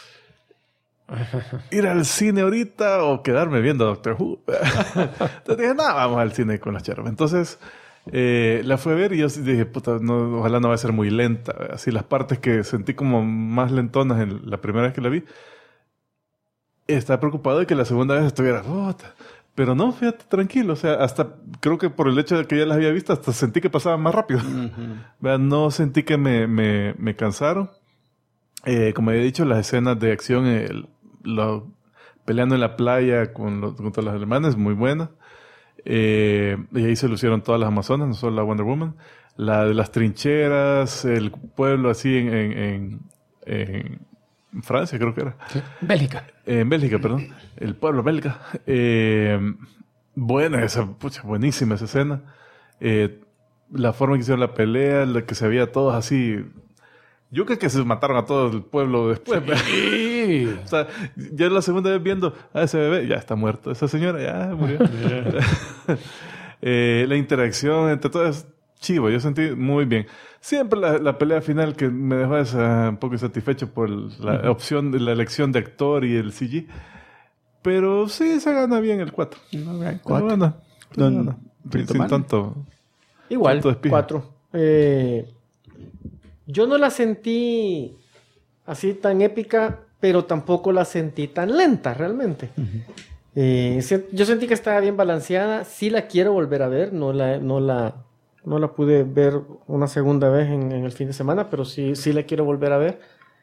ir al cine ahorita o quedarme viendo Doctor Who. Entonces dije, no, vamos al cine con las charlas. Entonces la fui a ver y yo sí dije, puta, no, ojalá no va a ser muy lenta. Así las partes que sentí como más lentonas en la primera vez que la vi, estaba preocupado de que la segunda vez estuviera, puta. Pero no, fíjate, tranquilo. O sea, hasta creo que por el hecho de que ya las había visto, hasta sentí que pasaban más rápido. No sentí que me cansaron. Como había dicho, las escenas de acción, peleando en la playa contra los alemanes, muy buenas. Y ahí se lucieron todas las amazonas, no solo la Wonder Woman. La de las trincheras, el pueblo así en en Francia, creo que era. ¿Sí? Bélgica. En Bélgica, perdón. El pueblo belga. Buenísima esa escena. La forma que hicieron la pelea, la que se veía todos así. Yo creo que se mataron a todo el pueblo después. Sí. O sea, ya la segunda vez viendo a ese bebé, ya está muerto. Esa señora ya murió. La interacción entre todas, chivo. Yo sentí muy bien. Siempre la pelea final que me dejó un poco insatisfecho por la opción de la elección de actor y el CG. Pero sí se gana bien el 4. Okay, 4. Sin tanto. Igual, tanto 4. Yo no la sentí así tan épica, pero tampoco la sentí tan lenta realmente. Yo sentí que estaba bien balanceada. Sí la quiero volver a ver. No la pude ver una segunda vez en el fin de semana, pero sí la quiero volver a ver.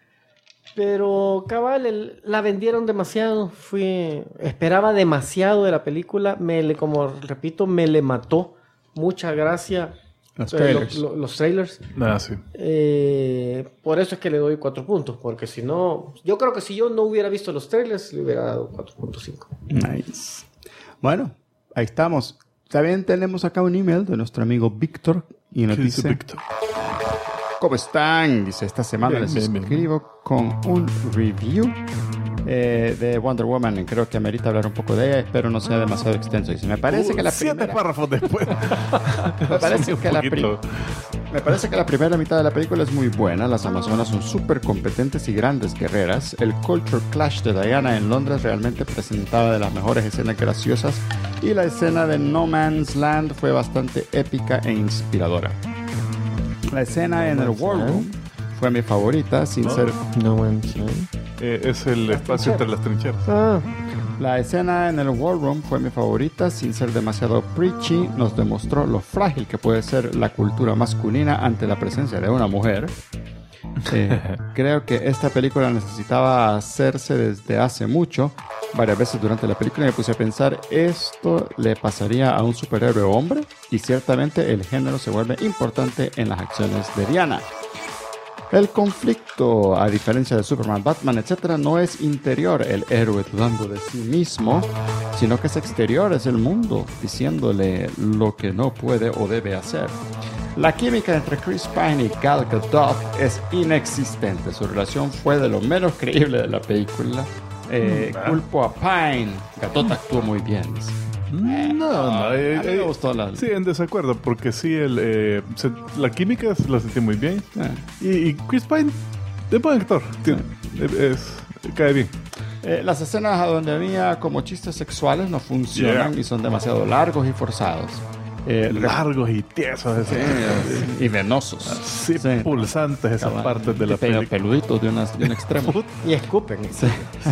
Pero cabal, la vendieron demasiado. Esperaba demasiado de la película. Como repito, me le mató mucha gracia los trailers. Sí. Por eso es que le doy 4 puntos. Porque si no, yo creo que si yo no hubiera visto los trailers, le hubiera dado 4.5. Nice. Bueno, ahí estamos. También tenemos acá un email de nuestro amigo Víctor. Y nos dice... Víctor? ¿Cómo están? Dice, esta semana les escribo con un review de Wonder Woman. Creo que amerita hablar un poco de ella. Espero no sea demasiado extenso. Dice, me parece que la 7 párrafos después. me parece que la primera mitad de la película es muy buena. Las amazonas son súper competentes y grandes guerreras. El culture clash de Diana en Londres realmente presentaba de las mejores escenas graciosas. Y la escena de No Man's Land fue bastante épica e inspiradora. La escena en el War Room fue mi favorita, sin ser... No Man's Land. Es el espacio entre las trincheras. La escena en el War Room fue mi favorita, sin ser demasiado preachy. Nos demostró lo frágil que puede ser la cultura masculina ante la presencia de una mujer. Creo que esta película necesitaba hacerse desde hace mucho. Varias veces durante la película me puse a pensar, ¿esto le pasaría a un superhéroe hombre? Y ciertamente el género se vuelve importante en las acciones de Diana. El conflicto, a diferencia de Superman, Batman, etc., no es interior, el héroe dudando de sí mismo, sino que es exterior, es el mundo, diciéndole lo que no puede o debe hacer. La química entre Chris Pine y Gal Gadot es inexistente. Su relación fue de lo menos creíble de la película. Culpo a Pine. Gadot actuó muy bien. No. A mí me gustó Sí, en desacuerdo, porque sí, la química la sentí muy bien. Y Chris Pine, de buen actor. Cae bien. Las escenas a donde había como chistes sexuales no funcionan y son demasiado largos y forzados. Largos y tiesos. Y venosos. Sí, pulsantes esas partes de la película. Peluditos de un extremo. Y escupen. Sí.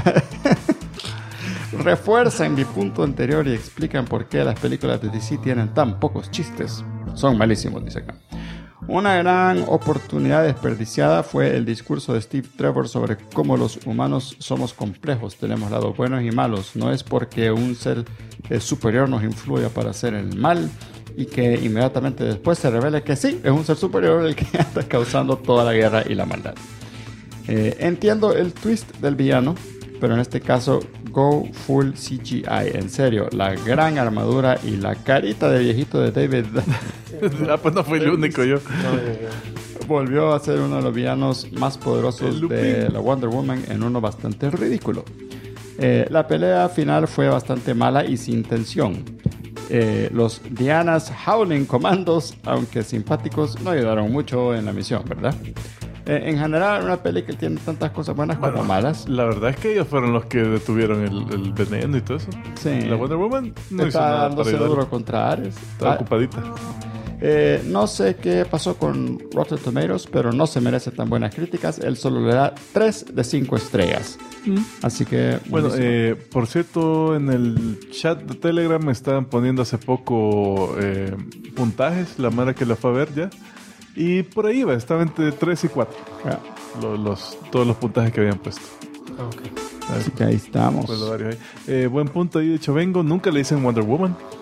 Refuerzan mi punto anterior y explican por qué las películas de DC tienen tan pocos chistes. Son malísimos, dice acá. Una gran oportunidad desperdiciada fue el discurso de Steve Trevor sobre cómo los humanos somos complejos, tenemos lados buenos y malos. No es porque un ser superior nos influya para hacer el mal y que inmediatamente después se revele que sí, es un ser superior el que está causando toda la guerra y la maldad. Entiendo el twist del villano, pero en este caso go full CGI, en serio, la gran armadura y la carita de viejito de David pues no fui el único yo. Volvió a ser uno de los villanos más poderosos de la Wonder Woman en uno bastante ridículo. La pelea final fue bastante mala y sin tensión. Los Diana's Howling Commandos, aunque simpáticos, no ayudaron mucho en la misión, ¿verdad? En general, una peli que tiene tantas cosas buenas como malas. La verdad es que ellos fueron los que detuvieron el veneno y todo eso. Sí. La Wonder Woman no hizo nada dándose para duro contra Ares. Estaba ocupadita. No sé qué pasó con Rotten Tomatoes, pero no se merece tan buenas críticas. Él solo le da 3 de 5 estrellas. Así que... Bueno, por cierto, en el chat de Telegram me estaban poniendo hace poco puntajes, la mara que la fue a ver ya. Y por ahí va, estaba entre 3 y 4. Todos los puntajes que habían puesto. Así que ahí estamos. Buen punto ahí de Chovengo. Nunca le dicen Wonder Woman.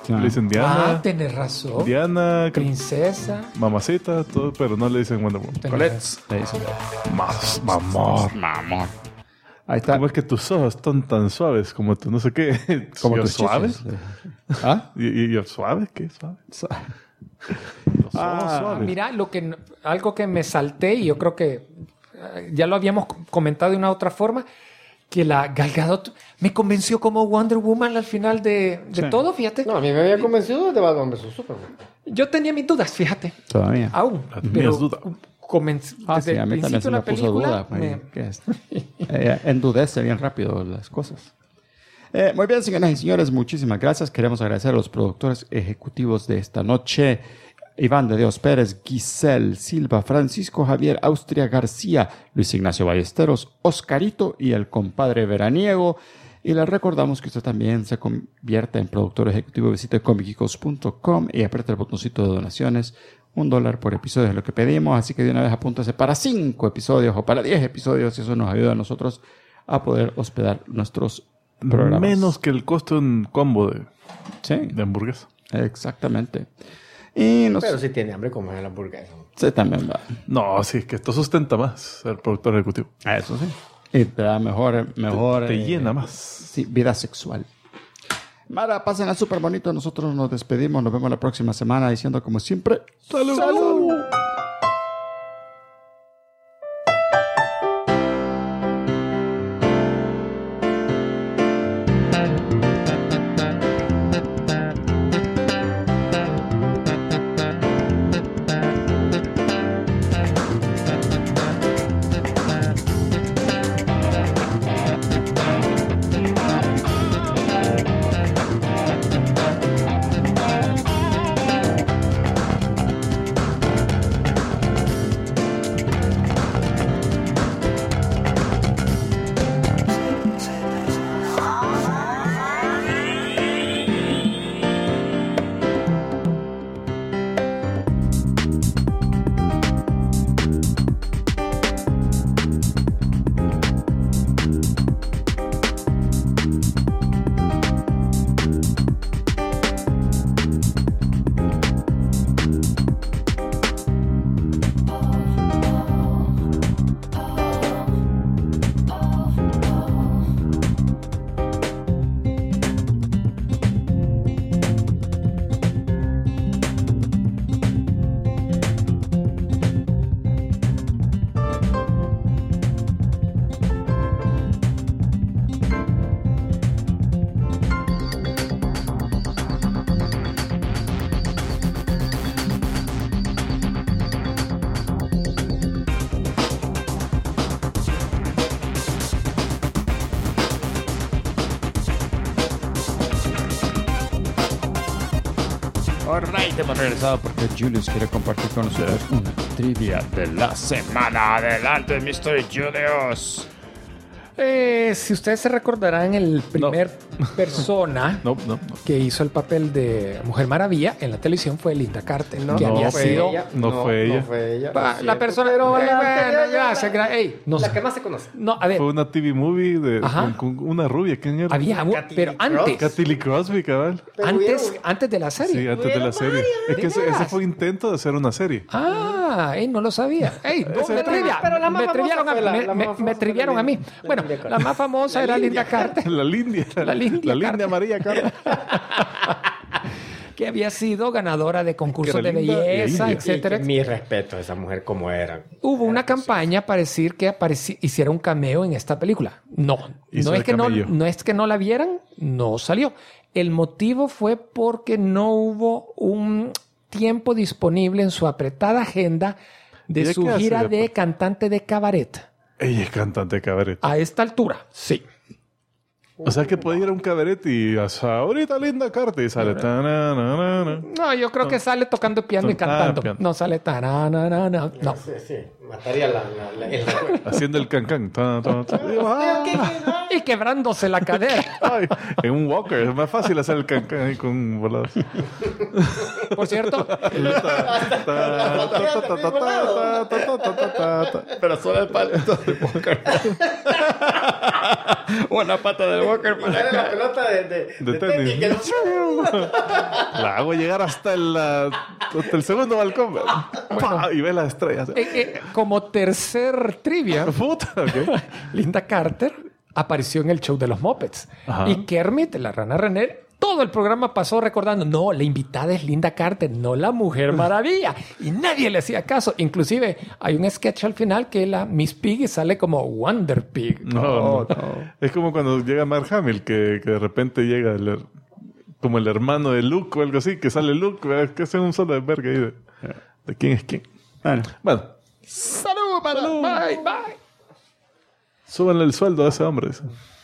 Le dicen Diana. Ah, tenés razón. Diana, Princesa. mamacita, todo, pero no le dicen Wonder Woman. Colette. Le dicen. Más, mamor. Mamor. Ahí está. ¿Cómo es que tus ojos están tan suaves como tu no sé qué? Como ¿Yo tus suaves? chichis. ¿Ah? ¿Y yo suave? ¿Qué suave? Los ojos suaves. Mira, algo que me salté y yo creo que ya lo habíamos comentado de una otra forma, que la Gal Gadot me convenció como Wonder Woman al final de todo, fíjate. No, a mí me había convencido de Batman vs Superman. Yo tenía mis dudas, fíjate. Todavía. Aún. Tenías Pero duda. desde Sí, a el mí también principio se de me la puso película duda. ¿Qué es? Endudece bien rápido las cosas. Muy bien, señoras y señores, muchísimas gracias. Queremos agradecer a los productores ejecutivos de esta noche. Iván de Dios Pérez, Giselle Silva, Francisco Javier Austria García, Luis Ignacio Ballesteros, Oscarito y el compadre veraniego. Y les recordamos que usted también se convierte en productor ejecutivo. Visite comicicos.com y apriete el botoncito de donaciones. $1 por episodio es lo que pedimos. Así que de una vez apúntese para 5 episodios o para 10 episodios. Y eso nos ayuda a nosotros a poder hospedar nuestros programas. Menos que el costo de un combo Sí, de hamburguesa. exactamente. Y Pero si tiene hambre, como es la hamburguesa. Sí, también va. No, sí, es que esto sustenta más ser productor ejecutivo. Eso sí. Y te da mejor Te llena más. sí, vida sexual. Mara, pasen a súper bonito. Nosotros nos despedimos. Nos vemos la próxima semana diciendo como siempre. ¡Salud! ¡Salud! Alright, hemos regresado porque Julius quiere compartir con nosotros una trivia de la semana. Adelante, Mr. Julius. Si ustedes se recordarán, el primer persona No. que hizo el papel de Mujer Maravilla en la televisión fue Linda Carter, No, que no había fue sido ella. No fue ella. No fue ella. Pa- lo la siento, persona. pero Bueno, la- gracias, ey, no la sé. que más se conoce. No, a ver, Fue una TV movie Ajá. con una rubia. ¿Quién era? había, Katy pero Lee antes, Katy Lee Crosby, cabal. Pero antes de la serie. Sí, antes de la serie. Es que ese veras? fue intento de hacer una serie. No lo sabía. Ey, me trivia. pero la más Me triviaron famosa fue la me más famosa triviaron fue a mí. la Bueno, Linda Carter. la más famosa era Linda Carter, La Lindia. La Lindia Carter. amarilla, Carter. que había sido ganadora de concursos Que de era linda y belleza, india. etcétera. Mi respeto a esa mujer como era. Hubo una campaña para decir que hiciera un cameo en esta película. No, Hizo no es el que camello. no es que no la vieran, no salió. El motivo fue porque no hubo un tiempo disponible en su apretada agenda ¿Y de de su qué hace, gira de papá? cantante de cabaret. Ella es cantante de cabaret. A esta altura, sí. O sea que puede ir a un cabaret y hasta ahorita Linda Carter y sale. No, yo creo que sale tocando piano y Ah, cantando. piano. No sale taranana, no. Sí, sí. Mataría el recuerdo. Haciendo el cancán. Y quebrándose la cadera. Ay, en un walker. Es más fácil hacer el cancán ahí con volados. Por cierto. Pero solo el palito del Walker. Una pata del Walker para Sale la pelota de tenis. La hago llegar hasta el segundo balcón. ¡Pah! Y ve las estrellas. Como tercer trivia, Puta, okay. Linda Carter apareció en el show de los Muppets. Ajá. Y Kermit, la rana René, todo el programa pasó recordando, no, la invitada es Linda Carter, no la Mujer Maravilla. Y nadie le hacía caso. Inclusive hay un sketch al final que la Miss Piggy sale como Wonder Pig. No. Es como cuando llega Mark Hamill, que de repente llega como el hermano de Luke o algo así, que sale Luke, ¿verdad? Que hace un solo de verga ahí de quién es quién. Bueno. ¡Salud, bye, bye! Súbanle el sueldo a ese hombre.